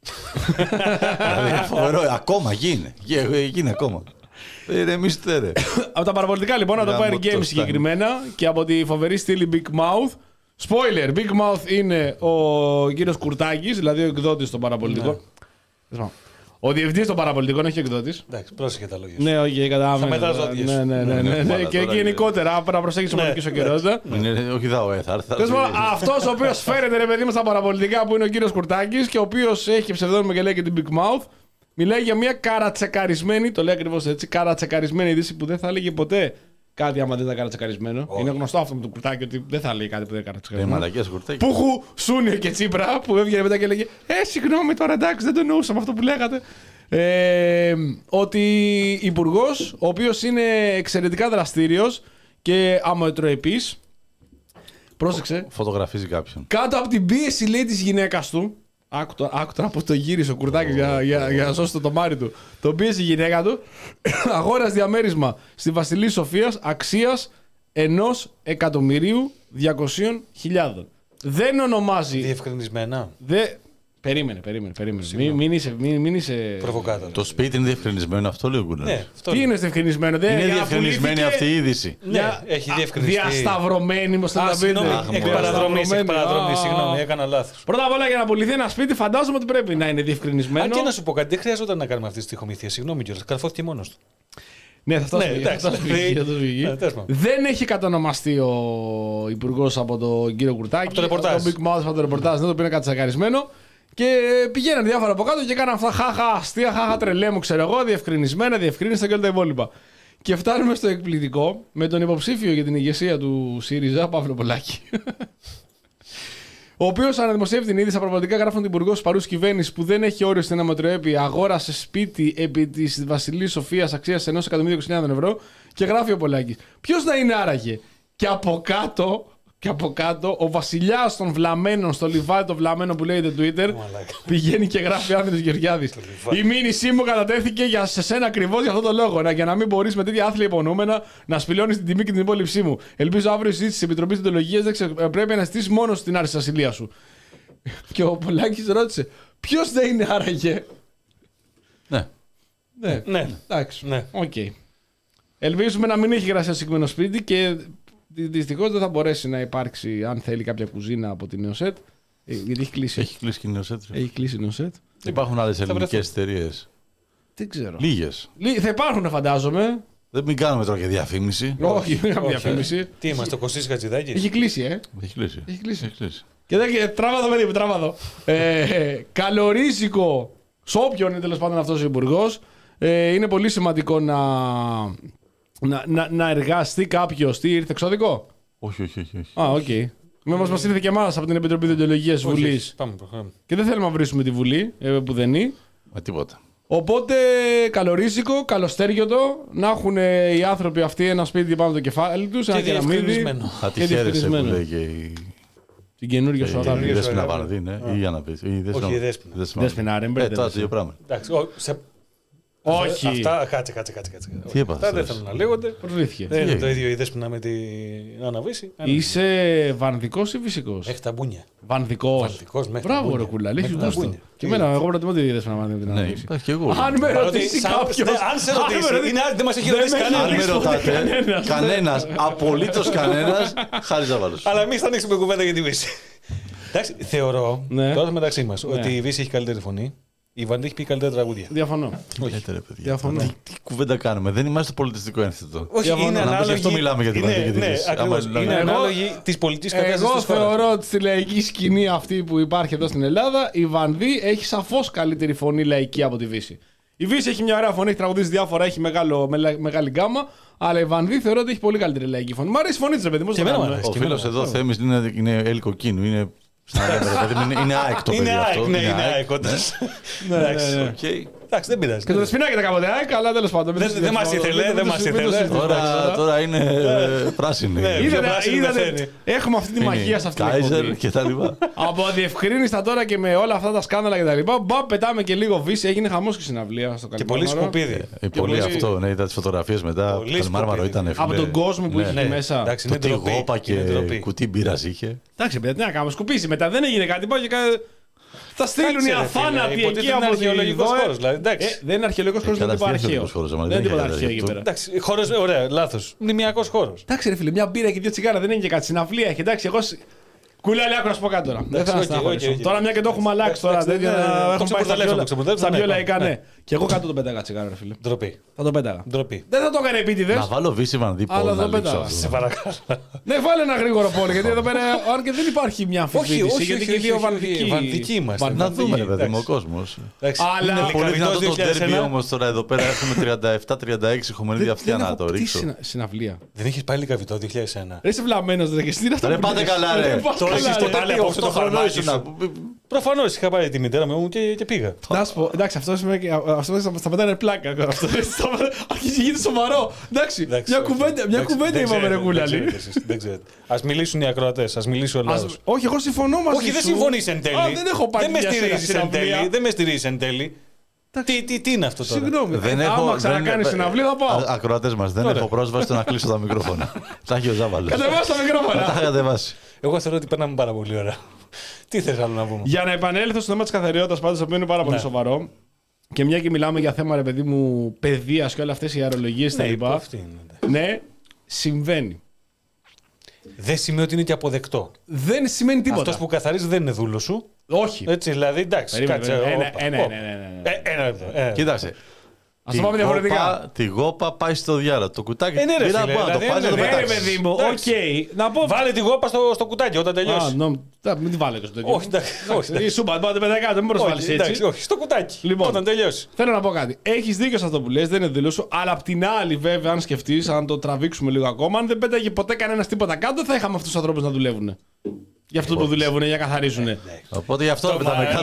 Δηλαδή, φοβερό. Ακόμα γίνει. Γίνει ακόμα. Ηρεμήστε, ρε. Από τα παραπολιτικά, λοιπόν, από το Fire Games συγκεκριμένα και από τη φοβερή στήλη Big Mouth. Spoiler, Big Mouth είναι ο κύριος Κουρτάκης, δηλαδή ο εκδότης των παραπολιτικών. Ναι. Ο διευθυντής των παραπολιτικών, όχι ο εκδότης. Εντάξει, πρόσεχε τα λόγια. Ναι, όχι, κατάλαβα. Θα μετράς δόντια. Ναι, ναι, ναι, ναι, ναι. Και γενικότερα, πρέπει να προσέχεις σωματική σοκαιρότητα. Όχι δάω, ε, θα έρθει. Αυτός ο οποίος φέρεται, ρε παιδί μας, στα παραπολιτικά, που είναι ο κύριος Κουρτάκης και ο οποίος έχει ψευδόνυμο και λέει και την Big Mouth, μιλάει για μια καρατσεκαρισμένη, το λέει ακριβώς έτσι, καρατσεκαρισμένη είδηση που δεν θα έλεγε ποτέ κάτι άμα δεν ήταν καρατσεκαρισμένο. Oh. Είναι γνωστό αυτό με το Κουρτάκι ότι δεν θα λέει κάτι που δεν είναι καρατσεκαρισμένο. Ε, Πουχου, Σούνιο και Τσίπρα που έβγαινε μετά και λέγε Ε, συγγνώμη τώρα, εντάξει, δεν το εννοούσαμε αυτό που λέγατε. Ε, ότι υπουργός, ο οποίος είναι εξαιρετικά δραστήριος και αμετροεπής. Πρόσεξε. Φωτογραφίζει κάποιον. Κάτω από την πίεση, λέει, της γυναίκας του. Άκου τώρα που το γύρισε ο Κουρτάκης oh, για, για, για να σώσει το τομάρι του. Τον πίεσε η γυναίκα του. Αγόρασε διαμέρισμα στη Βασιλή Σοφίας αξίας ενός εκατομμυρίου διακοσίων χιλιάδων. Δεν ονομάζει. Διευκρινισμένα. Δε... Περίμενε, περίμενε. περίμενε. Μην, μην είσαι. Μην, μην είσαι... Προβοκάτορ. Το σπίτι είναι διευκρινισμένο, αυτό λέει ο Γκούναρ. Ναι, τι είναι διευκρινισμένο, δεν είναι διευκρινισμένη αυτή η είδηση. Ναι, έχει διευκρινιστεί. Διασταυρωμένη, μου θα πείτε. Εκ παραδρομή, συγγνώμη, έκανα λάθος. Πρώτα απ' όλα, για να πουληθεί ένα σπίτι, φαντάζομαι ότι πρέπει να είναι διευκρινισμένο. Αν και να σου πω κάτι, δεν χρειαζόταν να κάνουμε αυτή τη στοιχομηθεία. Συγγνώμη κιόλας, καρφώθηκε μόνος του. Ναι, θα φτάσει. Δεν έχει κατονομαστεί ο υπουργός από τον κύριο Κουρτάκη. Από το ρεπορτάζ. Το Big Mouth από το ρεπορτάζ, δεν το πήρε κατσακαρισμένο. Και πηγαίναν διάφορα από κάτω και έκαναν αυτά χάχα αστεία, χάχα τρελέ μου, ξέρω εγώ, διευκρινισμένα, διευκρίνηστα και όλα τα υπόλοιπα. Και φτάνουμε στο εκπληκτικό με τον υποψήφιο για την ηγεσία του ΣΥΡΙΖΑ, Παύλο Πολάκη. Ο οποίος αναδημοσιεύει την είδηση, πραγματικά γράφουν την υπουργό παρούς κυβέρνηση που δεν έχει όριο στην αμετροέπεια, αγόρασε σπίτι επί της Βασιλής Σοφίας αξίας ενός εκατομμυρίου είκοσι χιλιάδες ευρώ και γράφει ο Πολάκης. Ποιος να είναι άραγε? Και από κάτω. Και από κάτω, ο βασιλιάς των βλαμμένων στο λιβάδι το βλαμμένο που λέει το Twitter πηγαίνει και γράφει Άνδρης Γεωργιάδης. Η μήνυσή μου κατατέθηκε για σε σένα ακριβώς για αυτό το λόγο. Να, για να μην μπορείς με τέτοια άθλια υπονοούμενα να σπηλώνεις την τιμή και την υπόλοιψή μου. Ελπίζω αύριο η συζήτηση της Επιτροπής Συντολογίας δεν ξε... πρέπει να στήσεις μόνο στην άρση της ασυλίας σου. Και ο Πολάκης ρώτησε, ποιος δεν είναι άραγε? Ναι. Ναι. Ναι. Εντάξει. Ναι. Okay. Ελπίζουμε να μην έχει γρασία συγκεκριμένο σπίτι και. Δυστυχώς δεν θα μπορέσει να υπάρξει, αν θέλει, κάποια κουζίνα από την Νεοσέτ. Γιατί έχει κλείσει. Έχει κλείσει και η Νεοσέτ. Έχει κλείσει η Νεοσέτ. Υπάρχουν άλλες ελληνικές εταιρείες? Δεν ξέρω. Λίγες. Θα υπάρχουν, φαντάζομαι. Δεν μην κάνουμε τώρα και διαφήμιση. Όχι, μην κάνουμε διαφήμιση. Τι είμαστε, ο Κωστής Χατζηδάκης? Έχει κλείσει, ε. Έχει κλείσει. Έχει κλείσει. Έχει κλείσει. Και δεν τράβα εδώ, παιδί, τράβα εδώ. ε, καλορίζικο, σε όποιον είναι τέλος πάντων αυτός ο υπουργός, ε, είναι πολύ σημαντικό να. Να, να, να εργαστεί κάποιος. Τι ήρθε εξώδικο? Όχι, όχι, όχι. όχι. Α, οκ. Okay. Με μας ήρθε και εμάς από την Επιτροπή Διοντολογίας Βουλής. Πάμε, προχωράμε. Και δεν θέλουμε να βρίσουμε τη Βουλή, ε, που δεν είναι. Μα τίποτα. Οπότε καλορίζικο, καλοστέργιωτο, να έχουν οι άνθρωποι αυτοί ένα σπίτι πάνω από το κεφάλι τους. Και διευκρινισμένο. Θα τη χαίρεσαι που λέει και η... Την καινούργια σου αγάπη. Η Δέσποινα Βαρδί, ναι. Ή για να πεις. Όχι, η Δέσποινα. Δέσποινα, ρε, μπρε. Τώρα δύο πράγματα. Εντάξει, όχι. Αυτά, κάτσε, κάτσε, κάτσε. κάτσε. Τι έπαθες? Αυτά δεν θέλουν να λέγονται. Προβλήθηκε. Δεν είναι το ίδιο η Δέσποινα με την Αναβίση. Είσαι βανδικός ή φυσικός? Έχει τα μπούνια. Βανδικός. Βανδικός μέχρι μπράβο, ρε κουλά. Έχει γούστο. Και εμένα, εγώ προτιμώ τη Δέσποινα με την Αναβίση. Ναι, και εγώ. Αν με ρωτήσει κάποιος. Αν σε ρωτήσει, δεν μας έχει ρωτήσει κανένας. Αν με ρωτάτε, κανένας, απολύτως κανένας, χάρη Ζαβάλος. Αλλά εμείς θα ανοίξουμε κουβέντα για τη Βύση. Εντάξει, θεωρώ, τώρα μεταξύ μας, ότι η Βύση έχει καλύτερη φωνή. Η Βανδί έχει πει καλύτερα τραγούδια. Διαφωνώ. Όχι, ρε, Διαφωνώ. Τι, τι κουβέντα κάνουμε, δεν είμαστε πολιτιστικό ένθετο. Όχι, είναι ανάλογη. Γι' αυτό μιλάμε για την Βανδί και τη Βύση. Είναι ανάλογη τη πολιτική κατάσταση. Εγώ θεωρώ ότι στη λαϊκή σκηνή αυτή που υπάρχει εδώ στην Ελλάδα, η Βανδί έχει σαφώς καλύτερη φωνή λαϊκή από τη Βύση. Η Βύση έχει μια ωραία φωνή, έχει τραγουδίσει διάφορα, έχει μεγάλο, με, μεγάλη γκάμα. Αλλά η Βανδύ θεωρώ ότι έχει πολύ καλύτερη λαϊκή φωνή. Μ' αρέσει η φωνή τη, παιδί μου. Ο φίλος εδώ Θέμης είναι, είναι Έλλη Κοκκίνου. Είναι, είναι ΑΕΚ το παιδί αυτό. Ναι, είναι ΑΕΚ όντως. Εντάξει, δεν πειράζει. Και το Δεσποινάκι ήταν κάποτε ΑΕΚ, αλλά τέλος πάντων. Δεν μας ήθελε, δεν μας ήθελε. Τώρα είναι πράσινη. Έχουμε αυτή τη μαγεία σε αυτή την εκπομπή. Και τα λοιπά. Από αδιευκρίνηστα τώρα και με όλα αυτά τα σκάνδαλα και τα λοιπά, μπα, πετάμε και λίγο Βύση, έγινε χαμός και συναυλία στο Καλιμάρμαρο. Και πολύ σκουπίδι. Πολύ αυτό, ναι, είδα τις φωτογραφίες μετά. Το Καλιμάρμαρο ήταν. Από τον κόσμο που είχε μέσα. Το τι γόπα και κουτί μπύρας είχε. Εντάξει, παιδιά, τι να κάνουμε, σκουπίσει μετά, δεν έγινε κάτι. Θα στείλουν οι αθάνατοι εκεί από την αρχαιολογικός χώρος. Δεν είναι αρχαιολογικός χώρος, δεν είναι τίποτα αρχαίο. Δεν είναι τίποτα αρχαίο εκεί πέρα. Εντάξει, χώρος, ωραία, λάθος. Μνημιακός χώρος. Εντάξει, ρε φίλε, μια μπύρα και δύο τσιγάρα δεν είναι και κάτι. Συναυλία έχει. Εντάξει, εγώ. Κουλάλη, άκου να σου πω κάτι τώρα. Δεν θα σταματήσω. Τώρα μια και το έχουμε αλλάξει τώρα. Έχουμε πάει στα πιο λαϊκά, ναι. Και εγώ κάτω το πέταγα τσιγάρα, ρε φίλε. Ντροπή. Θα το πέταγα. Ντροπή. Δεν θα το έκανε επίτηδες. Να βάλω Βύση Βανδύ Πολ να λήξω. Σε παρακαλώ. Ναι, βάλε ένα γρήγορο πόλο, γιατί εδώ πέρα δεν υπάρχει μια αμφισβήτηση. Γιατί και οι δύο βανδικοί είμαστε. Να δούμε, ρε παιδί μου, ο κόσμος. Αλλά πολύ δυνατό το ντέρμπι όμως τώρα εδώ πέρα έχουμε τριάντα επτά τριάντα έξι χωμενίδια αυτιά να το ρίξω. Συναυλία. Δεν έχεις πάλι Λικαβητό δύο χιλιάδες ένα. Είσαι βλαμμένος, ρε, και στην αυτό. Δεν πάτε καλά, ρε. Το χρόνο σου. Προφανώς είχα πάρει τη μητέρα μου και, και πήγα. Να σου πω, εντάξει, αυτό θα πετάνε πλάκα. Αυτό αρχίζει γίνεται σοβαρό. Εντάξει, μια κουβέντα, μια κουβέντα είπαμε, ρε Κούλαλη. Δεν ξέρετε. Ας μιλήσουν οι ακροατές, ας μιλήσει ο λαός. Όχι, εγώ συμφωνώ μαζί σου. Όχι, δεν συμφωνείς εν τέλει. Δεν έχω πάει Δεν με στηρίζεις εν τέλη. Τι, τι, τι είναι αυτό τώρα. Συγγνώμη, δεν έχω, άμα ξανακάνει συναυλία θα πάω. Ακροατές μας, δεν έχω πρόσβαση στο να κλείσω τα μικρόφωνα. Τα έχει ο Ζάβαλος. Κατεβάσει τα μικρόφωνα. Τα κατεβάσει. Εγώ θεωρώ ότι περνάμε πάρα πολύ ωραία. Τι θες άλλο να πούμε. Για να επανέλθω στο θέμα της καθαριότητας, πάντως, το οποίο είναι πάρα πολύ σοβαρό. Και μια και μιλάμε για θέμα, ρε παιδί μου, παιδείας και όλα αυτές οι αερολογίες και τα λοιπά. Ναι, συμβαίνει. Δεν σημαίνει ότι είναι και αποδεκτό. Δεν σημαίνει τίποτα. Αυτός που καθαρίζει δεν είναι δούλος σου. Όχι. Έτσι, δηλαδή, εντάξει. Κάτσε. Ένα λεπτό. Κοίταξε. Ας το πάμε διαφορετικά. Τη γόπα πάει στο διάλογο. Το κουτάκι είναι ρε φίλε. Το πάνε ναι, ρε παιδί μου, οκ. Βάλε τη γόπα στο κουτάκι όταν τελειώσει. Μην τη βάλετε στο τέτοιο. Όχι, εντάξει. Η σούμπα, πάτε πέντε κάτω, μην προσβάλλεις έτσι. Όχι, στο κουτάκι. Λοιπόν, όταν τελειώσει. Θέλω να πω κάτι. Έχεις δίκιο σε αυτό που λες, δεν είναι δήλωση σου. Αλλά απ' την άλλη, βέβαια, αν σκεφτείς, αν το τραβήξουμε λίγο ακόμα, αν δεν πέταγε ποτέ κανένας τίποτα κάτω, θα είχαμε αυτούς τους ανθρώπους να δουλεύουν. Για αυτό που δουλεύουν, για να καθαρίζουν. Οπότε γι' αυτό πετάμε κάτω.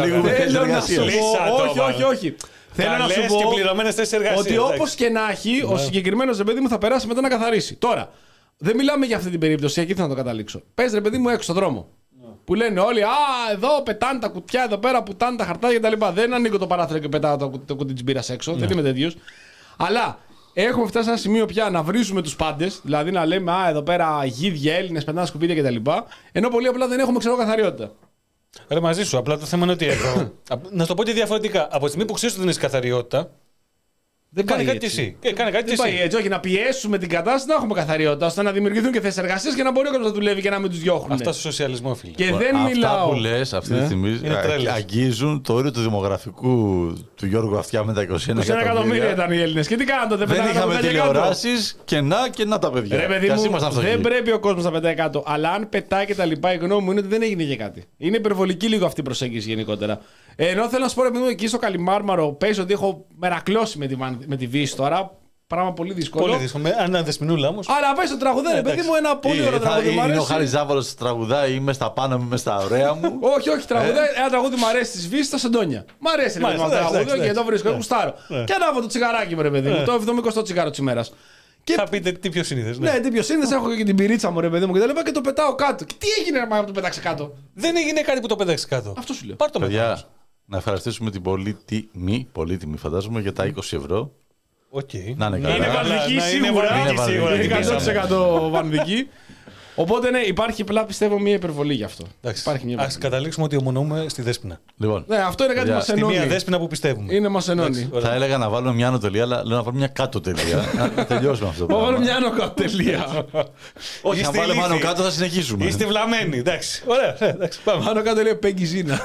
Όχι, όχι, όχι. Θέλω να σου πω ότι όπως και να έχει, ο συγκεκριμένος ρε παιδί μου θα περάσει μετά να καθαρίσει. Τώρα, δεν μιλάμε για αυτή την περίπτωση, εκεί θα το καταλήξω. Πες ρε παιδί μου έξω στον δρόμο. Που λένε όλοι, α, εδώ πετάνε τα κουτιά, εδώ πέρα πουτάνε τα χαρτιά κτλ. Δεν ανοίγω το παράθυρο και πετάω το κουτί της μπύρας έξω, δεν είμαι τέτοιος. Αλλά έχουμε φτάσει σε ένα σημείο πια να βρίζουμε τους πάντες, δηλαδή να λέμε, α, εδώ πέρα γίδια, Έλληνες, πετάνε σκουπίδια κτλ. Ενώ πολύ απλά δεν έχουμε ξέρω καθαριότητα. Ρε μαζί σου, απλά το θέμα είναι ότι εδώ. Να το πω και διαφορετικά. Από τη στιγμή που ξέρει ότι δεν έχει καθαριότητα. Δεν κάνει κάτι έτσι. εσύ. Ε, κάνει κάτι δεν εσύ. πάει έτσι. Όχι, να πιέσουμε την κατάσταση να έχουμε καθαριότητα, ώστε να δημιουργηθούν και θέσεις εργασίας και να μπορεί ο κόσμος να δουλεύει και να μην τους διώχνουν. Αυτά στο σοσιαλισμό, φίλε. Και δεν αυτά μιλάω. Αυτά που λες αυτή τη στιγμή αγγίζουν το όριο του δημογραφικού του Γιώργου Αυτιά με τα είκοσι ένα εκατομμύρια. είκοσι ένα εκατομμύρια ήταν οι Έλληνες. Και τι κάναν τότε, δεν είχαμε τηλεοράσεις και να και να τα παιδιά. Ρε παιδί μου, δεν πρέπει ο κόσμος να πετάει κάτω. Αλλά αν πετάει και τα λοιπά, η γνώμη μου είναι ότι δεν έγινε και κάτι. Είναι υπερβολική λίγο αυτή η προσέγγιση γενικότερα. Ενώ θέλω να σου πω, ρε παιδί μου, εκεί στο Καλιμάρμαρο πες ότι έχω μερακλώσει με τη, με τη Βύση τώρα. Πράγμα πολύ δύσκολο. Πολύ δύσκολο. Αν δεσμηνούλα όμως. Αλλά πες το τραγουδέ, ρε παιδί μου, ένα πολύ ωραίο τραγούδι. Είναι ο Χάρης Ζάβαλος τραγουδάει, είμαι στα πάνω μου, είμαι στα ωραία μου. Όχι, όχι, τραγουδάει. Ένα τραγούδι μου αρέσει τη Βύση στα Σεντόνια. Μ' αρέσει ρε παιδί μου τραγούδι και εδώ βρίσκω, γουστάρω. Και ανάβω το τσιγαράκι μου, ρε παιδί μου, το εβδομηκοστό τσιγάρο τη ημέρα. Και... Θα πείτε τι πιο σύνηθες. Ναι, ναι τι πιο σύνηθες, έχω και την πυρίτσα μου, ρε παιδί μου, και τα λοιπά και το πετάω κάτω. Και τι έγινε να το πετάξει κάτω. Δεν έγινε κάτι που το πετάξει κάτω. Αυτό σου λέω. Πάρ' το μετά. Να ευχαριστήσουμε την πολύτιμη, πολύτιμη φαντάζομαι, για τα είκοσι ευρώ. Okay. Να είναι καλά. Είναι βανδική σίγουρα. Είναι εκατό τοις εκατό βανδική. Οπότε ναι, υπάρχει απλά πιστεύω μια υπερβολή γι' αυτό. Ας καταλήξουμε ότι ομονοούμε στη Δέσποινα. Λοιπόν, ναι, αυτό είναι κάτι που μας ενώνει. Στη μία Δέσποινα που πιστεύουμε. Είναι μας ενώνει. Θα έλεγα να βάλουμε μια άνω τελεία, αλλά λέω να βάλουμε μια κάτω τελεία. Να τελειώσουμε αυτό. Να βάλουμε μια άνω κάτω τελεία. Όχι, αν βάλουμε άνω κάτω θα συνεχίσουμε. Είστε βλαμμένοι, εντάξει. Ωραία, εντάξει, πάμε. Άνω κάτω λέει Πέγγι Ζήνα.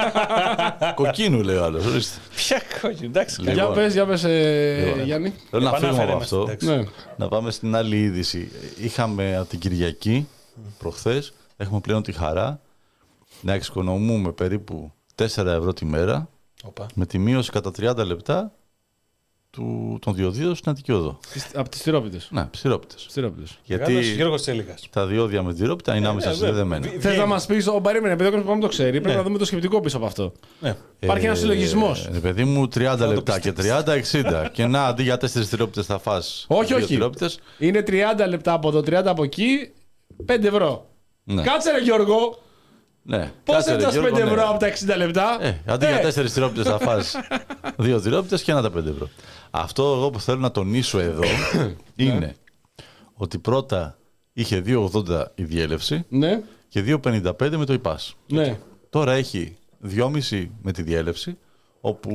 Κοκκίνου λέει ο άλλος. Ποια κόκκινη, εντάξει. Για πες, για πες Γιάννη. Θέλω να φύγουμε από αυτό. Να πάμε στην άλλη είδηση. Είχαμε από την Κυριακή, προχθές, έχουμε πλέον τη χαρά να εξοικονομούμε περίπου τέσσερα ευρώ τη μέρα Οπα. Με τη μείωση κατά τριάντα λεπτά του, των διοδίων στην Αττική Οδό. Από τις τυρόπιτες. Ναι, τυρόπιτες. Γιατί τα διόδια με την τυρόπιτα είναι άμεσα συνδεδεμένα. Θες να μας πεις, ο περίμενε, επειδή ο κόσμος πάμε το ξέρει, πρέπει ναι. να δούμε το σκεπτικό πίσω από αυτό. Ναι. Υπάρχει ε, ένας συλλογισμός. Ε, παιδί μου, τριάντα λεπτά και τριάντα εξήντα. Και να, αντί για τέσσερις τυρόπιτες θα φας. Όχι, όχι. Τυρόπιτες. Είναι τριάντα λεπτά από εδώ, τριάντα από εκεί, πέντε ευρώ. Ναι. Κάτσε ρε Γιώργο. Ναι. Πώς θα τα πέντε ευρώ ναι. από τα εξήντα λεπτά. Ε, αντί ε. για τέσσερις τυρόπιτες θα φας δύο τυρόπιτες και ένα τα πέντε ευρώ. Αυτό εγώ που θέλω να τονίσω εδώ είναι ότι πρώτα είχε δύο ογδόντα η διέλευση ναι. και δύο πενήντα πέντε με το ΙΠΑΣ. Ναι. Τώρα έχει δυόμισι με τη διέλευση, όπου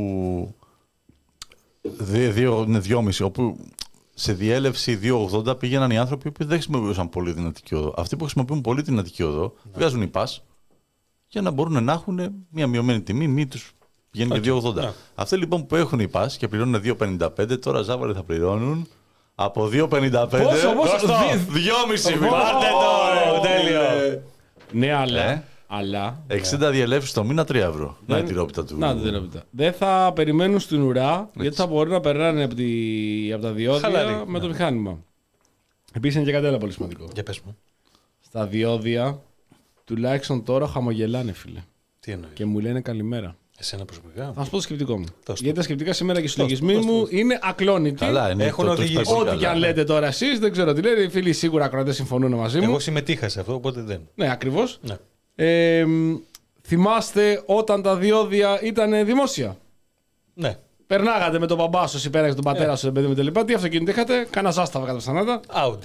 δύο, είναι δυόμισι, όπου σε διέλευση δύο ογδόντα πήγαιναν οι άνθρωποι που δεν χρησιμοποιούσαν πολύ την Αττική Οδό. Αυτοί που χρησιμοποιούν πολύ την Αττική Οδό ναι. βγάζουν ΙΠΑΣ για να μπορούν να έχουν μια μειωμένη τιμή, μη τους πηγαίνει okay. και δύο ογδόντα. Yeah. Αυτοί λοιπόν που έχουν ΙΠΑΣ και πληρώνουν δύο πενήντα πέντε, τώρα Ζάβαλοι θα πληρώνουν από δύο πενήντα πέντε. Πόσο, πόσο, δυόμισι. Πάτε το, τέλειο. Ναι, αλλά. Ε? αλλά εξήντα yeah. διελεύσεις το μήνα, τρία ευρώ. Να η τυρόπιτα του. Να την τυρόπιτα. Δεν θα περιμένουν στην ουρά, έτσι. γιατί θα μπορεί να περνάνε από, τη... από τα διόδια Χαλάρι. με το ναι. μηχάνημα. Επίσης είναι και κάτι άλλο πολύ σημαντικό. Για πες μου. Στα διόδια, τουλάχιστον τώρα χαμογελάνε, φίλε. Τι εννοείς? Και μου λένε καλημέρα. Εσένα προσωπικά. Θα σου πω το σκεπτικό μου. Τόστο. Γιατί τα σκεπτικά σήμερα και οι συλλογισμοί μου είναι ακλόνητοι. Καλά, είναι. Έχουν οδηγήσει. Ό,τι και αν λέτε τώρα εσείς, δεν ξέρω τι λέτε. Οι φίλοι σίγουρα ακροατές συμφωνούν μαζί μου. Εγώ συμμετείχα σε αυτό, οπότε δεν. Ναι, ακριβώς. Ναι. Ε, θυμάστε όταν τα διόδια ήταν δημόσια? Ναι. Περνάγατε με τον μπαμπά σου, υπέρα και τον πατέρα σου, παιδί μου κτλ. Τι αυτοκίνητο είχατε? Κάνα ζάσταβα κατά ψανάτα. Audi.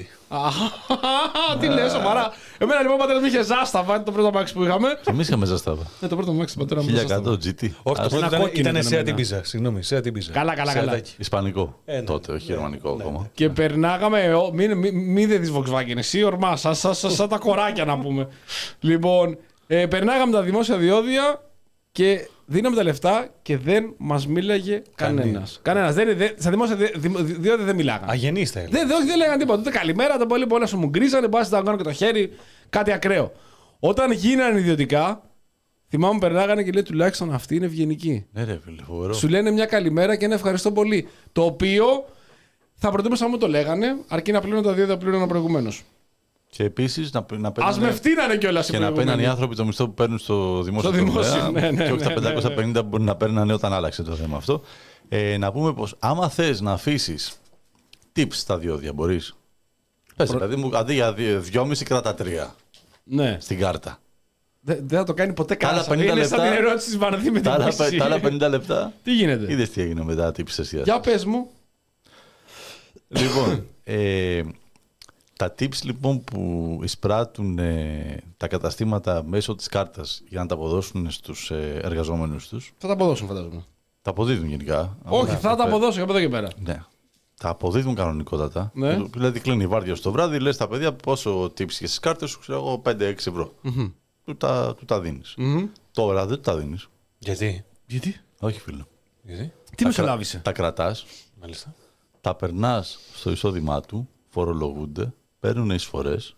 Τι λες, σοβαρά. Εμένα λοιπόν ο πατέρας μου είχε ζάσταβα, είναι το πρώτο μάξι που είχαμε. Και εμείς είχαμε ζάσταβα. Ναι, το πρώτο μάξι του πατέρα μου. χίλια εκατό τζι τι. Όχι, το πρώτο ήταν σε Αττική. Συγγνώμη, σε Αττική. Καλά, καλά, καλά. Ισπανικό τότε, όχι γερμανικό ακόμα. Και περνάγαμε. Μην δεν δεις Volkswagen, εσύ ορμά, σαν τα κοράκια να πούμε. Λοιπόν, περνάγαμε τα δημόσια διόδια και δίναμε τα λεφτά και δεν μας μίλαγε κανένας. Κανένας. Στα δημόσια διόδια δεν μιλάγανε. Αγενείς θα έλεγα. Δεν, δεν λέγανε τίποτα. Ούτε καλημέρα, τα πολύ πολλά σου μου γκρίζανε, πάση τα κάνω και το χέρι. Κάτι ακραίο. Όταν γίνανε ιδιωτικά, θυμάμαι περνάγανε και λέει τουλάχιστον αυτή είναι ευγενική. Ναι, ρε, φίλε, φοβερό. Σου λένε μια καλημέρα και ένα ευχαριστώ πολύ. Το οποίο θα προτιμούσα να μου το λέγανε, αρκεί να πλήρωνε τα διόδια που πλήρωνα προηγουμένως. Και επίσης να, να παίρνουν. Ας με φτύνανε κιόλας. Και να παίρνουν οι άνθρωποι το μισθό που παίρνουν στο δημόσιο τομέα. Ναι, ναι, και όχι τα πεντακόσια πενήντα ναι, ναι. που μπορεί να παίρνανε όταν άλλαξε το θέμα αυτό. Ε, να πούμε πως άμα θες να αφήσεις tips στα διόδια, μπορείς. Πες, Προ... δηλαδή μου, αντί για δυόμισι κράτα τρία. Ναι. Στην κάρτα. Δεν δε θα το κάνει ποτέ κανένας. Είναι λεπτά, σαν την ερώτηση της Βανδύ με την πίστη. Τα άλλα πενήντα λεπτά. Τι γίνεται? Είδες τι έγινε μετά tips εστιασίας. Για πες μου. Λοιπόν, ε, τα tips λοιπόν που εισπράττουν ε, τα καταστήματα μέσω της κάρτας για να τα αποδώσουν στους ε, εργαζόμενους τους. Θα τα αποδώσουν, φαντάζομαι. Τα αποδίδουν γενικά. Όχι, θα, θα τα αποδώσουν από εδώ και πέρα. Ναι. Τα αποδίδουν κανονικότατα. Ναι. Δηλαδή κλείνει η βάρδια στο βράδυ, λες στα παιδιά πόσο tips και στις κάρτες σου, ξέρω εγώ, πέντε έξι ευρώ. Mm-hmm. Του τα, του τα δίνεις. Mm-hmm. Τώρα δεν του τα δίνεις. Γιατί? Γιατί? Όχι, φίλε. Γιατί? Τι μεσολάβησε? Τα κρατάς. Μάλιστα. Τα περνάς στο εισόδημά του, φορολογούνται, παίρνουν εισφορές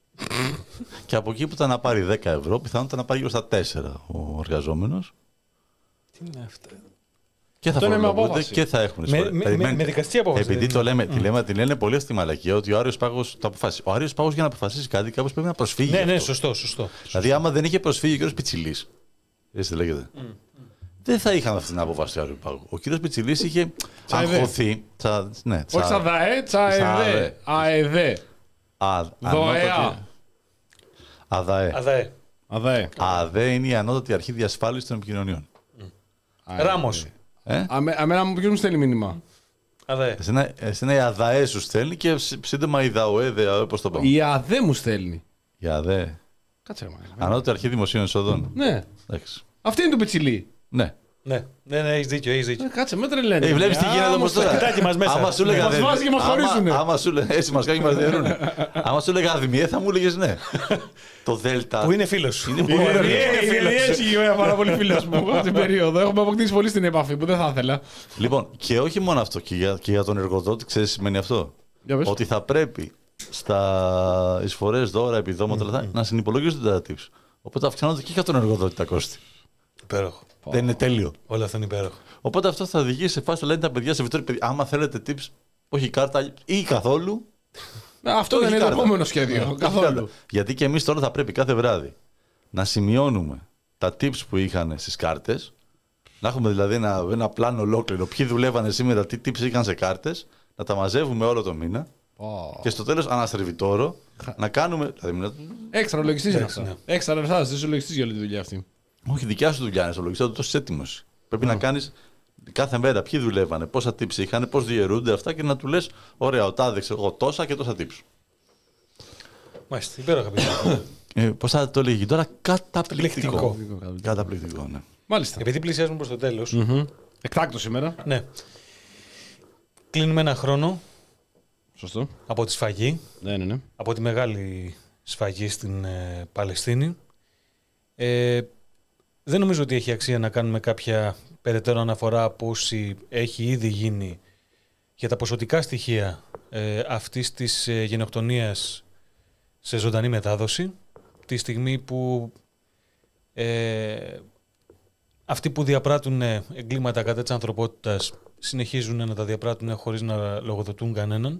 και από εκεί που ήταν να πάρει δέκα ευρώ, πιθανότατα να πάρει γύρω στα τέσσερα ο εργαζόμενος. Τι είναι αυτό? Και θα φορολογούνται και θα έχουν εισφορές. Με, με, με, με δικαστή απόφαση. Επειδή το λέμε, mm. τη, λέμε, τη λένε πολύ στη μαλακία ότι ο Άριος Πάγος το αποφάσισε. Ο Άριος Πάγος για να αποφασίσει κάτι κάπως πρέπει να προσφύγει. Ναι, ναι, σωστό, σωστό. Δηλαδή, άμα δεν είχε προσφύγει ο κύριος Πιτσιλής, έτσι δεν λέγεται. Mm. Δεν θα είχαν αυτή την απόφαση του Άριου Πάγου. Ο κύριος Πιτσιλής είχε αγχωθεί. Τσα, ναι, τσα, όχι τσαδαέ, τσαεδέ. Αεδέ. Δοέα. Αδαέ. Αδαέ. Αδαέ. Αδαέ είναι η ανώτατη αρχή διασφάλισης των επικοινωνιών. Ράμος. Αμένα μου ποιος μου στέλνει μήνυμα? Αδαέ. Εσένα η Αδαέ σου στέλνει και σύντομα η ΔΑΟΕ, πώς το πάμε. Η ΑΔΕ μου στέλνει. Η ΑΔΕ. Κάτσε ρε. Ανώτατη αρχή δημοσίων εσόδων. Ναι. Αυτή είναι το Πιτσιλί. Ναι. Ναι, ναι, ναι, έχεις δίκιο, έχεις δίκιο. Ε, κάτσε, με τρελαίνει. Ε, βλέπεις τι γίνεται όμως τώρα. Άμα σου λέγα μας βάζει και μας χωρίσουνε. Άμα σου λέγα, έτσι μας κάνει και μας διαιρούνε. Άμα σου λέγα αδημιέ θα μου έλεγες ναι. Το Δέλτα. Που είναι φίλος. Είναι πολύ έτσι πάρα πολύ φίλος μου αυτή την περίοδο. Έχουμε αποκτήσει πολύ στην επαφή που δεν θα ήθελα. Λοιπόν, και όχι μόνο αυτό, και για, και για τον εργοδότη, ξέρεις τι σημαίνει αυτό? Ότι θα πρέπει στα εισφορές, δώρα, επιδόματα, να συνυπολογίζονται τα tips. Οπότε αυξάνονται και για τον εργοδότη τα κόστη. Υπέροχο. Oh. Δεν είναι τέλειο. Όλα αυτά είναι υπέροχα. Οπότε αυτό θα οδηγήσει σε φάση, λένε τα παιδιά σε Βιτόρια, παιδιά, άμα θέλετε tips, όχι κάρτα ή καθόλου. Αυτό δεν είναι το επόμενο σχέδιο. Καθόλου. Γιατί και εμείς τώρα θα πρέπει κάθε βράδυ να σημειώνουμε τα tips που είχαν στις κάρτες. Να έχουμε δηλαδή ένα, ένα πλάνο ολόκληρο. Ποιοι δουλεύανε σήμερα, τι tips είχαν σε κάρτες, να τα μαζεύουμε όλο το μήνα. Oh. Και στο τέλος, ανασερβιτόρο, να κάνουμε. Δηλαδή, έξτρα λογιστής είναι αυτό. Έξτρα λεφτά, δεν είσαι λογιστής για όλη τη δουλειά αυτή. Όχι, δικιά σου δουλειά είναι στο λογιστή, το είσαι έτοιμος. Πρέπει oh. να κάνεις κάθε μέρα ποιοι δουλεύανε, πόσα tips είχαν, πώς διαιρούνται αυτά και να του λες: ωραία, ο τάδε εγώ τόσα και τόσα tips. Μάλιστα, υπέροχα παιδιά. ε, πώς θα το λέγει τώρα, καταπληκτικό. Καταπληκτικό, ναι. Μάλιστα. Επειδή πλησιάζουμε προς το τέλος. Mm-hmm. Εκτάκτο σήμερα. Ναι. Κλείνουμε ένα χρόνο. Σωστό. Από τη σφαγή. Ναι, ναι, ναι. Από τη μεγάλη σφαγή στην ε, Παλαιστίνη. Ε, δεν νομίζω ότι έχει αξία να κάνουμε κάποια περαιτέρω αναφορά από όση έχει ήδη γίνει για τα ποσοτικά στοιχεία ε, αυτής της ε, γενοκτονίας σε ζωντανή μετάδοση. Τη στιγμή που ε, αυτοί που διαπράττουν εγκλήματα κατά της ανθρωπότητας συνεχίζουν να τα διαπράττουν χωρίς να λογοδοτούν κανέναν.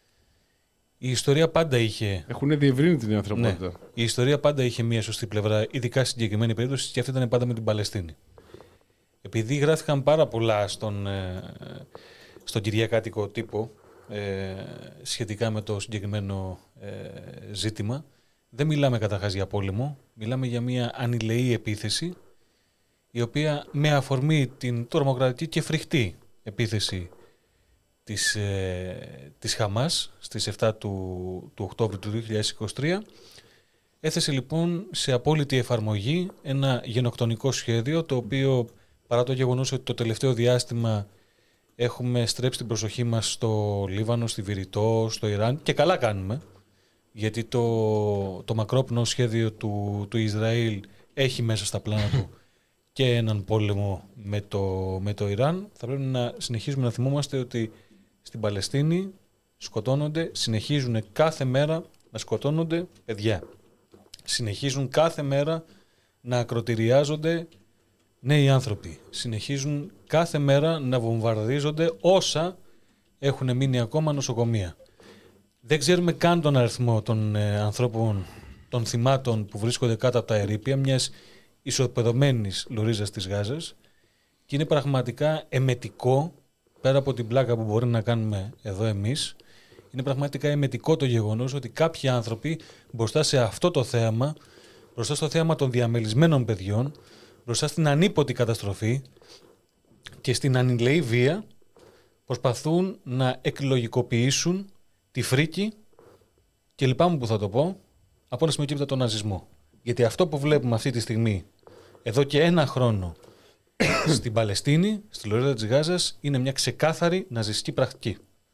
Η ιστορία πάντα είχε. Έχουν διευρύνει την ανθρωπότητα. Ναι, η ιστορία πάντα είχε μία σωστή πλευρά, ειδικά στη συγκεκριμένη περίπτωση, και αυτή ήταν πάντα με την Παλαιστίνη. Επειδή γράφηκαν πάρα πολλά στον, στον κυριακάτικο τύπο ε, σχετικά με το συγκεκριμένο ε, ζήτημα, δεν μιλάμε καταρχάς για πόλεμο, μιλάμε για μία ανηλεή επίθεση, η οποία με αφορμή την τρομοκρατική και φρικτή επίθεση της, ε, της Χαμάς στις εφτά του, του Οκτώβρη του δύο χιλιάδες είκοσι τρία έθεσε λοιπόν σε απόλυτη εφαρμογή ένα γενοκτονικό σχέδιο, το οποίο παρά το γεγονός ότι το τελευταίο διάστημα έχουμε στρέψει την προσοχή μας στο Λίβανο, στη Βηρητό, στο Ιράν, και καλά κάνουμε, γιατί το, το μακρόπνο σχέδιο του, του Ισραήλ έχει μέσα στα πλάνα του και έναν πόλεμο με το, με το Ιράν. Θα πρέπει να συνεχίζουμε να θυμόμαστε ότι στην Παλαιστίνη σκοτώνονται, συνεχίζουν κάθε μέρα να σκοτώνονται παιδιά. Συνεχίζουν κάθε μέρα να ακροτηριάζονται νέοι άνθρωποι. Συνεχίζουν κάθε μέρα να βομβαρδίζονται όσα έχουν μείνει ακόμα νοσοκομεία. Δεν ξέρουμε καν τον αριθμό των ε, ανθρώπων, των θυμάτων που βρίσκονται κάτω από τα ερείπια μιας ισοπεδωμένης λωρίζας της Γάζας, και είναι πραγματικά εμετικό, πέρα από την πλάκα που μπορεί να κάνουμε εδώ εμείς, είναι πραγματικά εμετικό το γεγονός ότι κάποιοι άνθρωποι μπροστά σε αυτό το θέαμα, μπροστά στο θέαμα των διαμελισμένων παιδιών, μπροστά στην ανίποτη καταστροφή και στην ανηλεή βία, προσπαθούν να εκλογικοποιήσουν τη φρίκη, και λυπάμαι που θα το πω, από ένα σημείο και έπειτα τον ναζισμό. Γιατί αυτό που βλέπουμε αυτή τη στιγμή, εδώ και ένα χρόνο, στην Παλαιστίνη, στη λωρίδα της Γάζας, είναι μια ξεκάθαρη ναζιστική πρακτική.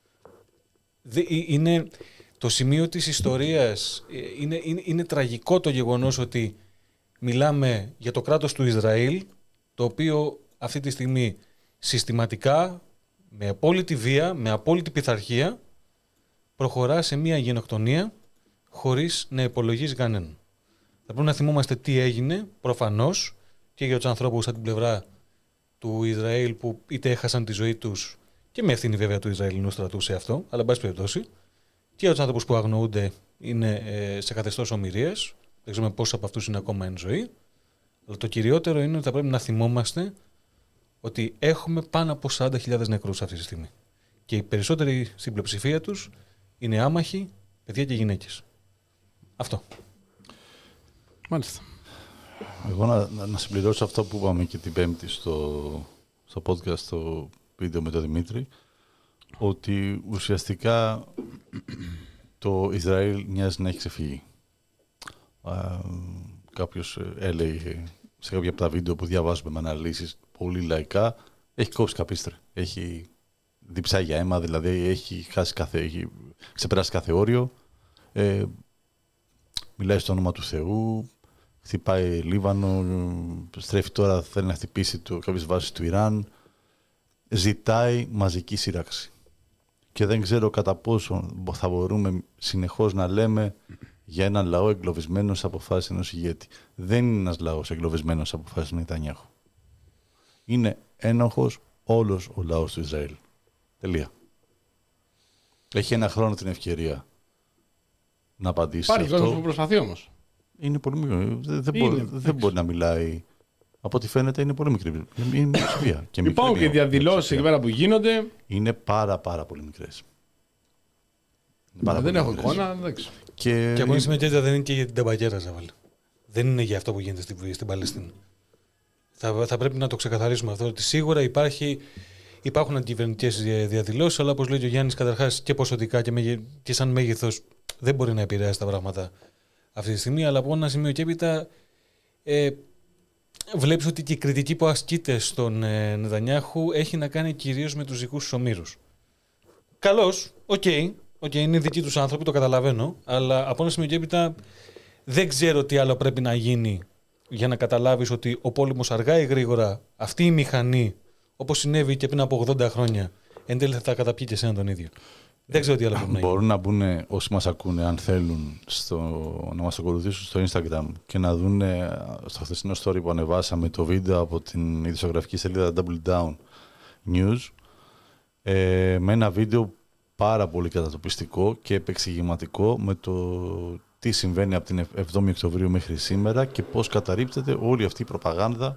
Είναι το σημείο της ιστορίας, είναι, είναι, είναι τραγικό το γεγονός ότι μιλάμε για το κράτος του Ισραήλ, το οποίο αυτή τη στιγμή συστηματικά, με απόλυτη βία, με απόλυτη πειθαρχία, προχωρά σε μια γενοκτονία χωρίς να υπολογίζει κανέναν. Θα πρέπει να θυμόμαστε τι έγινε, προφανώς, και για τους ανθρώπους από την πλευρά του Ισραήλ που είτε έχασαν τη ζωή τους, και με ευθύνη βέβαια του Ισραηλινού στρατού σε αυτό, αλλά εν πάση περιπτώσει, και για τους ανθρώπους που αγνοούνται, είναι ε, σε καθεστώς ομηρίας. Δεν ξέρουμε πόσοι από αυτούς είναι ακόμα εν ζωή. Αλλά το κυριότερο είναι ότι θα πρέπει να θυμόμαστε ότι έχουμε πάνω από σαράντα χιλιάδες νεκρούς αυτή τη στιγμή. Και οι περισσότεροι στην πλειοψηφία τους είναι άμαχοι, παιδιά και γυναίκες. Αυτό. Μάλιστα. Εγώ να, να, να συμπληρώσω αυτό που είπαμε και την Πέμπτη στο, στο podcast, στο βίντεο με τον Δημήτρη, ότι ουσιαστικά το Ισραήλ μοιάζει να έχει ξεφύγει. Α, κάποιος έλεγε σε κάποια από τα βίντεο που διαβάζουμε με αναλύσεις πολύ λαϊκά, έχει κόψει καπίστρε. Έχει διψάει για αίμα, δηλαδή έχει, χάσει κάθε, έχει ξεπεράσει κάθε όριο. Ε, μιλάει στο όνομα του Θεού, χτυπάει Λίβανο, στρέφει τώρα, θέλει να χτυπήσει το, κάποιες βάσεις του Ιράν, ζητάει μαζική σύραξη. Και δεν ξέρω κατά πόσο θα μπορούμε συνεχώς να λέμε για έναν λαό εγκλωβισμένο σε αποφάσεις ενός ηγέτη. Δεν είναι ένας λαός εγκλωβισμένος σε αποφάσεις του Νετανιάχου. Είναι ένοχος όλος ο λαός του Ισραήλ. Τελεία. Έχει ένα χρόνο την ευκαιρία να απαντήσει. Υπάρχει κόσμος που προσπαθεί όμως. Είναι πολύ μικρό. Δεν, δεν, μπορεί, δεν μπορεί να μιλάει. Από ό,τι φαίνεται είναι πολύ μικρή. Είναι μειοψηφία. Υπάρχουν και διαδηλώσεις εκεί πέρα που γίνονται. Είναι πάρα πάρα πολύ μικρές. Δεν έχω εικόνα, εντάξει. Και, και από την συμμετέχεια δεν είναι και για την ταμπακέρα, Ζαβάλ. Δεν είναι για αυτό που γίνεται στην, στην Παλαιστίνη. Θα, θα πρέπει να το ξεκαθαρίσουμε αυτό. Ότι σίγουρα υπάρχει, υπάρχουν αντικυβερνητικές διαδηλώσεις, αλλά όπως λέει και ο Γιάννης, καταρχάς και ποσοτικά και, μεγε, και σαν μέγεθος δεν μπορεί να επηρεάσει τα πράγματα αυτή τη στιγμή. Αλλά από ένα σημείο και έπειτα ε, βλέπεις ότι και η κριτική που ασκείται στον ε, Νετανιάχου έχει να κάνει κυρίως με τους δικούς του ομήρους. Καλώς, οκ. Okay. Okay, είναι δικοί τους άνθρωποι, το καταλαβαίνω, αλλά από ένα σημείο και έπειτα δεν ξέρω τι άλλο πρέπει να γίνει για να καταλάβεις ότι ο πόλεμος αργά ή γρήγορα, αυτή η μηχανή, όπως συνέβη και πριν από ογδόντα χρόνια, εν τέλει θα τα καταπιεί και εσένα τον ίδιο. Δεν ξέρω τι άλλο πρέπει να γίνει. Μπορούν να μπουν όσοι μας ακούνε, αν θέλουν, στο, να μας ακολουθήσουν στο Instagram και να δουν στο χθεσινό story που ανεβάσαμε το βίντεο από την ειδησιογραφική σελίδα Double Down News, ε, με ένα βίντεο πάρα πολύ κατατοπιστικό και επεξηγηματικό με το τι συμβαίνει από την εβδόμη Οκτωβρίου μέχρι σήμερα και πώς καταρρίπτεται όλη αυτή η προπαγάνδα.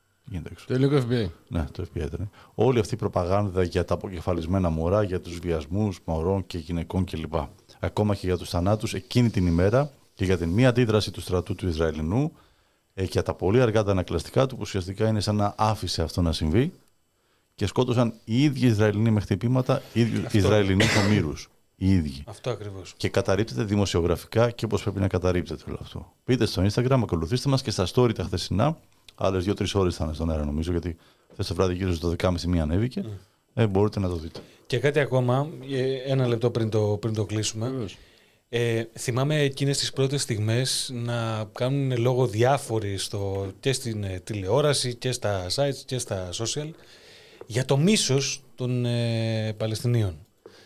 Το ελληνικό εφ μπι άι. Ναι, το εφ μπι άι ήταν. Όλη αυτή η προπαγάνδα για τα αποκεφαλισμένα μωρά, για τους βιασμούς μωρών και γυναικών κλπ. Ακόμα και για τους θανάτους εκείνη την ημέρα και για την μη αντίδραση του στρατού του Ισραηλινού και για τα πολύ αργά τα ανακλαστικά του που ουσιαστικά είναι σαν να άφησε αυτό να συμβεί. Και σκότωσαν οι ίδιοι Ισραηλινοί με χτυπήματα, οι ίδιοι Ισραηλινούς ομήρους. Οι ίδιοι. Αυτό ακριβώς. Και καταρρίπτεται δημοσιογραφικά και όπως πρέπει να καταρρίπτεται όλο αυτό. Μπείτε στο Instagram, ακολουθήστε μας και στα story τα χθεσινά. Άλλες δύο-τρεις ώρες θα είναι στον αέρα νομίζω, γιατί χθες το βράδυ γύρω στις δώδεκα και μισή μία ανέβηκε. Mm. Ε, μπορείτε να το δείτε. Και κάτι ακόμα, ένα λεπτό πριν το, πριν το κλείσουμε. Mm. Ε, θυμάμαι εκείνες τις πρώτες στιγμές να κάνουν λόγο διάφοροι στο, και στην ε, τηλεόραση και στα sites και στα social για το μίσος των ε, Παλαιστινίων.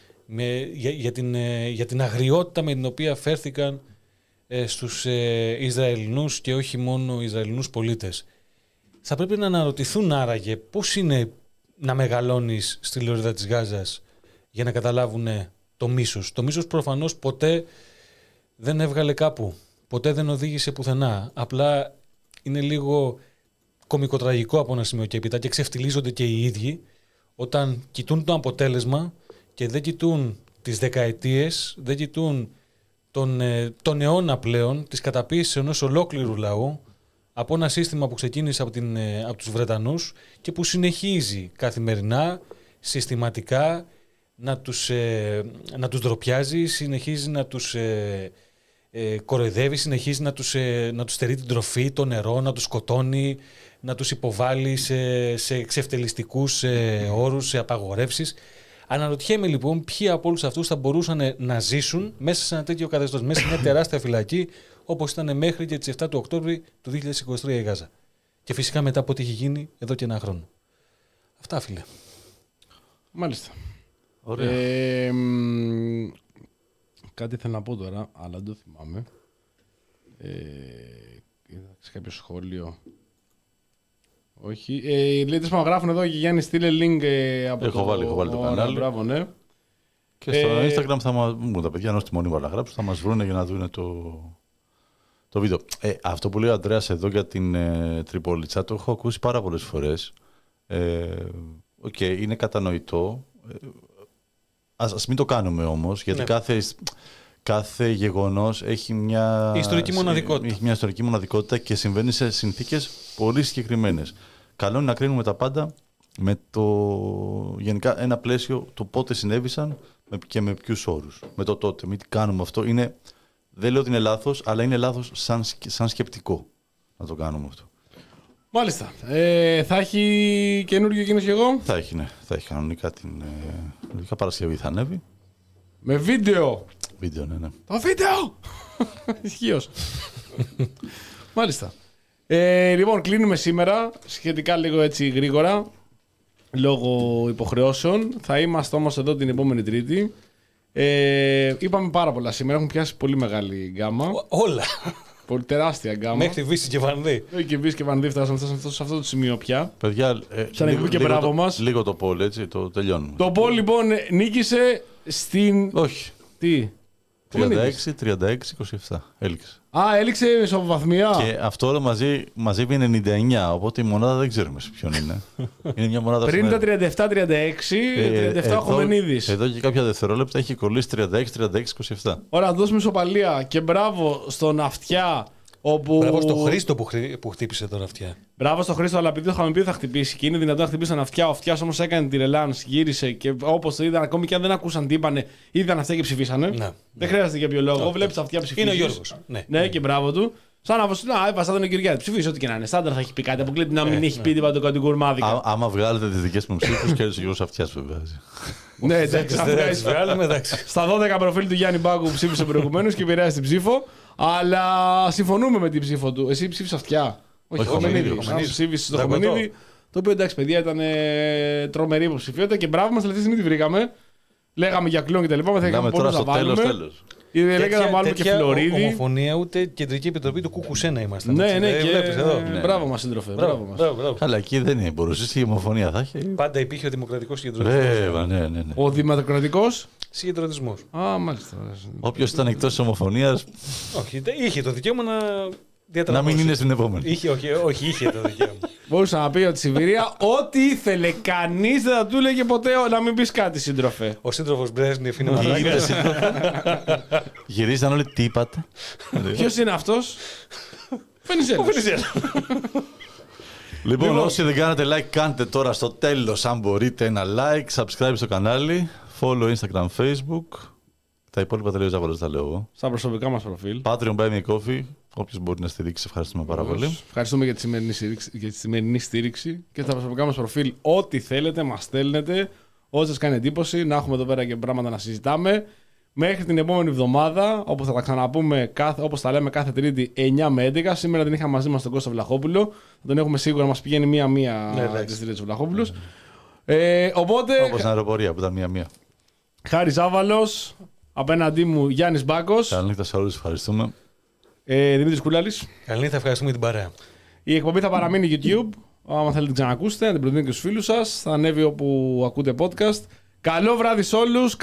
Με, για, για, την, ε, για την αγριότητα με την οποία φέρθηκαν ε, στους ε, Ισραηλινούς και όχι μόνο Ισραηλινούς πολίτες. Θα πρέπει να αναρωτηθούν άραγε πώς είναι να μεγαλώνεις στη λωρίδα της Γάζας για να καταλάβουν το μίσος. Το μίσος προφανώς ποτέ δεν έβγαλε κάπου, ποτέ δεν οδήγησε πουθενά. Απλά είναι λίγο κωμικοτραγικό από ένα σημείο και έπειτα και ξεφτιλίζονται και οι ίδιοι όταν κοιτούν το αποτέλεσμα και δεν κοιτούν τις δεκαετίες, δεν κοιτούν τον, τον αιώνα πλέον της καταπίεσης ενός ολόκληρου λαού από ένα σύστημα που ξεκίνησε από, την, από τους Βρετανούς και που συνεχίζει καθημερινά, συστηματικά να τους, ε, να τους ντροπιάζει, συνεχίζει να τους ε, ε, κοροϊδεύει, συνεχίζει να τους, ε, να τους στερεί την τροφή, το νερό, να τους σκοτώνει, να τους υποβάλει σε, σε εξευτελιστικούς ε, όρους, σε απαγορεύσεις. Αναρωτιέμαι λοιπόν ποιοι από όλους αυτούς θα μπορούσαν να ζήσουν μέσα σε ένα τέτοιο καθεστώς, μέσα σε μια τεράστια φυλακή όπως ήταν μέχρι και τις επτά του Οκτώβρη του δύο χιλιάδες είκοσι τρία η Γάζα. Και φυσικά μετά από ό,τι έχει γίνει εδώ και ένα χρόνο. Αυτά, φίλε. Μάλιστα. Ωραία. Ε, μ, κάτι θέλω να πω τώρα, αλλά δεν το θυμάμαι. Ε, είδα σε κάποιο σχόλιο. Όχι. Ε, οι λίτες που γράφουν εδώ και Γιάννη στείλε link ε, από έχω το... Βάλει, έχω βάλει το κανάλι. Μπράβο, ναι. Και στο ε, Instagram θα μας... Μου τα παιδιά, ενώ στη μονή να γράψουν, θα μας βρουν για να δουν το, το βίντεο. Ε, αυτό που λέει ο Ανδρέας εδώ για την ε, Τριπολίτσα το έχω ακούσει πάρα πολλές φορές. Ε, okay, είναι κατανοητό. Ε, ας, ας μην το κάνουμε όμως, γιατί ναι. κάθε... Κάθε γεγονός έχει μια ιστορική μοναδικότητα. Έχει μια ιστορική μοναδικότητα και συμβαίνει σε συνθήκες πολύ συγκεκριμένες. Καλό είναι να κρίνουμε τα πάντα με το γενικά ένα πλαίσιο το πότε συνέβησαν και με ποιους όρους. Με το τότε. Μην κάνουμε αυτό. Είναι, δεν λέω ότι είναι λάθος, αλλά είναι λάθος σαν, σαν σκεπτικό να το κάνουμε αυτό. Μάλιστα. Ε, θα έχει καινούργιο εκείνος και εγώ. Θα έχει, ναι. Θα έχει κανονικά την ε, Παρασκευή θα ανέβει. Με βίντεο. Βίντεο, ναι, ναι. Το βίντεο! Ισχύος. Μάλιστα. Ε, λοιπόν, κλείνουμε σήμερα. Σχετικά λίγο έτσι γρήγορα. Λόγω υποχρεώσεων. Θα είμαστε όμως εδώ την επόμενη Τρίτη. Ε, είπαμε πάρα πολλά σήμερα. Έχουν πιάσει πολύ μεγάλη γκάμα. Όλα. Πολύ τεράστια γκάμα. Μέχρι τη Βύση και Βανδύ. Μέχρι τη Βύση και Βανδύ φτάσαμε σε αυτό, σε αυτό το σημείο πια. Παιδιά, ε, λίγο, και λίγο, το, μας. λίγο το πόλ, έτσι, το τελειώνουμε. Το πόλ λοιπόν νίκησε στην. Όχι. Τι. τριάντα έξι τριάντα έξι είκοσι επτά. Έληξε. Α, έληξε ισοβαθμία. Και αυτό όλο μαζί, μαζί είναι ενενήντα εννιά. Οπότε η μονάδα δεν ξέρουμε σε ποιον είναι. Είναι μια μονάδα πριν τα τριάντα επτά τριάντα έξι, τριάντα επτά ο Χομενίδης. Εδώ και κάποια δευτερόλεπτα έχει κολλήσει τριάντα έξι τριάντα έξι είκοσι επτά. Ωραία, δώσουμε ισοπαλία και μπράβο στον Αυτιά. Όπου... Μπράβο στο Χρήστο που, χρή... που χτύπησε τον Αυτιά. Μπράβο στο Χρήστο, αλλά επειδή το είχαμε πει θα χτυπήσει και είναι δυνατόν να χτυπήσει τον Αυτιά. Ο Αυτιάς όμως έκανε τη ρελάνς, γύρισε και όπως το είδαν, ακόμη και αν δεν ακούσαν τι είπανε, είδαν Αυτιά και ψηφίσανε. Ναι. Δεν ναι. χρειάζεται για ποιο λόγο. Βλέπει Αυτιά ψηφίσει. Είναι ο Γιώργος. Ναι. ναι, και μπράβο του. Σαν να βοσ... να έβασα τον Κυριάκη. Ψηφίσει ό,τι και να είναι. Στάνταρ θα έχει πει κάτι. Αποκλείται να μην ε, έχει ναι. πει τίποτα το κατηγορμάδικα. Άμα βγάλετε τις δικές μου ψήφους και ο Γιώργος Αυτιάς που βγάζει. Ναι, εντάξει. Στα δώδεκα προφίλ του Γιάννη Μπάγκου που ψήφισε προηγουμένως και επηρέασε την ψήφο. Αλλά συμφωνούμε με την ψήφο του. Εσύ ψήφισε Αυτιά. Όχι, Χομενίδη. Ψήφισε το Χομενίδη. Το οποίο εντάξει, παιδιά, ήταν ε, τρομερή υποψηφιότητα και μπράβο μας, τελευταία στιγμή τη βρήκαμε. Λέγαμε για κλόν και τα λοιπά. Λέγαμε τώρα στο τέλος, τέλος. Λέγαμε να βάλουμε και Φλωρίδη. Ομοφωνία, ούτε κεντρική επιτροπή του Κουκουσένα ήμασταν. Ναι, ναι, και βλέπεις εδώ. Μπράβο μας, σύντροφε. Αλλά εκεί δεν είναι. Μπορούσε η ομοφωνία θα έχει. Πάντα υπήρχε ο δημοκρατικός συγκεντρωτισμός. Βέβαια, ναι, ναι. Ο δημοκρατικός συγκεντρωτισμός. Α, μάλιστα. Όποιος ήταν εκτός της ομοφωνίας. Όχι, είχε το δικαίωμα να. Να μην είναι στην επόμενη. Είχε, όχι, όχι, είχε το δικαίωμα. Μπορούσε να πει ότι στη Σιβηρία ό,τι ήθελε. Κανείς δεν θα του έλεγε ποτέ να μην πεις κάτι, σύντροφε. Ο σύντροφος Μπρέσνιεφ είναι μαλάκα. Γυρίζαν όλοι τι είπατε. Ποιος είναι αυτός? Βενιζέλος. Λοιπόν, όσοι δεν κάνετε like, κάντε τώρα στο τέλος, αν μπορείτε, ένα like, subscribe στο κανάλι, follow Instagram, Facebook. Τα υπόλοιπα τελείως άβολα, τα λέω εγώ. Στα προσωπικά μας προφίλ. Patreon, Buy Me Coffee. Όποιος μπορεί να στηρίξει, ευχαριστούμε πάρα πολύ. Ευχαριστούμε για τη σημερινή στήριξη, για τη σημερινή στήριξη και στα προσωπικά μας προφίλ. Ό,τι θέλετε, μας στέλνετε. Ό,τι σας κάνει εντύπωση, να έχουμε εδώ πέρα και πράγματα να συζητάμε. Μέχρι την επόμενη εβδομάδα, όπου θα τα ξαναπούμε, όπως τα λέμε κάθε Τρίτη εννιά με έντεκα. Σήμερα την είχαμε μαζί μας τον Κώστα Βλαχόπουλο. Θα τον έχουμε σίγουρα να μας πηγαίνει μία-μία ναι, τις Τρίτες Βλαχόπουλος. Ε, οπότε. Όπως στην αεροπορία που ήταν μία-μία. Χάρης Άβαλος. Απέναντί μου Γιάννης Μπάκος. Καληνύχτα σε όλους, ευχαριστούμε. Ε, Δημήτρης Κούλαλης. Καληνύχτα, ευχαριστούμε την παρέα. Η εκπομπή θα παραμείνει YouTube. Αν θέλετε την ξανακούσετε, να την προτείνετε και στους φίλους σας. Θα ανέβει όπου ακούτε podcast. Καλό βράδυ σε όλους.